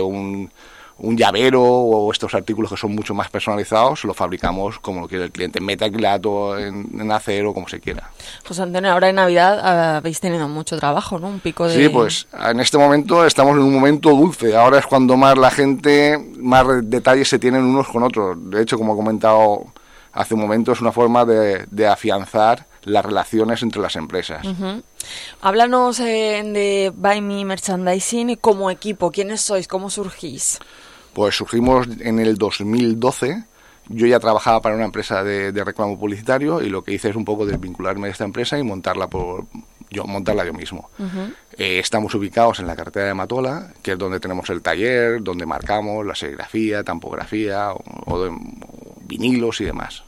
un llavero o estos artículos que son mucho más personalizados, lo fabricamos como lo quiere el cliente, metacrilato, en acero, como se quiera. José Antonio, ahora en Navidad habéis tenido mucho trabajo, ¿no? Un pico de... Sí, pues en este momento estamos en un momento dulce, ahora es cuando más la gente, más detalles se tienen unos con otros. De hecho, como he comentado hace un momento, es una forma de afianzar las relaciones entre las empresas. Háblanos de Buy Me Merchandising como equipo. ¿Quiénes sois? ¿Cómo surgís? Pues surgimos en el 2012. Yo ya trabajaba para una empresa de reclamo publicitario y lo que hice es un poco desvincularme de esta empresa y montarla yo mismo. Estamos ubicados en la carretera de Matola, que es donde tenemos el taller, donde marcamos la serigrafía, tampografía o vinilos y demás.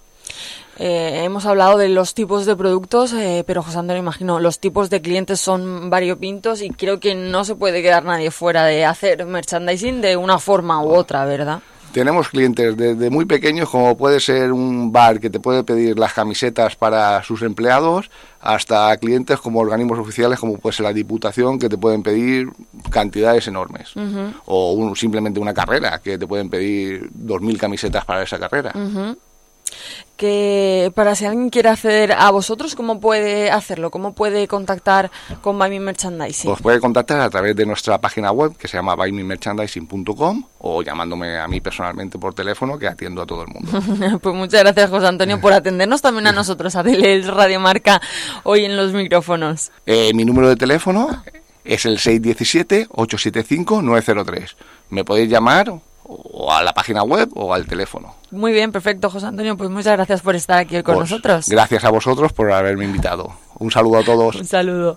Hemos hablado de los tipos de productos, pero José Antonio, imagino, los tipos de clientes son variopintos y creo que no se puede quedar nadie fuera de hacer merchandising de una forma u otra, ¿verdad? Tenemos clientes desde muy pequeños, como puede ser un bar que te puede pedir las camisetas para sus empleados, hasta clientes como organismos oficiales, como puede ser la Diputación, que te pueden pedir cantidades enormes. O simplemente una carrera, que te pueden pedir 2.000 camisetas para esa carrera. Que para si alguien quiere acceder a vosotros, ¿cómo puede hacerlo? ¿Cómo puede contactar con Buy Me Merchandising? Pues puede contactar a través de nuestra página web, que se llama buymemerchandising.com, o llamándome a mí personalmente por teléfono, que atiendo a todo el mundo. Pues muchas gracias, José Antonio, por atendernos también a nosotros, a Teleelch Radio Marca, hoy en los micrófonos. Mi número de teléfono es el 617-875-903. Me podéis llamar o a la página web o al teléfono. Muy bien, perfecto, José Antonio, pues muchas gracias por estar aquí hoy con nosotros. Gracias a vosotros por haberme invitado. Un saludo a todos. Un saludo.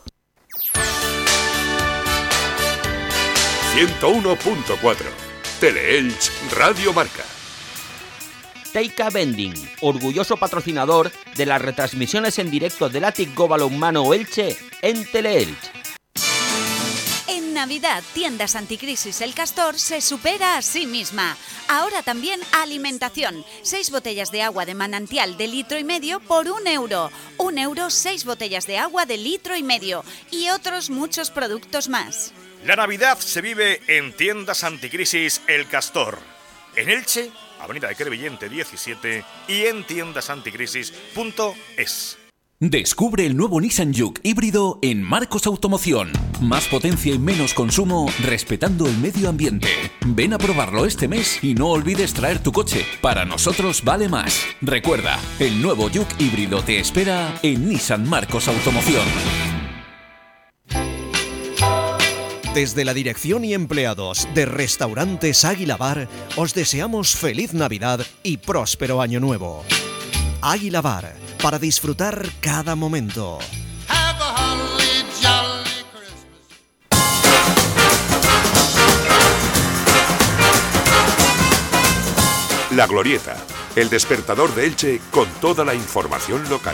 101.4 Teleelch Radio Marca. Teika Vending, orgulloso patrocinador de las retransmisiones en directo del Athletic Go Balonmano Elche en Teleelch. En Navidad, Tiendas Anticrisis El Castor se supera a sí misma. Ahora también alimentación. 6 botellas de agua de manantial de 1,5 litros por 1 euro. 1 euro, 6 botellas de agua de 1,5 litros. Y otros muchos productos más. La Navidad se vive en Tiendas Anticrisis El Castor. En Elche, Avenida de Crevillente 17 y en tiendasanticrisis.es. Descubre el nuevo Nissan Juke híbrido en Marcos Automoción. Más potencia y menos consumo, respetando el medio ambiente. Ven a probarlo este mes y no olvides traer tu coche. Para nosotros vale más. Recuerda, el nuevo Juke híbrido te espera en Nissan Marcos Automoción. Desde la dirección y empleados de Restaurantes Águila Bar, os deseamos feliz Navidad y próspero Año Nuevo. Águila Bar, para disfrutar cada momento. La Glorieta, el despertador de Elche con toda la información local.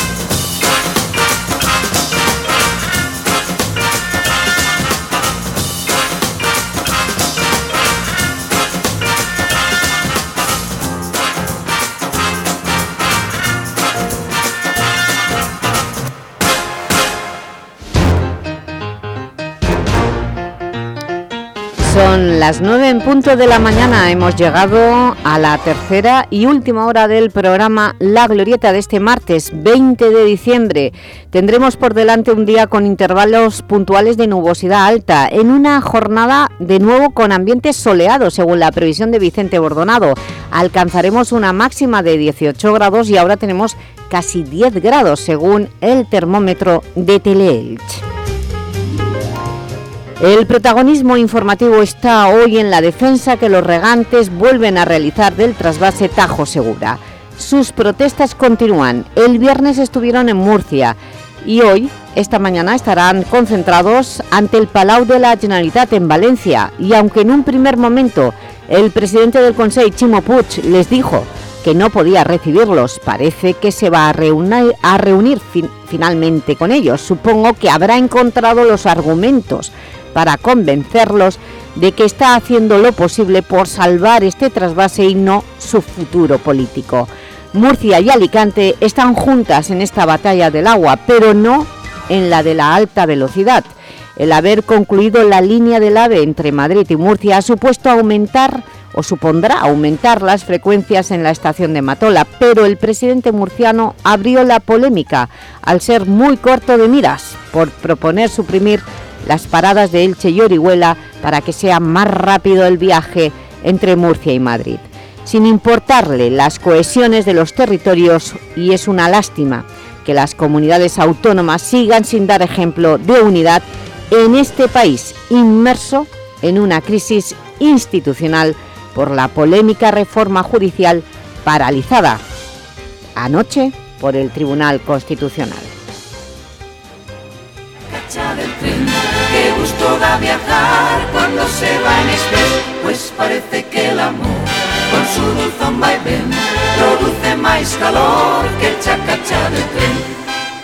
Son las 9 en punto de la mañana. Hemos llegado a la tercera y última hora del programa La Glorieta de este martes 20 de diciembre. Tendremos por delante un día con intervalos puntuales de nubosidad alta, en una jornada de nuevo con ambientes soleados, según la previsión de Vicente Bordonado. Alcanzaremos una máxima de 18 grados y ahora tenemos casi 10 grados, según el termómetro de Teleelch. El protagonismo informativo está hoy en la defensa que los regantes vuelven a realizar del trasvase Tajo Segura. Sus protestas continúan. El viernes estuvieron en Murcia y hoy, esta mañana, estarán concentrados ante el Palau de la Generalitat en Valencia. Y aunque en un primer momento el presidente del Consell, Ximo Puig, les dijo que no podía recibirlos, parece que se va a reunir finalmente con ellos. Supongo que habrá encontrado los argumentos para convencerlos de que está haciendo lo posible por salvar este trasvase y no su futuro político. Murcia y Alicante están juntas en esta batalla del agua, pero no en la de la alta velocidad. El haber concluido la línea del AVE entre Madrid y Murcia ha supondrá aumentar las frecuencias en la estación de Matola, pero el presidente murciano abrió la polémica al ser muy corto de miras por proponer suprimir las paradas de Elche y Orihuela para que sea más rápido el viaje entre Murcia y Madrid, sin importarle las cohesiones de los territorios, y es una lástima que las comunidades autónomas sigan sin dar ejemplo de unidad en este país inmerso en una crisis institucional por la polémica reforma judicial paralizada anoche por el Tribunal Constitucional. Del tren, qué gusto da viajar cuando se va en express, pues parece que el amor con su dulzón vaivén produce más calor que el chacachá del tren.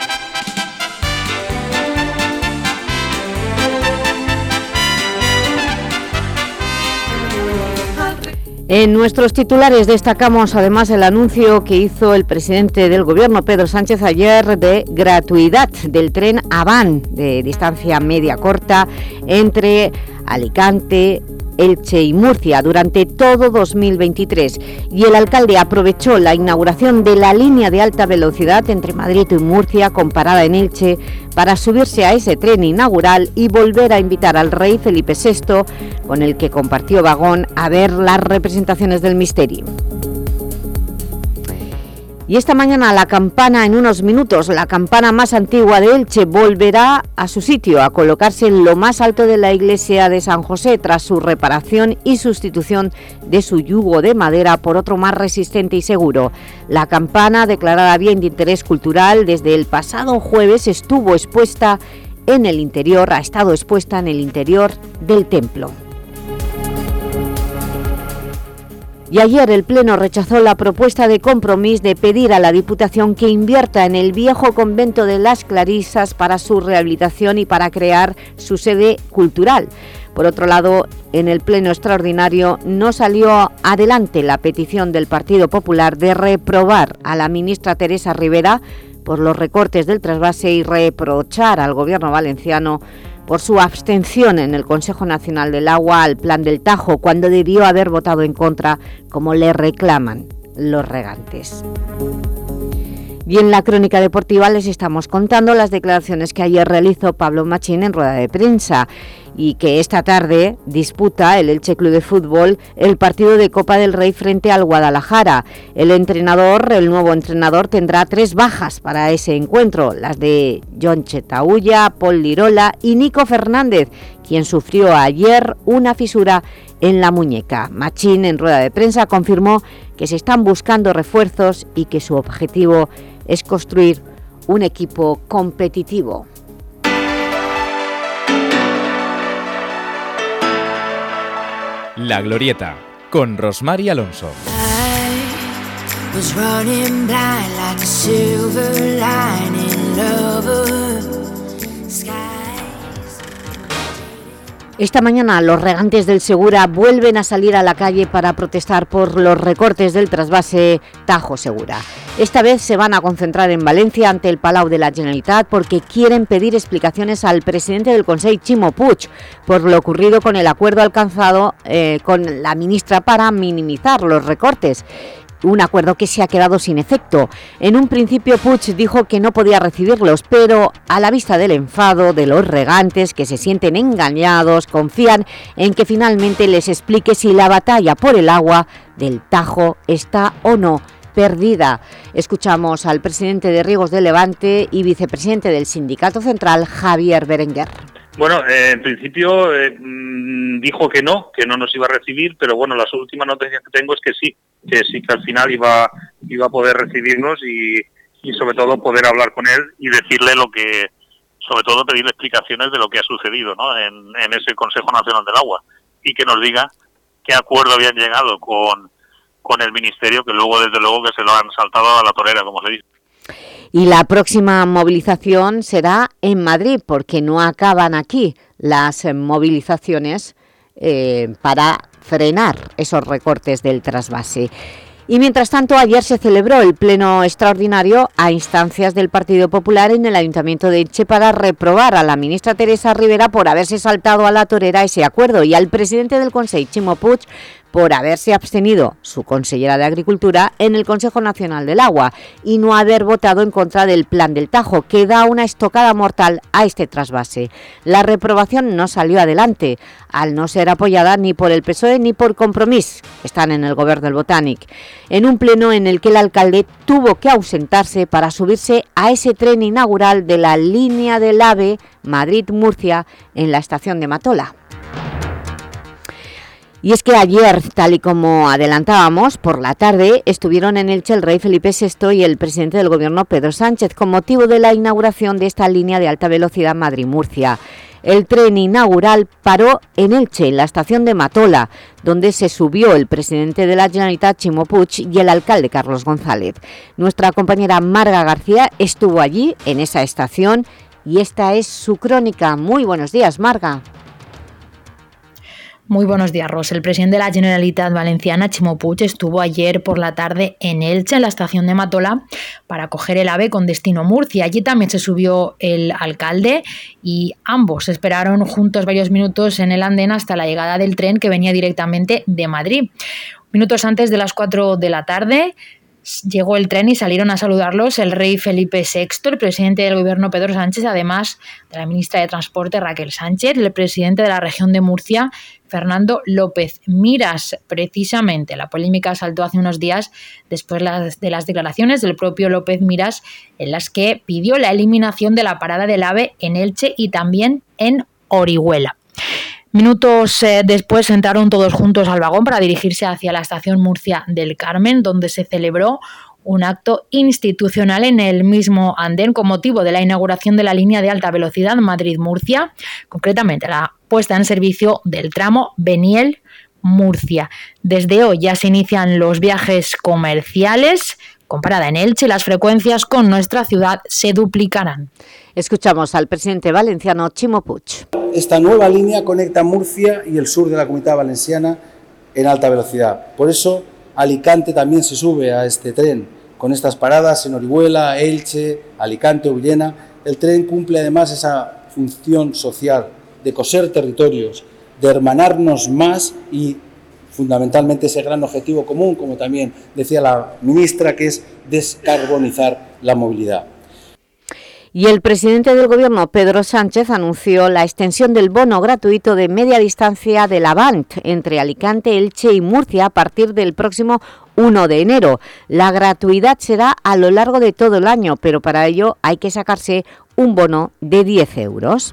En nuestros titulares destacamos además el anuncio que hizo el presidente del Gobierno, Pedro Sánchez, ayer de gratuidad del tren Avant de distancia media-corta entre Alicante, Elche y Murcia durante todo 2023 y el alcalde aprovechó la inauguración de la línea de alta velocidad entre Madrid y Murcia con parada en Elche para subirse a ese tren inaugural y volver a invitar al rey Felipe VI, con el que compartió vagón, a ver las representaciones del misterio. Y esta mañana la campana, en unos minutos, la campana más antigua de Elche volverá a su sitio, a colocarse en lo más alto de la iglesia de San José tras su reparación y sustitución de su yugo de madera por otro más resistente y seguro. La campana, declarada bien de interés cultural, desde el pasado jueves ha estado expuesta en el interior del templo. Y ayer el Pleno rechazó la propuesta de Compromís de pedir a la Diputación que invierta en el viejo convento de las Clarisas para su rehabilitación y para crear su sede cultural. Por otro lado, en el Pleno extraordinario no salió adelante la petición del Partido Popular de reprobar a la ministra Teresa Rivera por los recortes del trasvase y reprochar al Gobierno valenciano por su abstención en el Consejo Nacional del Agua al Plan del Tajo, cuando debió haber votado en contra, como le reclaman los regantes. Y en la crónica deportiva les estamos contando las declaraciones que ayer realizó Pablo Machín en rueda de prensa y que esta tarde disputa el Elche Club de Fútbol el partido de Copa del Rey frente al Guadalajara. El nuevo entrenador, tendrá 3 bajas para ese encuentro, las de Jon Chetaulla, Pol Lirola y Nico Fernández, quien sufrió ayer una fisura en la muñeca. Machín, en rueda de prensa, confirmó que se están buscando refuerzos y que su objetivo es construir un equipo competitivo. La Glorieta, con Rosmar Alonso. Esta mañana los regantes del Segura vuelven a salir a la calle para protestar por los recortes del trasvase Tajo Segura. Esta vez se van a concentrar en Valencia ante el Palau de la Generalitat porque quieren pedir explicaciones al presidente del Consell, Ximo Puig, por lo ocurrido con el acuerdo alcanzado con la ministra para minimizar los recortes. Un acuerdo que se ha quedado sin efecto. En un principio Puig dijo que no podía recibirlos, pero a la vista del enfado de los regantes, que se sienten engañados, confían en que finalmente les explique si la batalla por el agua del Tajo está o no perdida. Escuchamos al presidente de Riegos de Levante y vicepresidente del Sindicato Central, Javier Berenguer. Bueno, en principio dijo que no nos iba a recibir, pero bueno, las últimas noticias que tengo es que sí que al final iba a poder recibirnos y sobre todo poder hablar con él y decirle lo que, sobre todo pedirle explicaciones de lo que ha sucedido, ¿no? en ese Consejo Nacional del Agua, y que nos diga qué acuerdo habían llegado con el Ministerio, que luego desde luego que se lo han saltado a la torera, como se dice. Y la próxima movilización será en Madrid, porque no acaban aquí las movilizaciones para frenar esos recortes del trasvase. Y mientras tanto, ayer se celebró el pleno extraordinario a instancias del Partido Popular en el Ayuntamiento de Elche para reprobar a la ministra Teresa Rivera por haberse saltado a la torera ese acuerdo y al presidente del Consell, Ximo Puig, por haberse abstenido, su consellera de Agricultura, en el Consejo Nacional del Agua y no haber votado en contra del Plan del Tajo, que da una estocada mortal a este trasvase. La reprobación no salió adelante, al no ser apoyada ni por el PSOE ni por Compromís, que están en el Govern del Botànic, en un pleno en el que el alcalde tuvo que ausentarse para subirse a ese tren inaugural de la línea del AVE Madrid-Murcia en la estación de Matola. Y es que ayer, tal y como adelantábamos, por la tarde estuvieron en Elche el rey Felipe VI y el presidente del Gobierno, Pedro Sánchez, con motivo de la inauguración de esta línea de alta velocidad Madrid-Murcia. El tren inaugural paró en Elche, en la estación de Matola, donde se subió el presidente de la Generalitat, Ximo Puig, y el alcalde, Carlos González. Nuestra compañera Marga García estuvo allí, en esa estación, y esta es su crónica. Muy buenos días, Marga. Muy buenos días, Ros. El presidente de la Generalitat Valenciana, Ximo Puig, estuvo ayer por la tarde en Elche, en la estación de Matola, para coger el AVE con destino Murcia. Allí también se subió el alcalde y ambos esperaron juntos varios minutos en el andén hasta la llegada del tren que venía directamente de Madrid. Minutos antes de las 4 de la tarde llegó el tren y salieron a saludarlos el rey Felipe VI, el presidente del gobierno Pedro Sánchez, además de la ministra de Transporte Raquel Sánchez, el presidente de la región de Murcia, Fernando López Miras. Precisamente la polémica saltó hace unos días después de las declaraciones del propio López Miras, en las que pidió la eliminación de la parada del AVE en Elche y también en Orihuela. Minutos después entraron todos juntos al vagón para dirigirse hacia la estación Murcia del Carmen, donde se celebró un acto institucional en el mismo andén con motivo de la inauguración de la línea de alta velocidad Madrid-Murcia, concretamente la puesta en servicio del tramo Beniel-Murcia. Desde hoy ya se inician los viajes comerciales. Con parada en Elche, las frecuencias con nuestra ciudad se duplicarán. Escuchamos al presidente valenciano Ximo Puig. Esta nueva línea conecta Murcia y el sur de la Comunidad Valenciana en alta velocidad. Por eso Alicante también se sube a este tren. Con estas paradas en Orihuela, Elche, Alicante o Villena, el tren cumple además esa función social de coser territorios, de hermanarnos más y fundamentalmente ese gran objetivo común, como también decía la ministra, que es descarbonizar la movilidad. Y el presidente del Gobierno, Pedro Sánchez, anunció la extensión del bono gratuito de media distancia del Avant entre Alicante, Elche y Murcia a partir del próximo 1 de enero. La gratuidad será a lo largo de todo el año, pero para ello hay que sacarse un bono de 10 euros.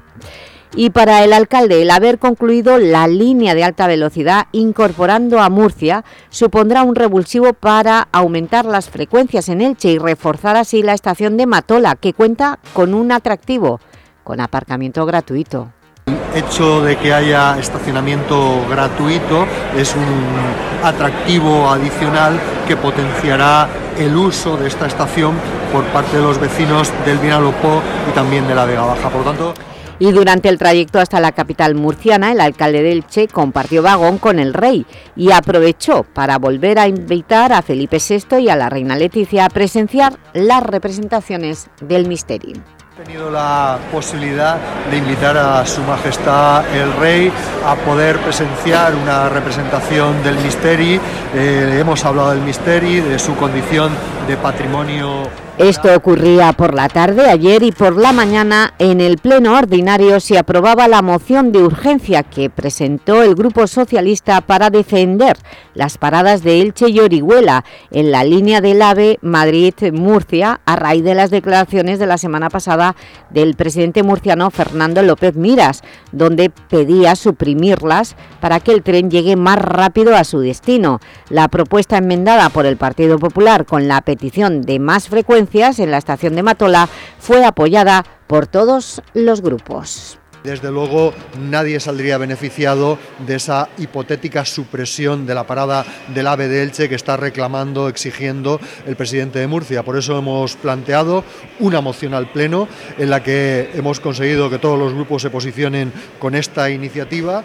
Y para el alcalde, el haber concluido la línea de alta velocidad incorporando a Murcia supondrá un revulsivo para aumentar las frecuencias en Elche y reforzar así la estación de Matola, que cuenta con un atractivo, con aparcamiento gratuito. El hecho de que haya estacionamiento gratuito es un atractivo adicional que potenciará el uso de esta estación por parte de los vecinos del Vinalopó y también de la Vega Baja. Por lo tanto, y durante el trayecto hasta la capital murciana, el alcalde de Elche compartió vagón con el rey y aprovechó para volver a invitar a Felipe VI y a la reina Leticia a presenciar las representaciones del Misteri. He tenido la posibilidad de invitar a Su Majestad el Rey a poder presenciar una representación del Misteri. Hemos hablado del Misteri, de su condición de patrimonio. Esto ocurría por la tarde ayer y por la mañana en el pleno ordinario se aprobaba la moción de urgencia que presentó el Grupo Socialista para defender las paradas de Elche y Orihuela en la línea del AVE Madrid-Murcia a raíz de las declaraciones de la semana pasada del presidente murciano Fernando López Miras, donde pedía suprimirlas para que el tren llegue más rápido a su destino. La propuesta enmendada por el Partido Popular con la petición de más frecuencias en la estación de Matola fue apoyada por todos los grupos. Desde luego nadie saldría beneficiado de esa hipotética supresión de la parada del AVE de Elche que está reclamando, exigiendo el presidente de Murcia. Por eso hemos planteado una moción al Pleno en la que hemos conseguido que todos los grupos se posicionen con esta iniciativa.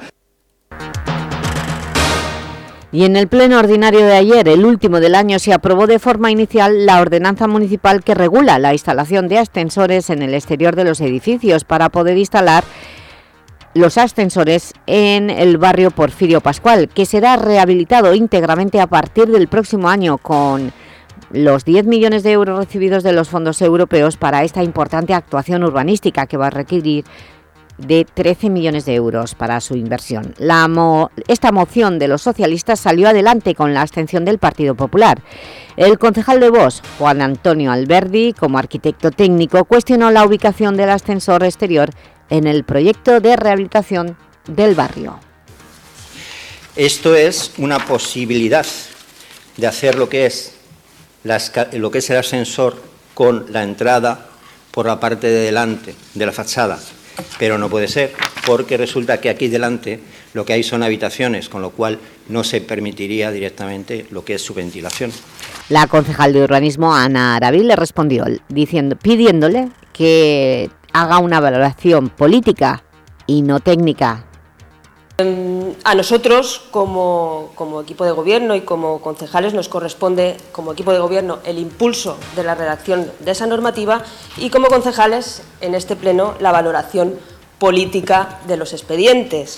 Y en el pleno ordinario de ayer, el último del año, se aprobó de forma inicial la ordenanza municipal que regula la instalación de ascensores en el exterior de los edificios para poder instalar los ascensores en el barrio Porfirio Pascual, que será rehabilitado íntegramente a partir del próximo año con los 10 millones de euros recibidos de los fondos europeos para esta importante actuación urbanística que va a requerir de 13 millones de euros para su inversión. Esta moción de los socialistas salió adelante con la abstención del Partido Popular. El concejal de Vox, Juan Antonio Alberdi, como arquitecto técnico, cuestionó la ubicación del ascensor exterior en el proyecto de rehabilitación del barrio. Esto es una posibilidad de hacer lo que es el ascensor con la entrada por la parte de delante de la fachada. Pero no puede ser, porque resulta que aquí delante lo que hay son habitaciones, con lo cual no se permitiría directamente lo que es su ventilación. La concejal de urbanismo, Ana Arabil, le respondió pidiéndole que haga una valoración política y no técnica A nosotros, como equipo de gobierno y como concejales, nos corresponde, como equipo de gobierno, el impulso de la redacción de esa normativa y, como concejales, en este pleno, la valoración política de los expedientes.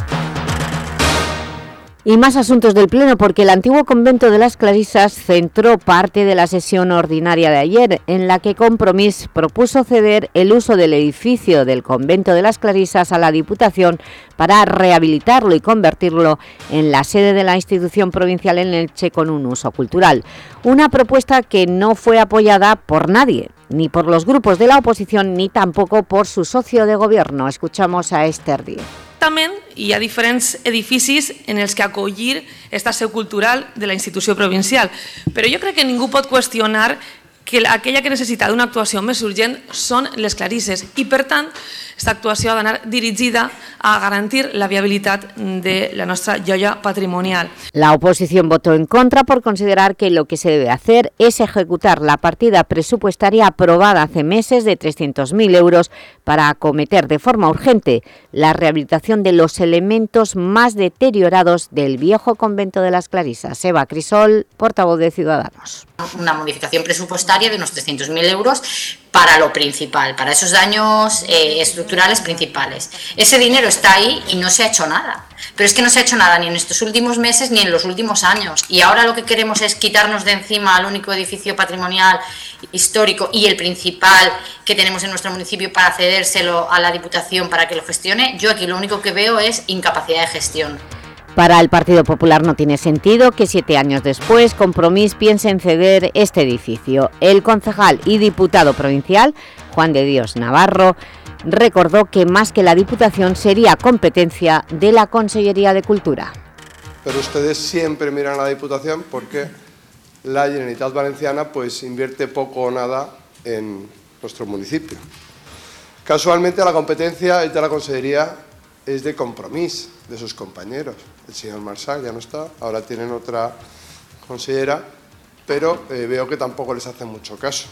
Y más asuntos del Pleno, porque el antiguo convento de las Clarisas centró parte de la sesión ordinaria de ayer, en la que Compromís propuso ceder el uso del edificio del convento de las Clarisas a la Diputación para rehabilitarlo y convertirlo en la sede de la institución provincial en Elche con un uso cultural. Una propuesta que no fue apoyada por nadie, ni por los grupos de la oposición, ni tampoco por su socio de gobierno. Escuchamos a Esther Díez. Hi ha diferents edificis en els que acollir esta seu cultural de la institució provincial, però jo crec que ningú pot qüestionar que aquella que necessita d'una actuació més urgent són les Clarisses i, per tant, aquesta actuació ha d'anar dirigida a garantir la viabilitat de la nostra joia patrimonial. La oposición votó en contra por considerar que lo que se debe hacer es ejecutar la partida presupuestaria aprobada hace meses de 300.000 euros para acometer de forma urgente la rehabilitación de los elementos más deteriorados del viejo convento de las Clarisas. Eva Crisol, portavoz de Ciudadanos. Una modificación presupuestaria de unos 300.000 euros para lo principal, para esos daños estructurales principales. Ese dinero está ahí y no se ha hecho nada. Pero es que no se ha hecho nada ni en estos últimos meses ni en los últimos años. Y ahora lo que queremos es quitarnos de encima al único edificio patrimonial histórico y el principal que tenemos en nuestro municipio para cedérselo a la Diputación para que lo gestione. Yo aquí lo único que veo es incapacidad de gestión. Para el Partido Popular no tiene sentido que 7 años después Compromís piense en ceder este edificio. El concejal y diputado provincial, Juan de Dios Navarro, recordó que más que la Diputación sería competencia de la Consellería de Cultura. Pero ustedes siempre miran a la Diputación porque la Generalitat Valenciana pues invierte poco o nada en nuestro municipio. Casualmente la competencia es de la Consellería, es de Compromís, de sus compañeros. El señor Marçal ya no está, ahora tienen otra consellera, pero veo que tampoco les hace mucho caso.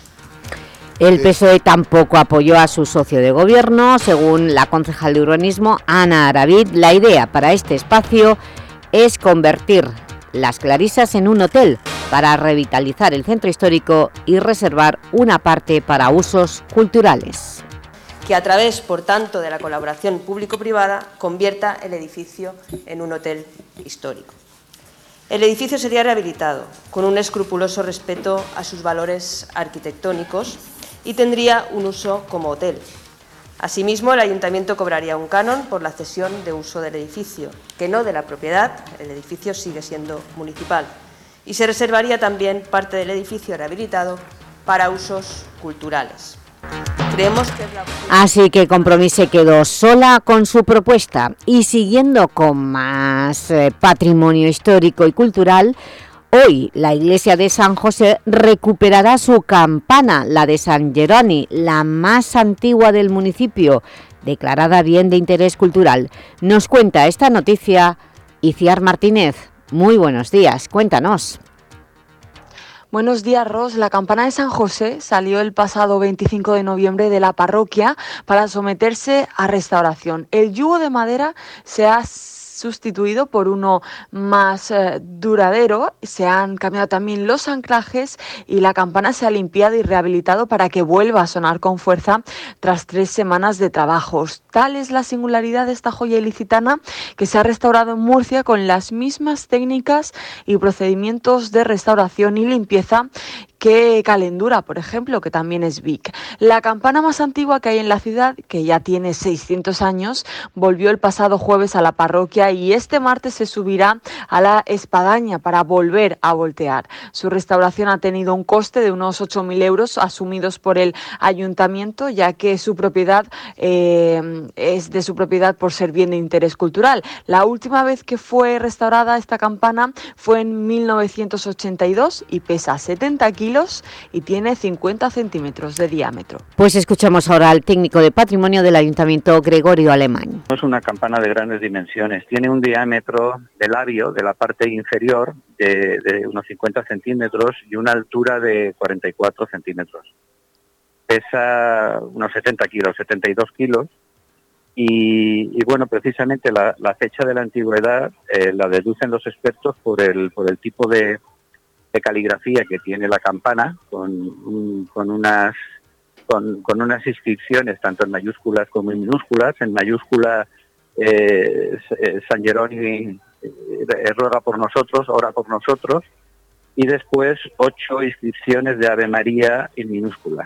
El PSOE tampoco apoyó a su socio de gobierno. Según la concejal de urbanismo, Ana Aravid, la idea para este espacio es convertir las Clarisas en un hotel para revitalizar el centro histórico y reservar una parte para usos culturales. Que a través, por tanto, de la colaboración público-privada, convierta el edificio en un hotel histórico. El edificio sería rehabilitado con un escrupuloso respeto a sus valores arquitectónicos y tendría un uso como hotel. Asimismo, el Ayuntamiento cobraría un canon por la cesión de uso del edificio, que no de la propiedad, el edificio sigue siendo municipal, y se reservaría también parte del edificio rehabilitado para usos culturales. Creemos que es la... Así que Compromís se quedó sola con su propuesta y siguiendo con más patrimonio histórico y cultural, hoy la iglesia de San José recuperará su campana, la de San Jeroni, la más antigua del municipio, declarada bien de interés cultural. Nos cuenta esta noticia Iciar Martínez. Muy buenos días, cuéntanos. Buenos días, Ros. La campana de San José salió el pasado 25 de noviembre de la parroquia para someterse a restauración. El yugo de madera se ha sustituido por uno más duradero, se han cambiado también los anclajes y la campana se ha limpiado y rehabilitado para que vuelva a sonar con fuerza tras 3 semanas de trabajos. Tal es la singularidad de esta joya ilicitana que se ha restaurado en Murcia con las mismas técnicas y procedimientos de restauración y limpieza que Calendura, por ejemplo, que también es Vic. La campana más antigua que hay en la ciudad, que ya tiene 600 años, volvió el pasado jueves a la parroquia y este martes se subirá a la espadaña para volver a voltear. Su restauración ha tenido un coste de unos 8.000 euros asumidos por el ayuntamiento, ya que su propiedad es de su propiedad por ser bien de interés cultural. La última vez que fue restaurada esta campana fue en 1982 y pesa 70 kilos y tiene 50 centímetros de diámetro. Pues escuchamos ahora al técnico de patrimonio del Ayuntamiento, Gregorio Alemán. Es una campana de grandes dimensiones. Tiene un diámetro de labio de la parte inferior de unos 50 centímetros y una altura de 44 centímetros. Pesa unos 70 kilos, 72 kilos Y bueno, precisamente la fecha de la antigüedad la deducen los expertos por el tipo de caligrafía que tiene la campana, con unas inscripciones tanto en mayúsculas como en minúsculas. En mayúscula, San Jerónimo ruega por nosotros, ora por nosotros, y después 8 inscripciones de Ave María en minúscula.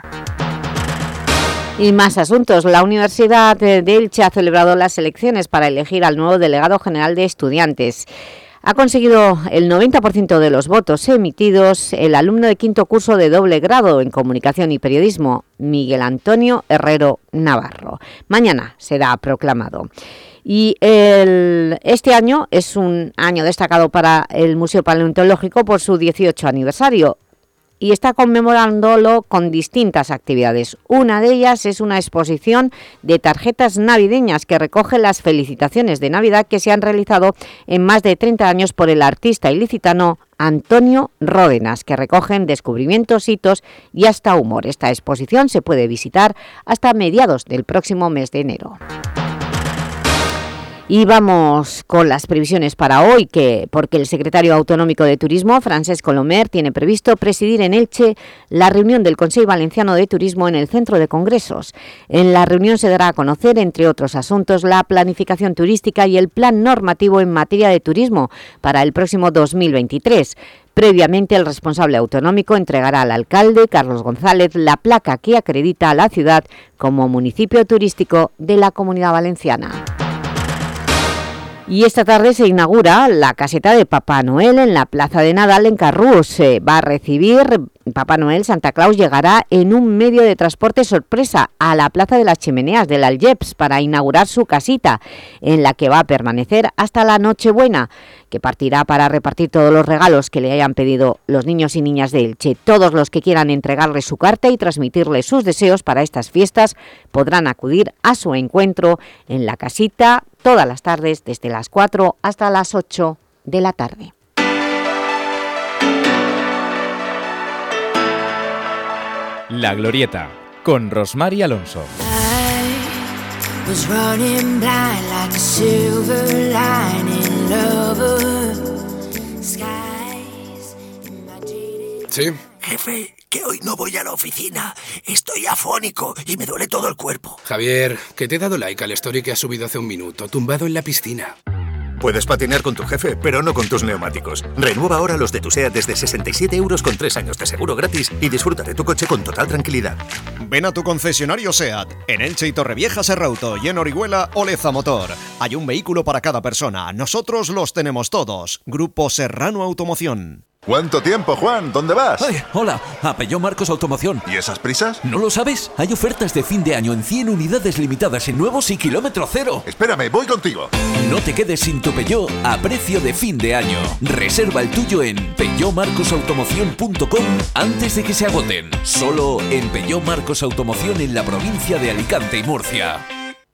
Y más asuntos. La Universidad de Elche ha celebrado las elecciones para elegir al nuevo delegado general de estudiantes. Ha conseguido el 90% de los votos emitidos el alumno de quinto curso de doble grado en Comunicación y Periodismo, Miguel Antonio Herrero Navarro. Mañana será proclamado. Y este año es un año destacado para el Museo Paleontológico por su 18 aniversario. Y está conmemorándolo con distintas actividades. Una de ellas es una exposición de tarjetas navideñas que recoge las felicitaciones de Navidad que se han realizado en más de 30 años por el artista ilicitano Antonio Ródenas, que recogen descubrimientos, hitos y hasta humor. Esta exposición se puede visitar hasta mediados del próximo mes de enero. Y vamos con las previsiones para hoy, porque el secretario autonómico de Turismo, Francesc Colomer, tiene previsto presidir en Elche la reunión del Consejo Valenciano de Turismo en el Centro de Congresos. En la reunión se dará a conocer, entre otros asuntos, la planificación turística y el plan normativo en materia de turismo para el próximo 2023. Previamente, el responsable autonómico entregará al alcalde, Carlos González, la placa que acredita a la ciudad como municipio turístico de la Comunidad Valenciana. Y esta tarde se inaugura la caseta de Papá Noel en la Plaza de Nadal en Carrús. Va a recibir Papá Noel. Santa Claus llegará en un medio de transporte sorpresa a la Plaza de las Chimeneas del Algeps para inaugurar su casita, en la que va a permanecer hasta la Nochebuena, que partirá para repartir todos los regalos que le hayan pedido los niños y niñas de Elche. Todos los que quieran entregarle su carta y transmitirle sus deseos para estas fiestas podrán acudir a su encuentro en la casita todas las tardes, desde las 4 hasta las 8 de la tarde. La Glorieta, con Rosmar y Alonso. Sí. Jefe, que hoy no voy a la oficina. Estoy afónico y me duele todo el cuerpo. Javier, que te he dado like al story que has subido hace un minuto, tumbado en la piscina. Puedes patinar con tu jefe, pero no con tus neumáticos. Renueva ahora los de tu SEAT desde 67 € con 3 años de seguro gratis y disfruta de tu coche con total tranquilidad. Ven a tu concesionario SEAT, en Elche y Torrevieja Serrauto y en Orihuela Oleza Motor. Hay un vehículo para cada persona. Nosotros los tenemos todos. Grupo Serrano Automoción. ¿Cuánto tiempo, Juan? ¿Dónde vas? Ay, hola, a Peugeot Marcos Automoción. ¿Y esas prisas? ¿No lo sabes? Hay ofertas de fin de año en 100 unidades limitadas en nuevos y kilómetro cero. Espérame, voy contigo. No te quedes sin tu Peugeot a precio de fin de año. Reserva el tuyo en peugeotmarcosautomoción.com antes de que se agoten. Solo en Peugeot Marcos Automoción en la provincia de Alicante y Murcia.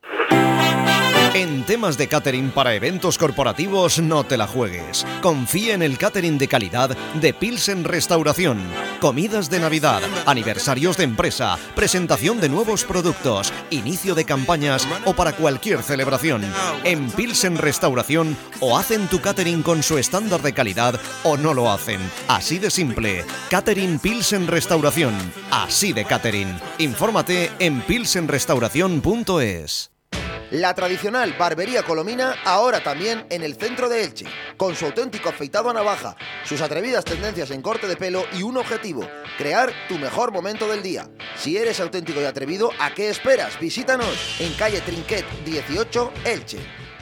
En temas de catering para eventos corporativos, no te la juegues. Confía en el catering de calidad de Pilsen Restauración. Comidas de Navidad, aniversarios de empresa, presentación de nuevos productos, inicio de campañas o para cualquier celebración. En Pilsen Restauración o hacen tu catering con su estándar de calidad o no lo hacen. Así de simple. Catering Pilsen Restauración. Así de catering. Infórmate en pilsenrestauración.es. La tradicional barbería colomina ahora también en el centro de Elche, con su auténtico afeitado a navaja, sus atrevidas tendencias en corte de pelo y un objetivo, crear tu mejor momento del día. Si eres auténtico y atrevido, ¿a qué esperas? Visítanos en calle Trinquet 18, Elche.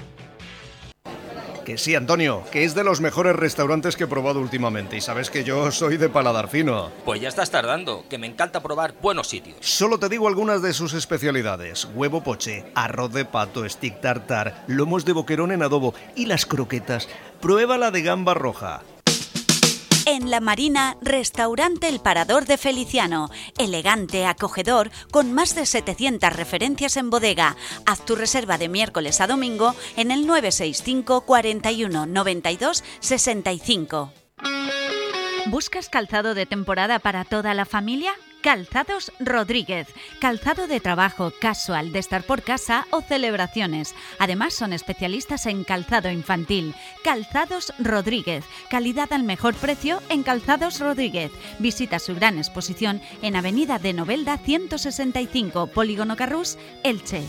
Que sí, Antonio, que es de los mejores restaurantes que he probado últimamente y sabes que yo soy de paladar fino. Pues ya estás tardando, que me encanta probar buenos sitios. Solo te digo algunas de sus especialidades: huevo poché, arroz de pato, stick tartar, lomos de boquerón en adobo y las croquetas. Prueba la de gamba roja. En La Marina, restaurante El Parador de Feliciano. Elegante, acogedor, con más de 700 referencias en bodega. Haz tu reserva de miércoles a domingo en el 965 41 92 65. ¿Buscas calzado de temporada para toda la familia? Calzados Rodríguez. Calzado de trabajo, casual, de estar por casa o celebraciones. Además, son especialistas en calzado infantil. Calzados Rodríguez. Calidad al mejor precio en Calzados Rodríguez. Visita su gran exposición en Avenida de Novelda 165, Polígono Carrús, Elche.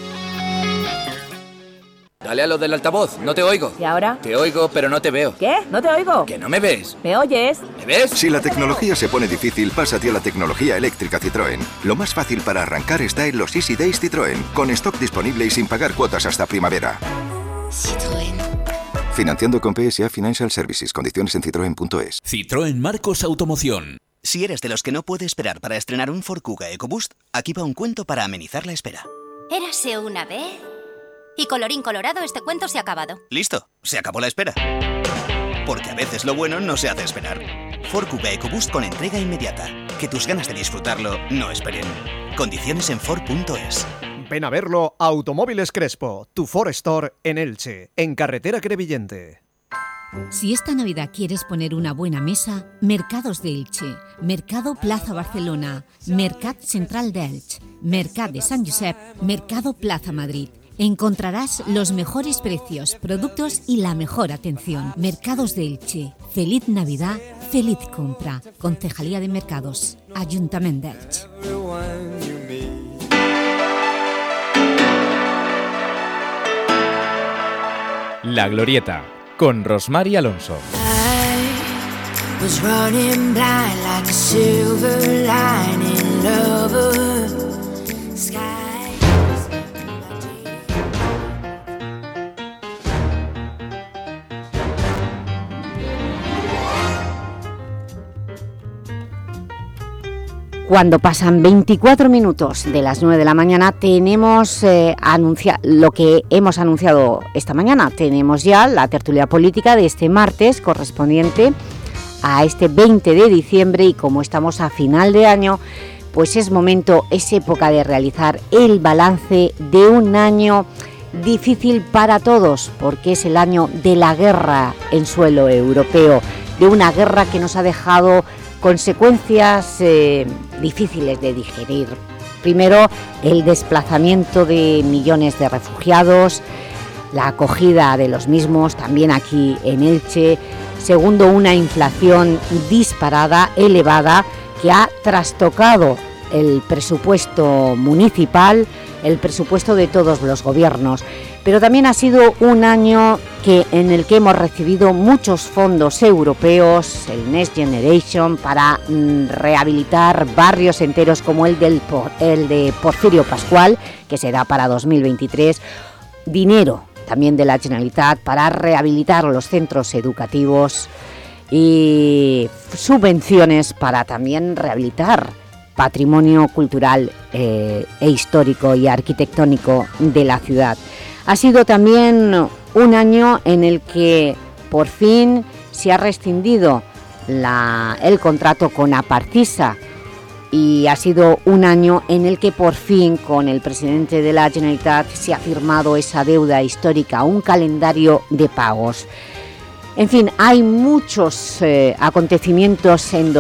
Dale a lo del altavoz, no te oigo. ¿Y ahora? Te oigo, pero no te veo. ¿Qué? ¿No te oigo? ¿Que no me ves? ¿Me oyes? ¿Me ves? Si la tecnología se pone difícil, pásate a la tecnología eléctrica Citroën. Lo más fácil para arrancar está en los Easy Days Citroën, con stock disponible y sin pagar cuotas hasta primavera. Citroën. Financiando con PSA Financial Services. Condiciones en citroen.es. Citroën Marcos Automoción. Si eres de los que no puede esperar para estrenar un Ford Kuga EcoBoost, aquí va un cuento para amenizar la espera. Érase una vez... Y colorín colorado, este cuento se ha acabado. Listo, se acabó la espera. Porque a veces lo bueno no se hace esperar. Ford Kuga EcoBoost con entrega inmediata. Que tus ganas de disfrutarlo no esperen. Condiciones en Ford.es. Ven a verlo a Automóviles Crespo, tu Ford Store en Elche, en carretera Crevillente. Si esta Navidad quieres poner una buena mesa, Mercados de Elche, Mercado Plaza Barcelona, Mercat Central de Elche, Mercat de Sant Josep, Mercado Plaza Madrid. Encontrarás los mejores precios, productos y la mejor atención. Mercados de Elche. Feliz Navidad, feliz compra. Concejalía de Mercados, Ayuntamiento de Elche. La Glorieta, con Rosmar y Alonso. Cuando pasan 24 minutos de las 9 de la mañana tenemos lo que hemos anunciado esta mañana. Tenemos ya la tertulia política de este martes correspondiente a este 20 de diciembre y como estamos a final de año, pues es época de realizar el balance de un año difícil para todos, porque es el año de la guerra en suelo europeo, de una guerra que nos ha dejado consecuencias difíciles de digerir. Primero, el desplazamiento de millones de refugiados, la acogida de los mismos, también aquí en Elche. Segundo, una inflación disparada, elevada, que ha trastocado el presupuesto municipal, el presupuesto de todos los gobiernos. Pero también ha sido un año en el que hemos recibido muchos fondos europeos, el Next Generation, para rehabilitar barrios enteros como el de Porfirio Pascual, que será para 2023, dinero también de la Generalitat para rehabilitar los centros educativos y subvenciones para también rehabilitar patrimonio cultural e histórico y arquitectónico de la ciudad. Ha sido también un año en el que por fin se ha rescindido el contrato con Aparcisa y ha sido un año en el que por fin con el presidente de la Generalitat se ha firmado esa deuda histórica, un calendario de pagos. En fin, hay muchos acontecimientos en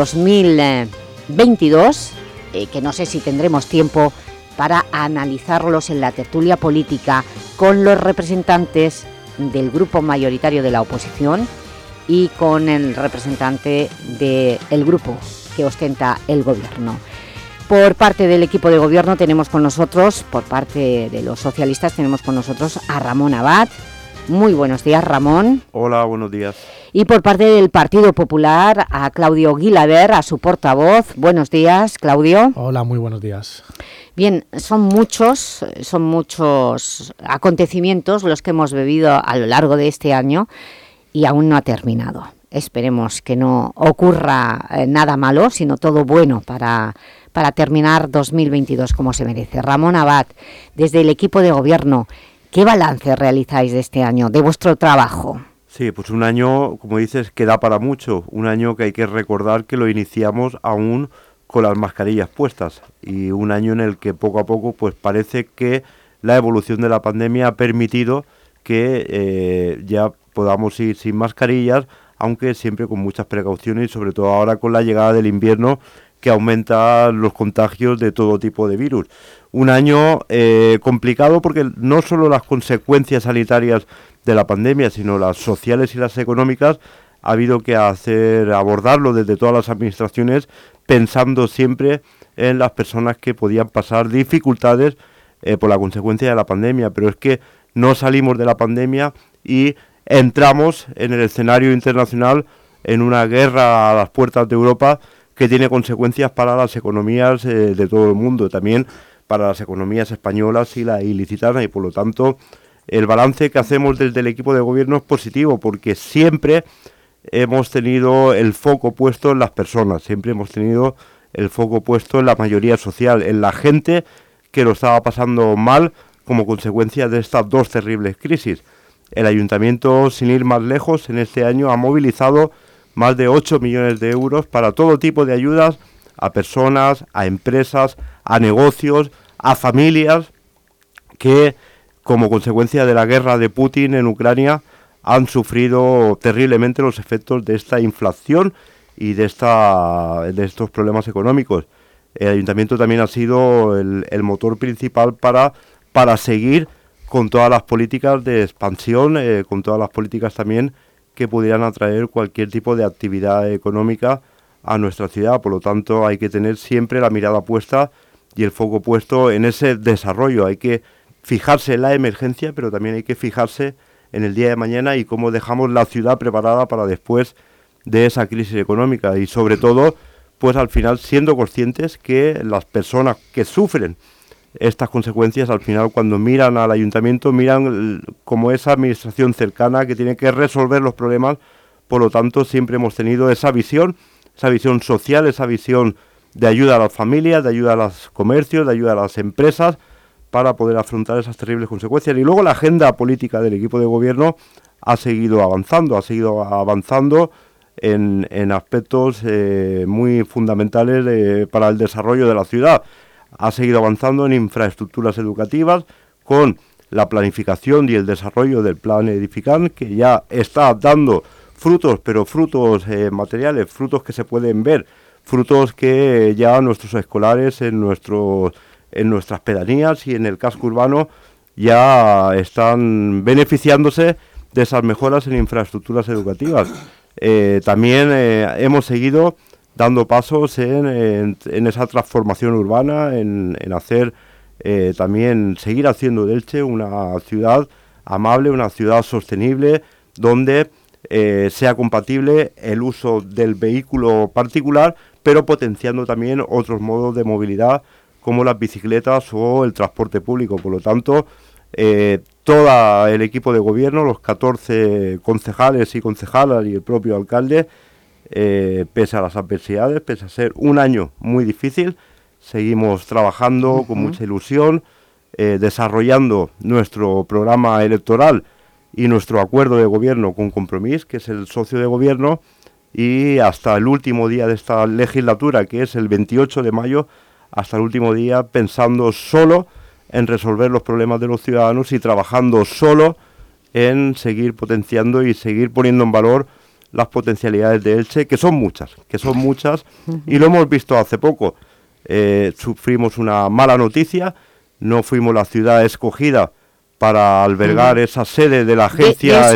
2022 que no sé si tendremos tiempo para analizarlos en la tertulia política con los representantes del grupo mayoritario de la oposición y con el representante del grupo que ostenta el gobierno. Por parte del equipo de gobierno tenemos con nosotros, por parte de los socialistas, tenemos con nosotros a Ramón Abad. Muy buenos días, Ramón. Hola, buenos días. Y por parte del Partido Popular, a Claudio Guilaber, a su portavoz. Buenos días, Claudio. Hola, muy buenos días. Bien, son muchos acontecimientos los que hemos vivido a lo largo de este año y aún no ha terminado. Esperemos que no ocurra nada malo, sino todo bueno para terminar 2022 como se merece. Ramón Abad, desde el equipo de gobierno, ¿qué balance realizáis de este año, de vuestro trabajo? Sí, pues un año, como dices, que da para mucho. Un año que hay que recordar que lo iniciamos aún con las mascarillas puestas. Y un año en el que poco a poco pues parece que la evolución de la pandemia ha permitido que ya podamos ir sin mascarillas, aunque siempre con muchas precauciones y sobre todo ahora con la llegada del invierno que aumenta los contagios de todo tipo de virus. Un año complicado porque no solo las consecuencias sanitarias de la pandemia, sino las sociales y las económicas, ha habido que abordarlo desde todas las administraciones, pensando siempre en las personas que podían pasar dificultades por la consecuencia de la pandemia. Pero es que no salimos de la pandemia y entramos en el escenario internacional en una guerra a las puertas de Europa que tiene consecuencias para las economías de todo el mundo, también para las economías españolas y la ilicitana, y por lo tanto el balance que hacemos desde el equipo de gobierno es positivo, porque siempre hemos tenido el foco puesto en las personas, siempre hemos tenido el foco puesto en la mayoría social, en la gente que lo estaba pasando mal como consecuencia de estas dos terribles crisis. El Ayuntamiento, sin ir más lejos, en este año ha movilizado más de 8 millones de euros para todo tipo de ayudas a personas, a empresas, a negocios, a familias que, como consecuencia de la guerra de Putin en Ucrania, han sufrido terriblemente los efectos de esta inflación y de estos problemas económicos. El Ayuntamiento también ha sido el motor principal para seguir con todas las políticas de expansión, con todas las políticas también que pudieran atraer cualquier tipo de actividad económica a nuestra ciudad. Por lo tanto, hay que tener siempre la mirada puesta y el foco puesto en ese desarrollo. Hay que fijarse en la emergencia, pero también hay que fijarse en el día de mañana y cómo dejamos la ciudad preparada para después de esa crisis económica. Y sobre todo, pues al final siendo conscientes que las personas que sufren estas consecuencias, al final cuando miran al ayuntamiento, miran como esa administración cercana que tiene que resolver los problemas. Por lo tanto, siempre hemos tenido esa visión social, esa visión de ayuda a las familias, de ayuda a los comercios, de ayuda a las empresas, para poder afrontar esas terribles consecuencias. Y luego la agenda política del equipo de gobierno ha seguido avanzando en aspectos muy fundamentales para el desarrollo de la ciudad. Ha seguido avanzando en infraestructuras educativas con la planificación y el desarrollo del plan Edifican, que ya está dando frutos, pero frutos materiales, frutos que se pueden ver, frutos que ya nuestros escolares en nuestras pedanías y en el casco urbano ya están beneficiándose de esas mejoras en infraestructuras educativas. También hemos seguido dando pasos en esa transformación urbana, en hacer también, seguir haciendo de Elche una ciudad amable, una ciudad sostenible, donde sea compatible el uso del vehículo particular, pero potenciando también otros modos de movilidad, como las bicicletas o el transporte público. Por lo tanto, todo el equipo de gobierno, los 14 concejales y concejalas y el propio alcalde, pese a las adversidades, pese a ser un año muy difícil, seguimos trabajando con mucha ilusión, desarrollando nuestro programa electoral y nuestro acuerdo de gobierno con Compromís, que es el socio de gobierno, y hasta el último día de esta legislatura, que es el 28 de mayo, hasta el último día pensando solo en resolver los problemas de los ciudadanos y trabajando solo en seguir potenciando y seguir poniendo en valor las potencialidades de Elche, que son muchas, y lo hemos visto hace poco. Sufrimos una mala noticia, no fuimos la ciudad escogida para albergar esa sede de la Agencia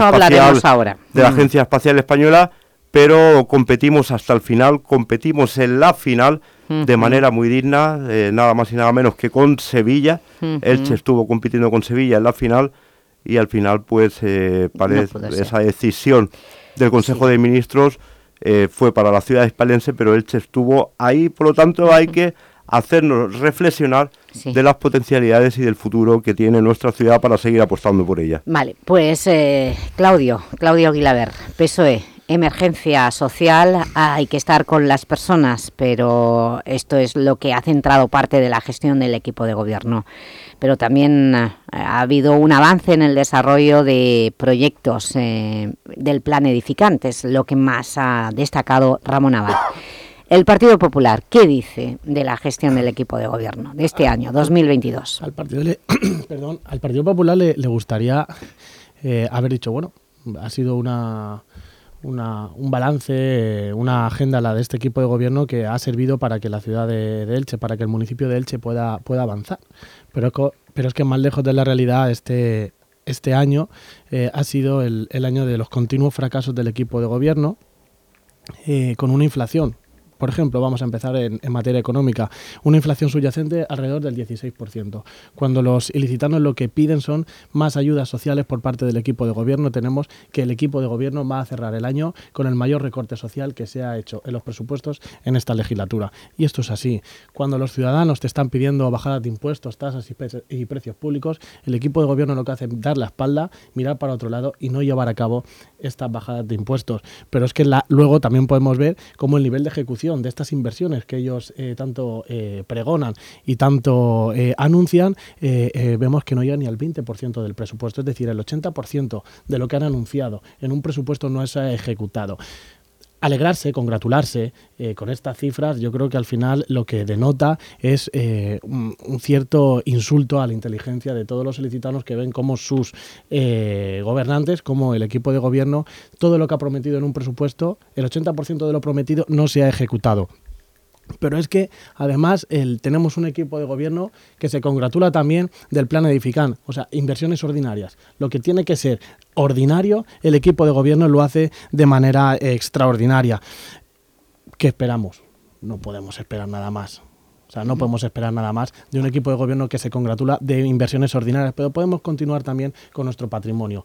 Espacial Española, pero competimos hasta el final, competimos en la final de manera muy digna, nada más y nada menos que con Sevilla. Elche estuvo compitiendo con Sevilla en la final y al final pues esa decisión del Consejo de Ministros fue para la ciudad hispalense, pero Elche estuvo ahí. Por lo tanto, hay que hacernos reflexionar de las potencialidades y del futuro que tiene nuestra ciudad para seguir apostando por ella. Vale, pues Claudio Guilaber, PSOE, emergencia social, hay que estar con las personas, pero esto es lo que ha centrado parte de la gestión del equipo de gobierno. Pero también ha habido un avance en el desarrollo de proyectos del Plan Edificante, es lo que más ha destacado Ramón Abad. El Partido Popular, ¿qué dice de la gestión del equipo de gobierno de este año, 2022? Al Partido Popular le gustaría haber dicho, bueno, ha sido una un balance, una agenda, la de este equipo de gobierno, que ha servido para que la ciudad de Elche, para que el municipio de Elche pueda avanzar. Pero es que más lejos de la realidad, este año ha sido el año de los continuos fracasos del equipo de gobierno, con una inflación. Por ejemplo, vamos a empezar en materia económica, una inflación subyacente alrededor del 16%. Cuando los ilicitanos lo que piden son más ayudas sociales por parte del equipo de gobierno, tenemos que el equipo de gobierno va a cerrar el año con el mayor recorte social que se ha hecho en los presupuestos en esta legislatura. Y esto es así. Cuando los ciudadanos te están pidiendo bajadas de impuestos, tasas y precios públicos, el equipo de gobierno lo que hace es dar la espalda, mirar para otro lado y no llevar a cabo estas bajadas de impuestos. Pero es que luego también podemos ver cómo el nivel de ejecución de estas inversiones que ellos tanto pregonan y tanto anuncian, vemos que no llega ni al 20% del presupuesto, es decir, el 80% de lo que han anunciado en un presupuesto no se ha ejecutado. Alegrarse, congratularse con estas cifras, yo creo que al final lo que denota es un cierto insulto a la inteligencia de todos los ilicitanos, que ven cómo sus gobernantes, como el equipo de gobierno, todo lo que ha prometido en un presupuesto, el 80% de lo prometido no se ha ejecutado. Pero es que además tenemos un equipo de gobierno que se congratula también del plan Edificant, o sea, inversiones ordinarias. Lo que tiene que ser ordinario, el equipo de gobierno lo hace de manera extraordinaria. ¿Qué esperamos? No podemos esperar nada más. O sea, no podemos esperar nada más de un equipo de gobierno que se congratula de inversiones ordinarias, pero podemos continuar también con nuestro patrimonio.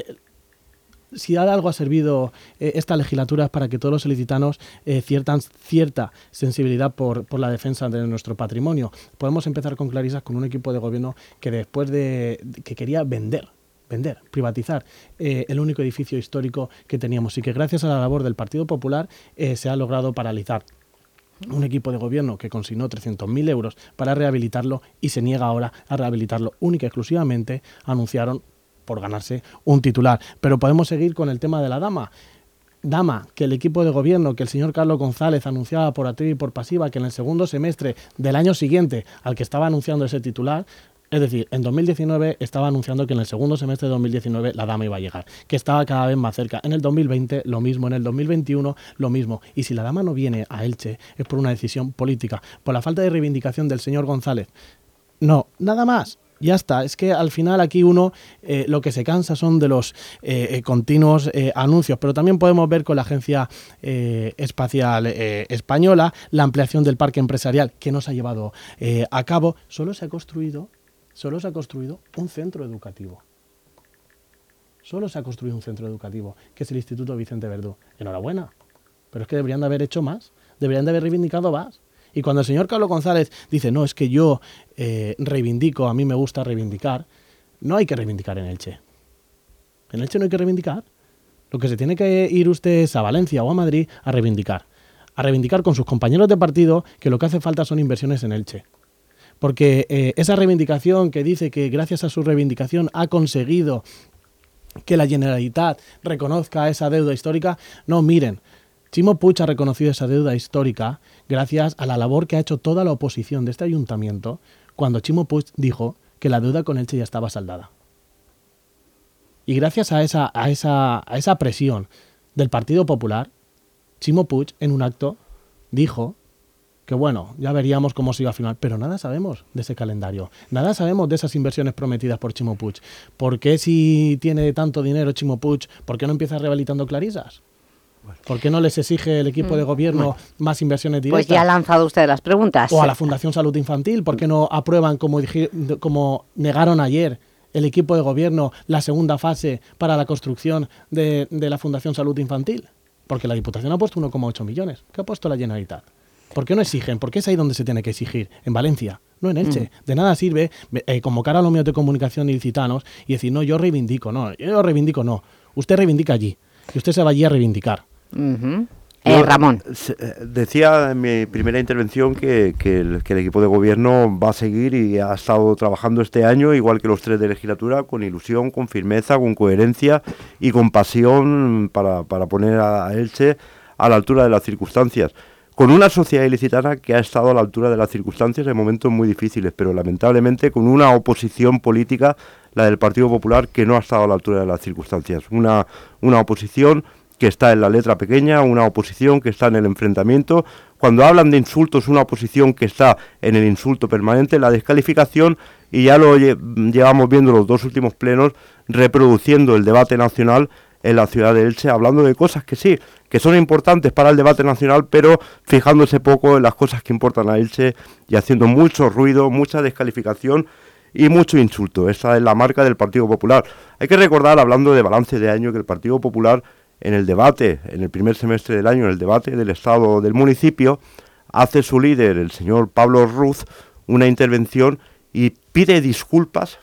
Si algo ha servido esta legislatura es para que todos los ilicitanos cierta sensibilidad por la defensa de nuestro patrimonio. Podemos empezar con Clarisas, con un equipo de gobierno que después que quería vender, privatizar el único edificio histórico que teníamos, y que gracias a la labor del Partido Popular se ha logrado paralizar. Un equipo de gobierno que consignó 300.000 euros para rehabilitarlo y se niega ahora a rehabilitarlo única y exclusivamente, anunciaron, por ganarse un titular. Pero podemos seguir con el tema de la dama, que el equipo de gobierno, que el señor Carlos González anunciaba por activa y por pasiva que en el segundo semestre del año siguiente al que estaba anunciando ese titular, es decir, en 2019 estaba anunciando que en el segundo semestre de 2019 la dama iba a llegar, que estaba cada vez más cerca. En el 2020 lo mismo, en el 2021 lo mismo. Y si la dama no viene a Elche es por una decisión política, por la falta de reivindicación del señor González. No, nada más. Ya está, es que al final aquí uno lo que se cansa son de los continuos anuncios, pero también podemos ver con la Agencia Espacial Española la ampliación del parque empresarial que no se ha llevado a cabo. Solo se ha construido un centro educativo. Solo se ha construido un centro educativo, que es el Instituto Vicente Verdú. Enhorabuena, pero es que deberían de haber hecho más, deberían de haber reivindicado más. Y cuando el señor Carlos González dice, no, es que yo reivindico, a mí me gusta reivindicar, no hay que reivindicar en Elche. En Elche no hay que reivindicar. Lo que se tiene que ir usted es a Valencia o a Madrid a reivindicar con sus compañeros de partido que lo que hace falta son inversiones en Elche. Porque esa reivindicación que dice que gracias a su reivindicación ha conseguido que la Generalitat reconozca esa deuda histórica, no, miren, Chimo Puig ha reconocido esa deuda histórica gracias a la labor que ha hecho toda la oposición de este ayuntamiento cuando Chimo Puig dijo que la deuda con Elche ya estaba saldada. Y gracias a esa presión del Partido Popular, Chimo Puig en un acto dijo que bueno, ya veríamos cómo se iba a firmar, pero nada sabemos de ese calendario, nada sabemos de esas inversiones prometidas por Chimo Puig. ¿Por qué si tiene tanto dinero Chimo Puig, por qué no empieza rehabilitando Clarisas? ¿Por qué no les exige el equipo de gobierno más inversiones directas? Pues ya ha lanzado usted las preguntas. O a la Fundación Salud Infantil, ¿por qué no aprueban, como negaron ayer el equipo de gobierno, la segunda fase para la construcción de la Fundación Salud Infantil? Porque la Diputación ha puesto 1,8 millones. ¿Qué ha puesto la Generalitat? ¿Por qué no exigen? ¿Por qué es ahí donde se tiene que exigir? En Valencia, no en Elche. De nada sirve convocar a los medios de comunicación ilicitanos y decir, no, yo reivindico, no. Usted reivindica allí. Y usted se va allí a reivindicar. Ramón. Decía en mi primera intervención que el equipo de gobierno va a seguir y ha estado trabajando este año, igual que los 3 de legislatura, con ilusión, con firmeza, con coherencia y con pasión para poner a Elche a la altura de las circunstancias. Con una sociedad ilicitana que ha estado a la altura de las circunstancias en momentos muy difíciles, pero lamentablemente con una oposición política, la del Partido Popular, que no ha estado a la altura de las circunstancias. Una oposición que está en la letra pequeña, una oposición que está en el enfrentamiento. Cuando hablan de insultos, una oposición que está en el insulto permanente, la descalificación, y ya lo llevamos viendo los 2 últimos plenos, reproduciendo el debate nacional en la ciudad de Elche, hablando de cosas que sí, que son importantes para el debate nacional, pero fijándose poco en las cosas que importan a Elche y haciendo mucho ruido, mucha descalificación y mucho insulto. Esa es la marca del Partido Popular. Hay que recordar, hablando de balance de año, que el Partido Popular en el debate, en el primer semestre del año, en el debate del Estado del municipio, hace su líder, el señor Pablo Ruz, una intervención y pide disculpas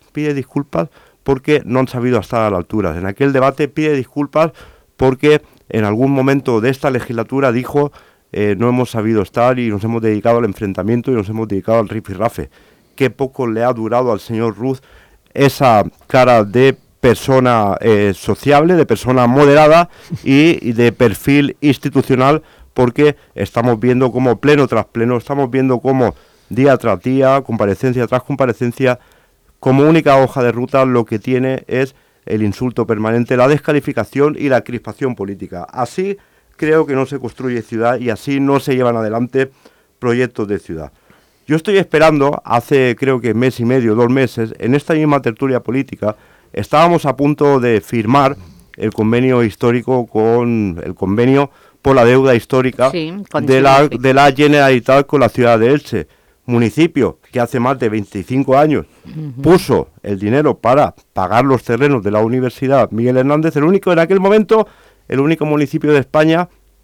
porque no han sabido estar a la altura. En aquel debate pide disculpas porque en algún momento de esta legislatura dijo no hemos sabido estar y nos hemos dedicado al enfrentamiento y nos hemos dedicado al rifirrafe. Qué poco le ha durado al señor Ruz esa cara de persona sociable, de persona moderada y de perfil institucional, porque estamos viendo como pleno tras pleno, estamos viendo como día tras día, comparecencia tras comparecencia, como única hoja de ruta lo que tiene es el insulto permanente, la descalificación y la crispación política. Así creo que no se construye ciudad y así no se llevan adelante proyectos de ciudad. Yo estoy esperando, hace creo que mes y medio, 2 meses, en esta misma tertulia política, estábamos a punto de firmar el convenio histórico con el convenio por la deuda histórica de la Generalitat con la ciudad de Elche, municipio que hace más de 25 años puso el dinero para pagar los terrenos de la Universidad Miguel Hernández, el único en aquel momento, el único municipio de España,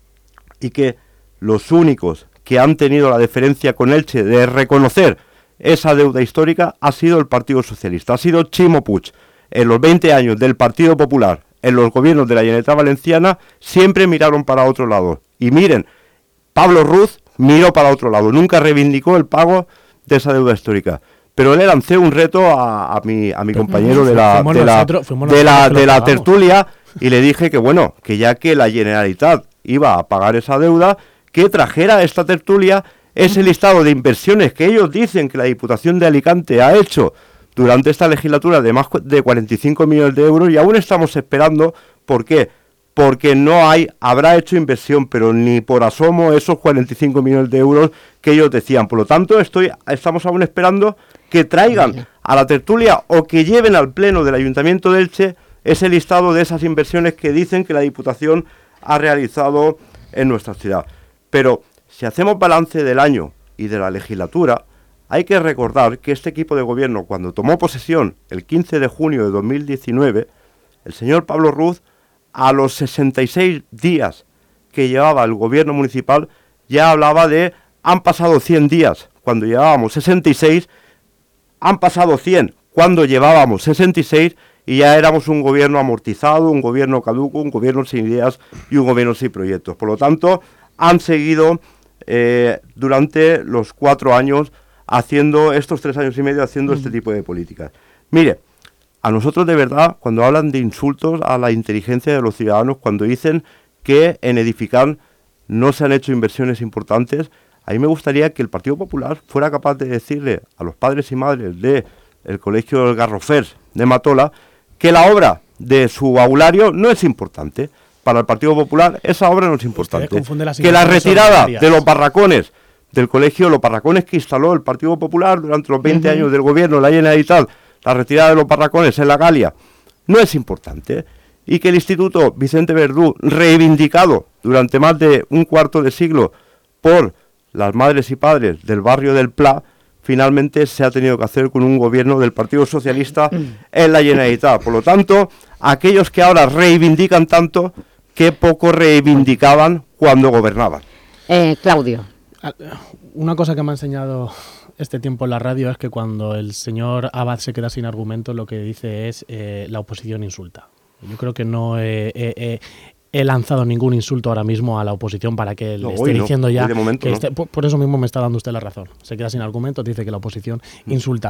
y que los únicos que han tenido la deferencia con Elche de reconocer esa deuda histórica ha sido el Partido Socialista, ha sido Chimo Puig. En los 20 años del Partido Popular, en los gobiernos de la Generalitat Valenciana, siempre miraron para otro lado. Y miren, Pablo Ruz miró para otro lado, nunca reivindicó el pago de esa deuda histórica. Pero le lancé un reto a mi compañero de la tertulia y le dije que bueno, que ya que la Generalitat iba a pagar esa deuda, que trajera esta tertulia ese listado de inversiones que ellos dicen que la Diputación de Alicante ha hecho durante esta legislatura de más de 45 millones de euros, y aún estamos esperando. ¿Por qué? Porque habrá hecho inversión, pero ni por asomo esos 45 millones de euros que ellos decían. Por lo tanto, estamos aún esperando que traigan a la tertulia o que lleven al Pleno del Ayuntamiento de Elche ese listado de esas inversiones que dicen que la Diputación ha realizado en nuestra ciudad. Pero si hacemos balance del año y de la legislatura, hay que recordar que este equipo de gobierno, cuando tomó posesión el 15 de junio de 2019, el señor Pablo Ruz, a los 66 días que llevaba el gobierno municipal, ya hablaba de han pasado 100 días cuando llevábamos 66, han pasado 100 cuando llevábamos 66 y ya éramos un gobierno amortizado, un gobierno caduco, un gobierno sin ideas y un gobierno sin proyectos. Por lo tanto, han seguido durante los 4 años haciendo, estos 3 años y medio, haciendo este tipo de políticas. Mire, a nosotros de verdad, cuando hablan de insultos a la inteligencia de los ciudadanos, cuando dicen que en Edifican no se han hecho inversiones importantes, a mí me gustaría que el Partido Popular fuera capaz de decirle a los padres y madres del Colegio del Garrofers de Matola que la obra de su aulario no es importante. Para el Partido Popular esa obra no es importante. Que la retirada de los barracones del colegio, los barracones que instaló el Partido Popular durante los 20 años del gobierno de la Generalitat, la retirada de los barracones en la Galia, no es importante. Y que el Instituto Vicente Verdú, reivindicado durante más de un cuarto de siglo por las madres y padres del barrio del Pla, finalmente se ha tenido que hacer con un gobierno del Partido Socialista en la Generalitat. Por lo tanto, aquellos que ahora reivindican tanto, que poco reivindicaban cuando gobernaban. Claudio. Una cosa que me ha enseñado este tiempo en la radio es que cuando el señor Abad se queda sin argumentos, lo que dice es la oposición insulta. Yo creo que no he lanzado ningún insulto ahora mismo a la oposición para que le esté diciendo ya... Momento, que por eso mismo me está dando usted la razón. Se queda sin argumentos, dice que la oposición insulta.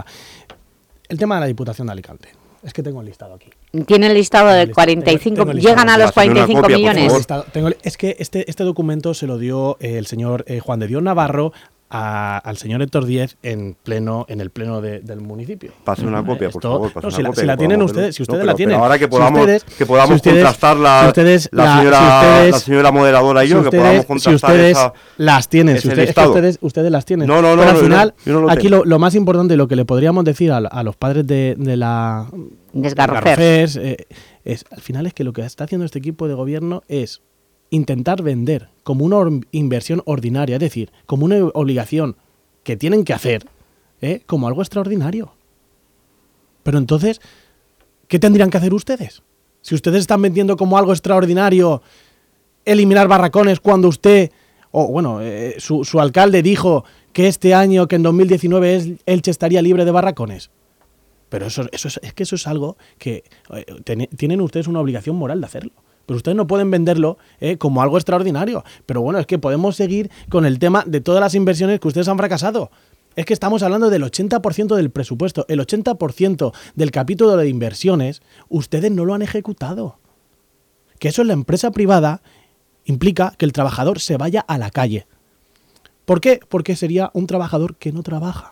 El tema de la Diputación de Alicante. Es que tengo el listado aquí. Tiene el listado de 45... Tengo ¿llegan a los 45 copia, millones? Es que este documento se lo dio el señor Juan de Dios Navarro al señor Héctor Díez en el pleno del municipio. Pase una copia, por favor. Si la tienen ustedes, si ustedes la tienen. Pero ahora que podamos contrastar la señora moderadora y yo, que podamos contrastar ustedes las tienen, ustedes las tienen. No, pero al final, aquí tengo. lo más importante, lo que le podríamos decir a los padres de la Desgarrofers es, al final, es que lo que está haciendo este equipo de gobierno es intentar vender como una inversión ordinaria, es decir, como una obligación que tienen que hacer, como algo extraordinario. Pero entonces, ¿qué tendrían que hacer ustedes? Si ustedes están vendiendo como algo extraordinario eliminar barracones cuando usted, su alcalde dijo que este año, que en 2019 Elche estaría libre de barracones. Pero eso es algo que tienen ustedes una obligación moral de hacerlo. Pero ustedes no pueden venderlo como algo extraordinario. Pero bueno, es que podemos seguir con el tema de todas las inversiones que ustedes han fracasado. Es que estamos hablando del 80% del presupuesto. El 80% del capítulo de inversiones, ustedes no lo han ejecutado. Que eso en la empresa privada implica que el trabajador se vaya a la calle. ¿Por qué? Porque sería un trabajador que no trabaja.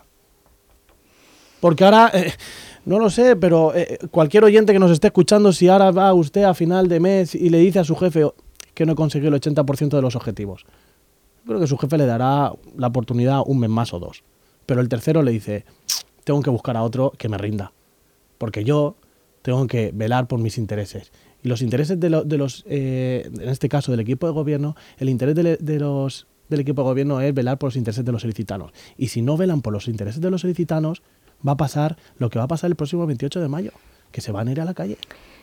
Porque ahora, no lo sé, pero cualquier oyente que nos esté escuchando, si ahora va usted a final de mes y le dice a su jefe que no consiguió el 80% de los objetivos, creo que su jefe le dará la oportunidad un mes más o dos. Pero el tercero le dice, tengo que buscar a otro que me rinda, porque yo tengo que velar por mis intereses. Y los intereses de los en este caso del equipo de gobierno, el interés del equipo de gobierno es velar por los intereses de los ilicitanos. Y si no velan por los intereses de los ilicitanos, va a pasar lo que va a pasar el próximo 28 de mayo, que se van a ir a la calle.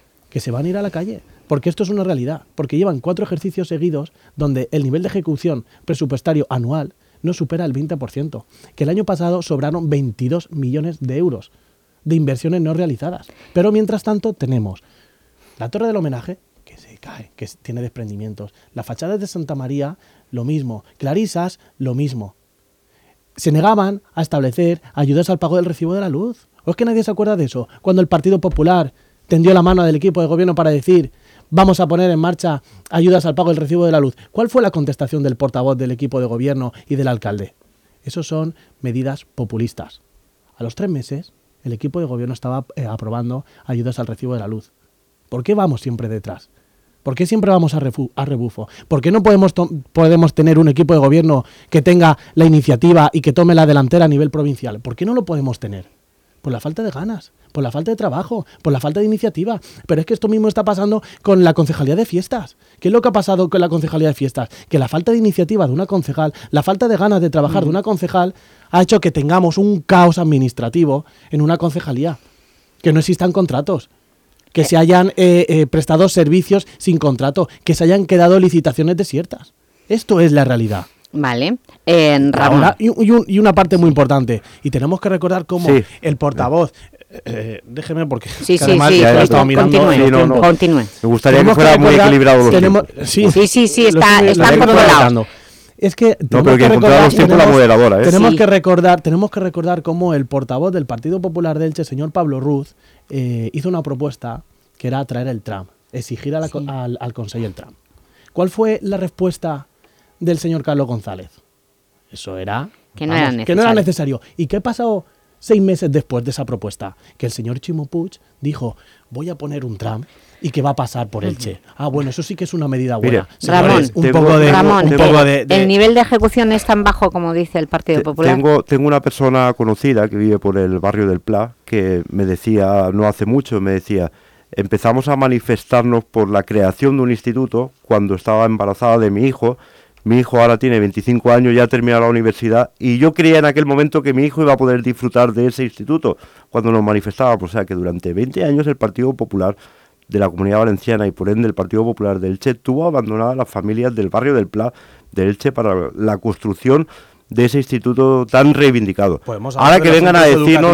Porque esto es una realidad, porque llevan 4 ejercicios seguidos donde el nivel de ejecución presupuestario anual no supera el 20%, que el año pasado sobraron 22 millones de euros de inversiones no realizadas. Pero mientras tanto tenemos la Torre del Homenaje, que se cae, que tiene desprendimientos, las fachadas de Santa María, lo mismo, Clarisas, lo mismo. Se negaban a establecer ayudas al pago del recibo de la luz. ¿O es que nadie se acuerda de eso? Cuando el Partido Popular tendió la mano del equipo de gobierno para decir vamos a poner en marcha ayudas al pago del recibo de la luz. ¿Cuál fue la contestación del portavoz del equipo de gobierno y del alcalde? Esos son medidas populistas. A los 3 meses, el equipo de gobierno estaba aprobando ayudas al recibo de la luz. ¿Por qué vamos siempre detrás? ¿Por qué siempre vamos a rebufo? ¿Por qué no podemos tener un equipo de gobierno que tenga la iniciativa y que tome la delantera a nivel provincial? ¿Por qué no lo podemos tener? Por la falta de ganas, por la falta de trabajo, por la falta de iniciativa. Pero es que esto mismo está pasando con la concejalía de fiestas. ¿Qué es lo que ha pasado con la concejalía de fiestas? Que la falta de iniciativa de una concejal, la falta de ganas de trabajar de una concejal, ha hecho que tengamos un caos administrativo en una concejalía. Que no existan contratos. Que se hayan prestado servicios sin contrato, que se hayan quedado licitaciones desiertas. Esto es la realidad. Vale. Ahora, y una parte muy importante, y tenemos que recordar cómo el portavoz, déjeme porque además ya he estado mirando. Continúe. Me gustaría que fuera muy equilibrado los tiempos. Sí, está por todos lados. Es que pero que encontrar los tiempos la moderadora. Tenemos que recordar cómo el portavoz del Partido Popular de Elche, señor Pablo Ruz, hizo una propuesta que era traer el tram, exigir al Consejo el tram. ¿Cuál fue la respuesta del señor Carlos González? Eso era que no era necesario. ¿Y qué pasó 6 meses después de esa propuesta? Que el señor Chimo Puig dijo, voy a poner un tram y que va a pasar por Elche. Ah, bueno, eso sí que es una medida buena. Ramón, ¿el nivel de ejecución es tan bajo como dice el Partido Popular? Tengo una persona conocida que vive por el barrio del Pla que me decía, no hace mucho, empezamos a manifestarnos por la creación de un instituto cuando estaba embarazada de mi hijo. Mi hijo ahora tiene 25 años, ya ha terminado la universidad, y yo creía en aquel momento que mi hijo iba a poder disfrutar de ese instituto cuando nos manifestábamos. O sea que durante 20 años el Partido Popular de la Comunidad Valenciana y por ende el Partido Popular de Elche tuvo abandonadas las familias del barrio del Pla de Elche para la construcción de ese instituto tan reivindicado. Ahora que vengan a decirnos,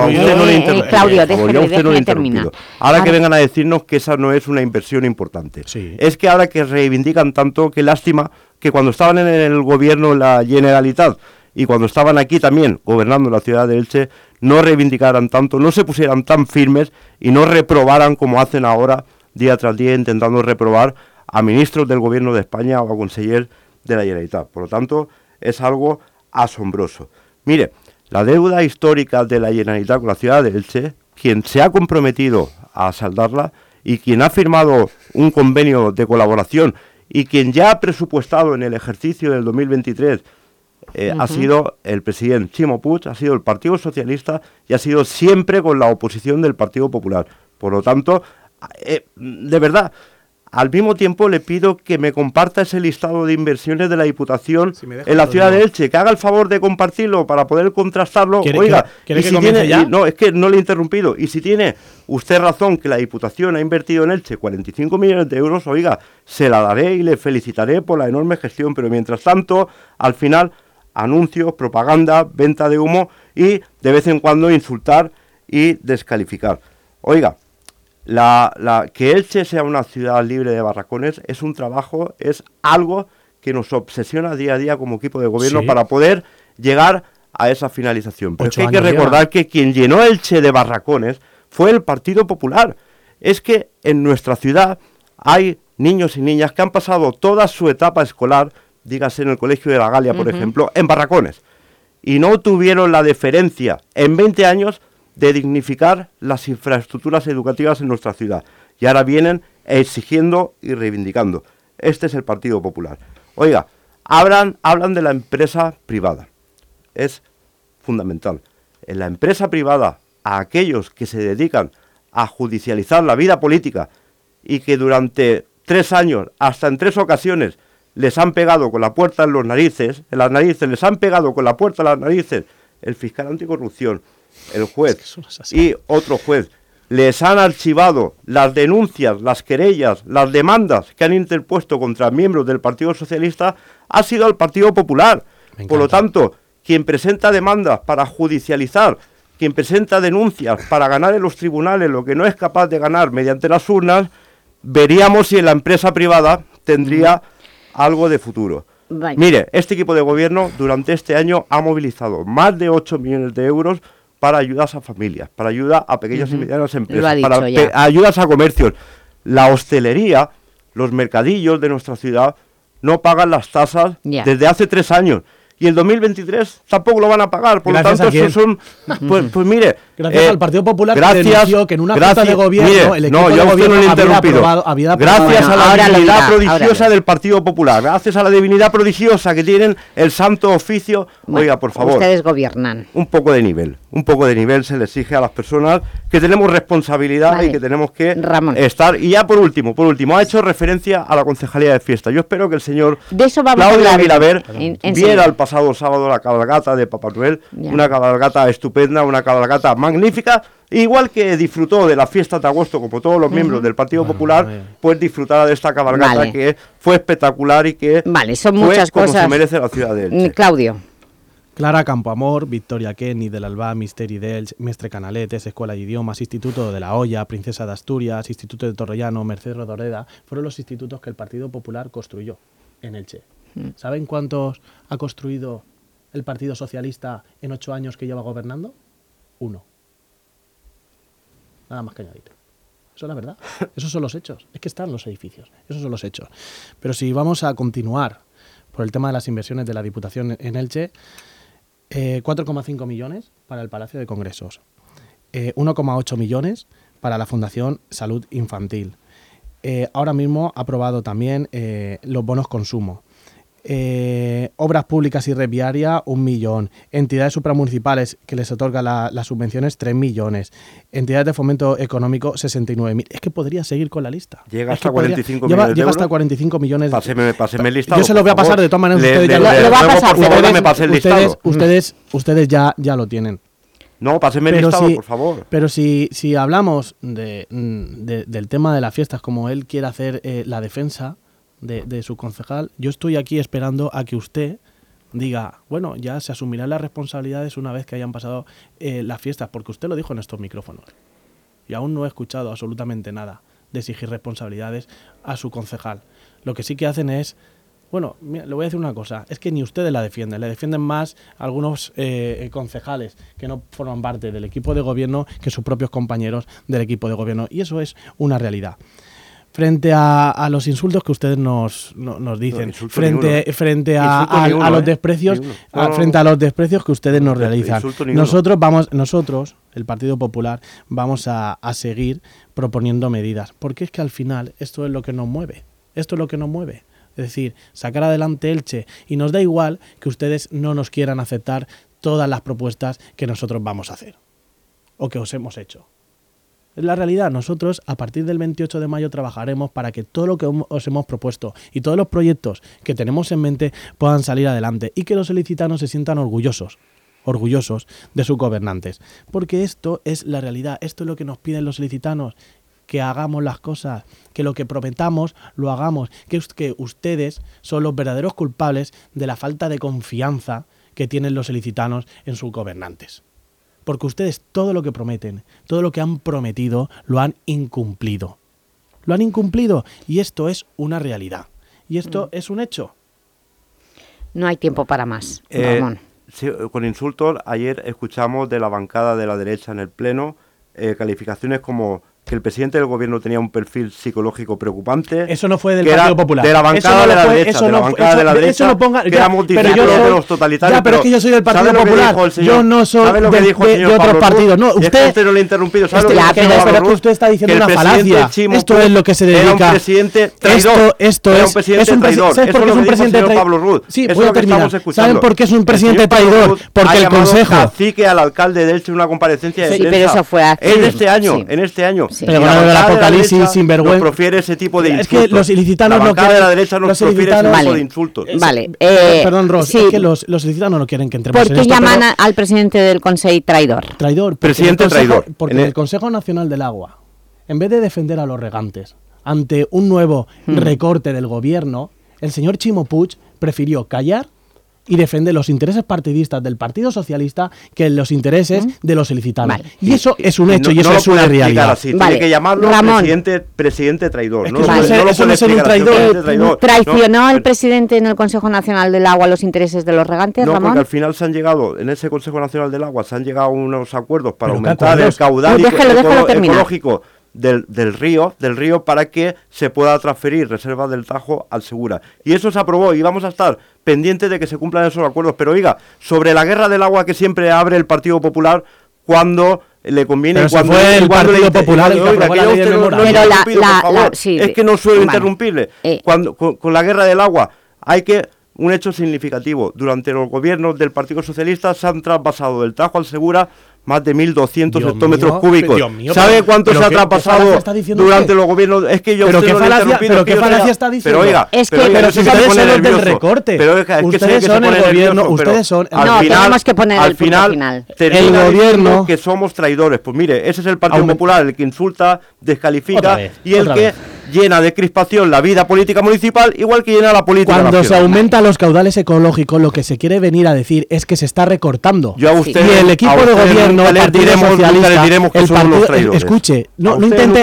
ahora que vengan a decirnos que esa no es una inversión importante. Sí. Es que ahora que reivindican tanto, qué lástima que cuando estaban en el gobierno la Generalitat y cuando estaban aquí también gobernando la ciudad de Elche, no reivindicaran tanto, no se pusieran tan firmes y no reprobaran como hacen ahora, día tras día, intentando reprobar a ministros del gobierno de España o a consejeros de la Generalitat. Por lo tanto, es algo asombroso. Mire, la deuda histórica de la Generalitat con la ciudad de Elche, quien se ha comprometido a saldarla y quien ha firmado un convenio de colaboración y quien ya ha presupuestado en el ejercicio del 2023 ha sido el presidente Ximo Puig, ha sido el Partido Socialista y ha sido siempre con la oposición del Partido Popular. Por lo tanto, de verdad, al mismo tiempo le pido que me comparta ese listado de inversiones de la Diputación en la ciudad de Elche, que haga el favor de compartirlo para poder contrastarlo. Oiga, ¿quiere y que si comience tiene, ya? no, es que no le he interrumpido. Y si tiene usted razón que la Diputación ha invertido en Elche 45 millones de euros, oiga, se la daré y le felicitaré por la enorme gestión. Pero mientras tanto, al final, anuncios, propaganda, venta de humo y de vez en cuando insultar y descalificar. Oiga, que Elche sea una ciudad libre de barracones es un trabajo, es algo que nos obsesiona día a día como equipo de gobierno para poder llegar a esa finalización. Pero es que hay que recordar que quien llenó Elche de barracones fue el Partido Popular. Es que en nuestra ciudad hay niños y niñas que han pasado toda su etapa escolar, dígase en el Colegio de la Galia, por ejemplo, en barracones, y no tuvieron la deferencia en 20 años de dignificar las infraestructuras educativas en nuestra ciudad. Y ahora vienen exigiendo y reivindicando. Este es el Partido Popular. Oiga, hablan de la empresa privada. Es fundamental. En la empresa privada, a aquellos que se dedican a judicializar la vida política y que durante 3 años, hasta en 3 ocasiones, les han pegado con la puerta en las narices, les han pegado con la puerta en las narices el fiscal anticorrupción, el juez y otro juez, les han archivado las denuncias, las querellas, las demandas que han interpuesto contra miembros del Partido Socialista, ha sido el Partido Popular. Por lo tanto, quien presenta demandas para judicializar, quien presenta denuncias para ganar en los tribunales lo que no es capaz de ganar mediante las urnas, veríamos si en la empresa privada tendría algo de futuro. Vaya. Mire, este equipo de gobierno durante este año ha movilizado más de 8 millones de euros para ayudas a familias, para ayuda a pequeñas y medianas empresas, para ayudas a comercios. La hostelería, los mercadillos de nuestra ciudad no pagan las tasas desde hace 3 años. Y el 2023 tampoco lo van a pagar, por lo tanto, eso son... Pues mire... Gracias al Partido Popular, que denunció que en una junta de gobierno, mire, el equipo de gobierno había aprobado gracias a la divinidad prodigiosa del Partido Popular, gracias a la divinidad prodigiosa que tienen el santo oficio. Oiga, por favor... Ustedes gobiernan. Un poco de nivel se le exige a las personas que tenemos responsabilidad y que tenemos que estar. Y ya por último, ha hecho referencia a la Concejalía de Fiesta. Yo espero que el señor Claudio Vilaver viera el pasado sábado la cabalgata de Papá Noel, una cabalgata estupenda, una cabalgata magnífica, igual que disfrutó de la fiesta de agosto como todos los miembros del Partido Popular, pues disfrutará de esta cabalgata que fue espectacular y que son fue muchas como cosas. se merece la ciudad de Elche. Claudio. Clara Campoamor, Victoria Kenny del Albá, Misteri d'Elx, Mestre Canaletes, Escuela de Idiomas, Instituto de la Hoya, Princesa de Asturias, Instituto de Torrellano, Merced Rodoreda, fueron los institutos que el Partido Popular construyó en Elche. ¿Saben cuántos ha construido el Partido Socialista en 8 años que lleva gobernando? 1. Nada más que añadir. Eso es la verdad. Esos son los hechos. Es que están los edificios. Esos son los hechos. Pero si vamos a continuar por el tema de las inversiones de la Diputación en Elche, 4,5 millones para el Palacio de Congresos, 1,8 millones para la Fundación Salud Infantil. Ahora mismo ha aprobado también los bonos consumo. Obras públicas y red viaria, 1 millón. Entidades supramunicipales que les otorga las subvenciones, 3 millones. Entidades de fomento económico, 69.000. Es que podría seguir con la lista. Llega hasta 45 millones de euros. Llega hasta 45 millones. Páseme el listado. Yo se lo voy a pasar de todas maneras. Ustedes ya lo tienen. No, páseme el listado, por favor. Pero si hablamos del tema de las fiestas, como él quiere hacer la defensa de su concejal, yo estoy aquí esperando a que usted diga, bueno, ya se asumirán las responsabilidades una vez que hayan pasado las fiestas, porque usted lo dijo en estos micrófonos. Y aún no he escuchado absolutamente nada de exigir responsabilidades a su concejal. Lo que sí que hacen es, bueno, mira, le voy a decir una cosa, es que ni ustedes la defienden, le defienden más algunos concejales que no forman parte del equipo de gobierno que sus propios compañeros del equipo de gobierno, y eso es una realidad. frente a los insultos que ustedes nos dicen, frente a los desprecios, frente a los desprecios que ustedes nos realizan. Nosotros, el Partido Popular, vamos a seguir proponiendo medidas, porque es que al final esto es lo que nos mueve. Esto es lo que nos mueve. Es decir, sacar adelante Elche, y nos da igual que ustedes no nos quieran aceptar todas las propuestas que nosotros vamos a hacer o que os hemos hecho. Es la realidad. Nosotros a partir del 28 de mayo trabajaremos para que todo lo que os hemos propuesto y todos los proyectos que tenemos en mente puedan salir adelante y que los ilicitanos se sientan orgullosos de sus gobernantes. Porque esto es la realidad, esto es lo que nos piden los ilicitanos, que hagamos las cosas, que lo que prometamos lo hagamos, que ustedes son los verdaderos culpables de la falta de confianza que tienen los ilicitanos en sus gobernantes. Porque ustedes todo lo que prometen, todo lo que han prometido, lo han incumplido. Lo han incumplido y esto es una realidad. Y esto es un hecho. No hay tiempo para más, Ramón. Sí, con insultos, ayer escuchamos de la bancada de la derecha en el Pleno calificaciones como que el presidente del gobierno tenía un perfil psicológico preocupante. Eso no fue del Partido Popular. De la bancada de la derecha, que éramos discípulos de los totalitarios. Ya, pero es que yo soy del Partido Popular. Yo no soy de otros partidos. No, usted no le he interrumpido. Pero que usted está diciendo una falacia. Esto es lo que se dedica. Era un presidente traidor. Esto es un presidente traidor. ¿Sabes por qué es un presidente traidor? Sí, voy a terminar. ¿Saben por qué es un presidente traidor? Porque el Consejo... cacique al alcalde de Elche en una comparecencia de prensa. Sí, pero eso fue hace... En este año. Sí. Pero con el apocalipsis sinvergüenza. Nos profiere ese tipo de insultos. Es que los ilicitanos no quieren... de la derecha nos profiere ese tipo de insultos. Vale. Perdón, Ros, sí. Es que los ilicitanos no quieren que entremos en esto. ¿Por qué llaman al presidente del Consejo traidor? Traidor. Presidente traidor. Porque el Consejo Nacional del Agua, en vez de defender a los regantes ante un nuevo recorte del gobierno, el señor Chimo Puig prefirió callar y defiende los intereses partidistas del Partido Socialista que los intereses de los ilicitanos. Vale. Y eso es un hecho y eso es una realidad. Así. Tiene que llamarlo presidente traidor. Es que eso no es ser un traidor. ¿Traicionó el presidente en el Consejo Nacional del Agua los intereses de los regantes, Ramón? No, porque al final se han llegado, en ese Consejo Nacional del Agua, se han llegado a unos acuerdos para aumentar el caudal ecológico del río para que se pueda transferir reservas del Tajo al Segura. Y eso se aprobó y vamos a estar pendientes de que se cumplan esos acuerdos. Pero oiga, sobre la guerra del agua que siempre abre el Partido Popular cuando le conviene, pero cuando fue el Partido Popular el que aprobó la ley de memoria. Es que no suelo interrumpirle. Cuando con la guerra del agua hay que... Un hecho significativo. Durante los gobiernos del Partido Socialista se han traspasado del Tajo al Segura más de 1.200 hectómetros cúbicos. ¿Sabe cuánto se ha traspasado durante los gobiernos? Es que yo... Pero qué falacia está diciendo. Pero oiga, pero si ustedes son los del recorte. Pero es que ustedes son el gobierno, ustedes son... No, tenemos que poner el final. El gobierno... que somos traidores. Pues mire, ese es el Partido Popular, el que insulta, descalifica y el que llena de crispación la vida política municipal, igual que llena la política nacional. Cuando se aumentan los caudales ecológicos, lo que se quiere venir a decir es que se está recortando. Yo a usted, y el equipo de gobierno, el Partido Socialista, el partido, escuche, no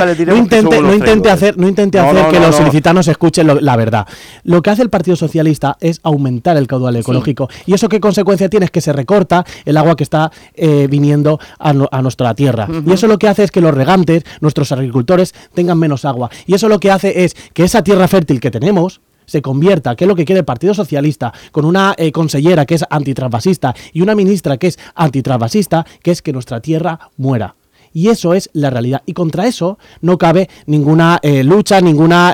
intente hacer que los ilicitanos escuchen la verdad. Lo que hace el Partido Socialista es aumentar el caudal ecológico. ¿Y eso qué consecuencia tiene? Es que se recorta el agua que está viniendo a nuestra tierra. Y eso lo que hace es que los regantes, nuestros agricultores, tengan menos agua. Y eso lo que hace es que esa tierra fértil que tenemos se convierta, que es lo que quiere el Partido Socialista, con una consellera que es antitrasvasista y una ministra que es antitrasvasista, que es que nuestra tierra muera. Y eso es la realidad. Y contra eso no cabe ninguna lucha, ninguna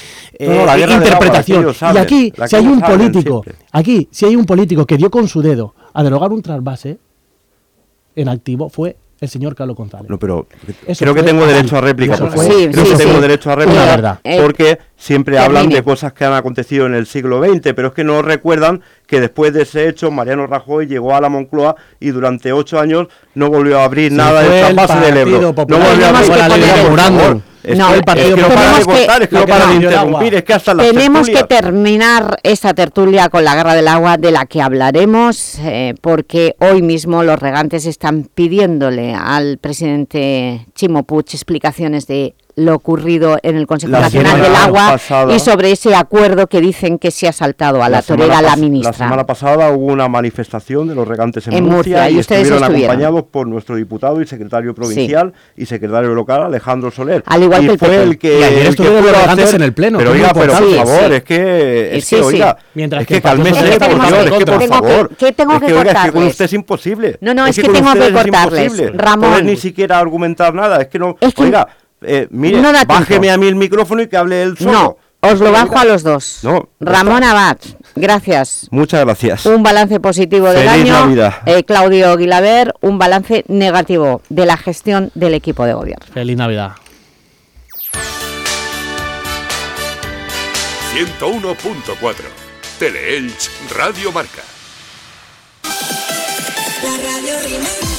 interpretación. Y aquí, si hay un político que dio con su dedo a derogar un trasvase en activo, fue el señor Carlos González. No, pero creo que tengo derecho a réplica, por favor. Tengo derecho a réplica, la verdad. Porque siempre hablan de cosas que han acontecido en el siglo XX, pero es que no recuerdan que después de ese hecho Mariano Rajoy llegó a la Moncloa y durante 8 años no volvió a abrir nada del trasvase del Ebro. No volvió a abrir la ley de memorándum. Tenemos que terminar esta tertulia con la guerra del agua, de la que hablaremos, porque hoy mismo los regantes están pidiéndole al presidente Chimo Puig explicaciones de lo ocurrido en el Consejo La Nacional semana del Agua pasada- y sobre ese acuerdo que dicen que se ha saltado a la torera la ministra. La semana pasada hubo una manifestación de los regantes en En Murcia, y ustedes estuvieron estuvieron. acompañados por nuestro diputado y secretario provincial y secretario local, Alejandro Soler. Al igual y que el fue PP. el que Y ayer el que estuvieron pudo los regantes hacer- en el pleno, Pero que es oiga, muy pero por importante. favor, Sí. es que Sí, sí. oiga, Mientras es que que el Partido cálmese, Socialista por está Dios, en es que contra. por Tengo que- favor. ¿qué tengo es que que oiga, es que con cortarles? usted es imposible. No, es que con tengo que ustedes es cortarles. imposible. Ramón. Poder ni siquiera argumentar nada, es que no, Es que oiga, mire, no da bájeme tiempo. a mí el micrófono y que hable él solo. No, os lo bajo Oiga, a los dos. No, Ramón Abad, gracias. muchas gracias. Un balance positivo del Feliz año. Navidad. Claudio Guilaber, un balance negativo de la gestión del equipo de gobierno. Feliz Navidad. 101.4 Teleelch Radio Marca. La radio rimera.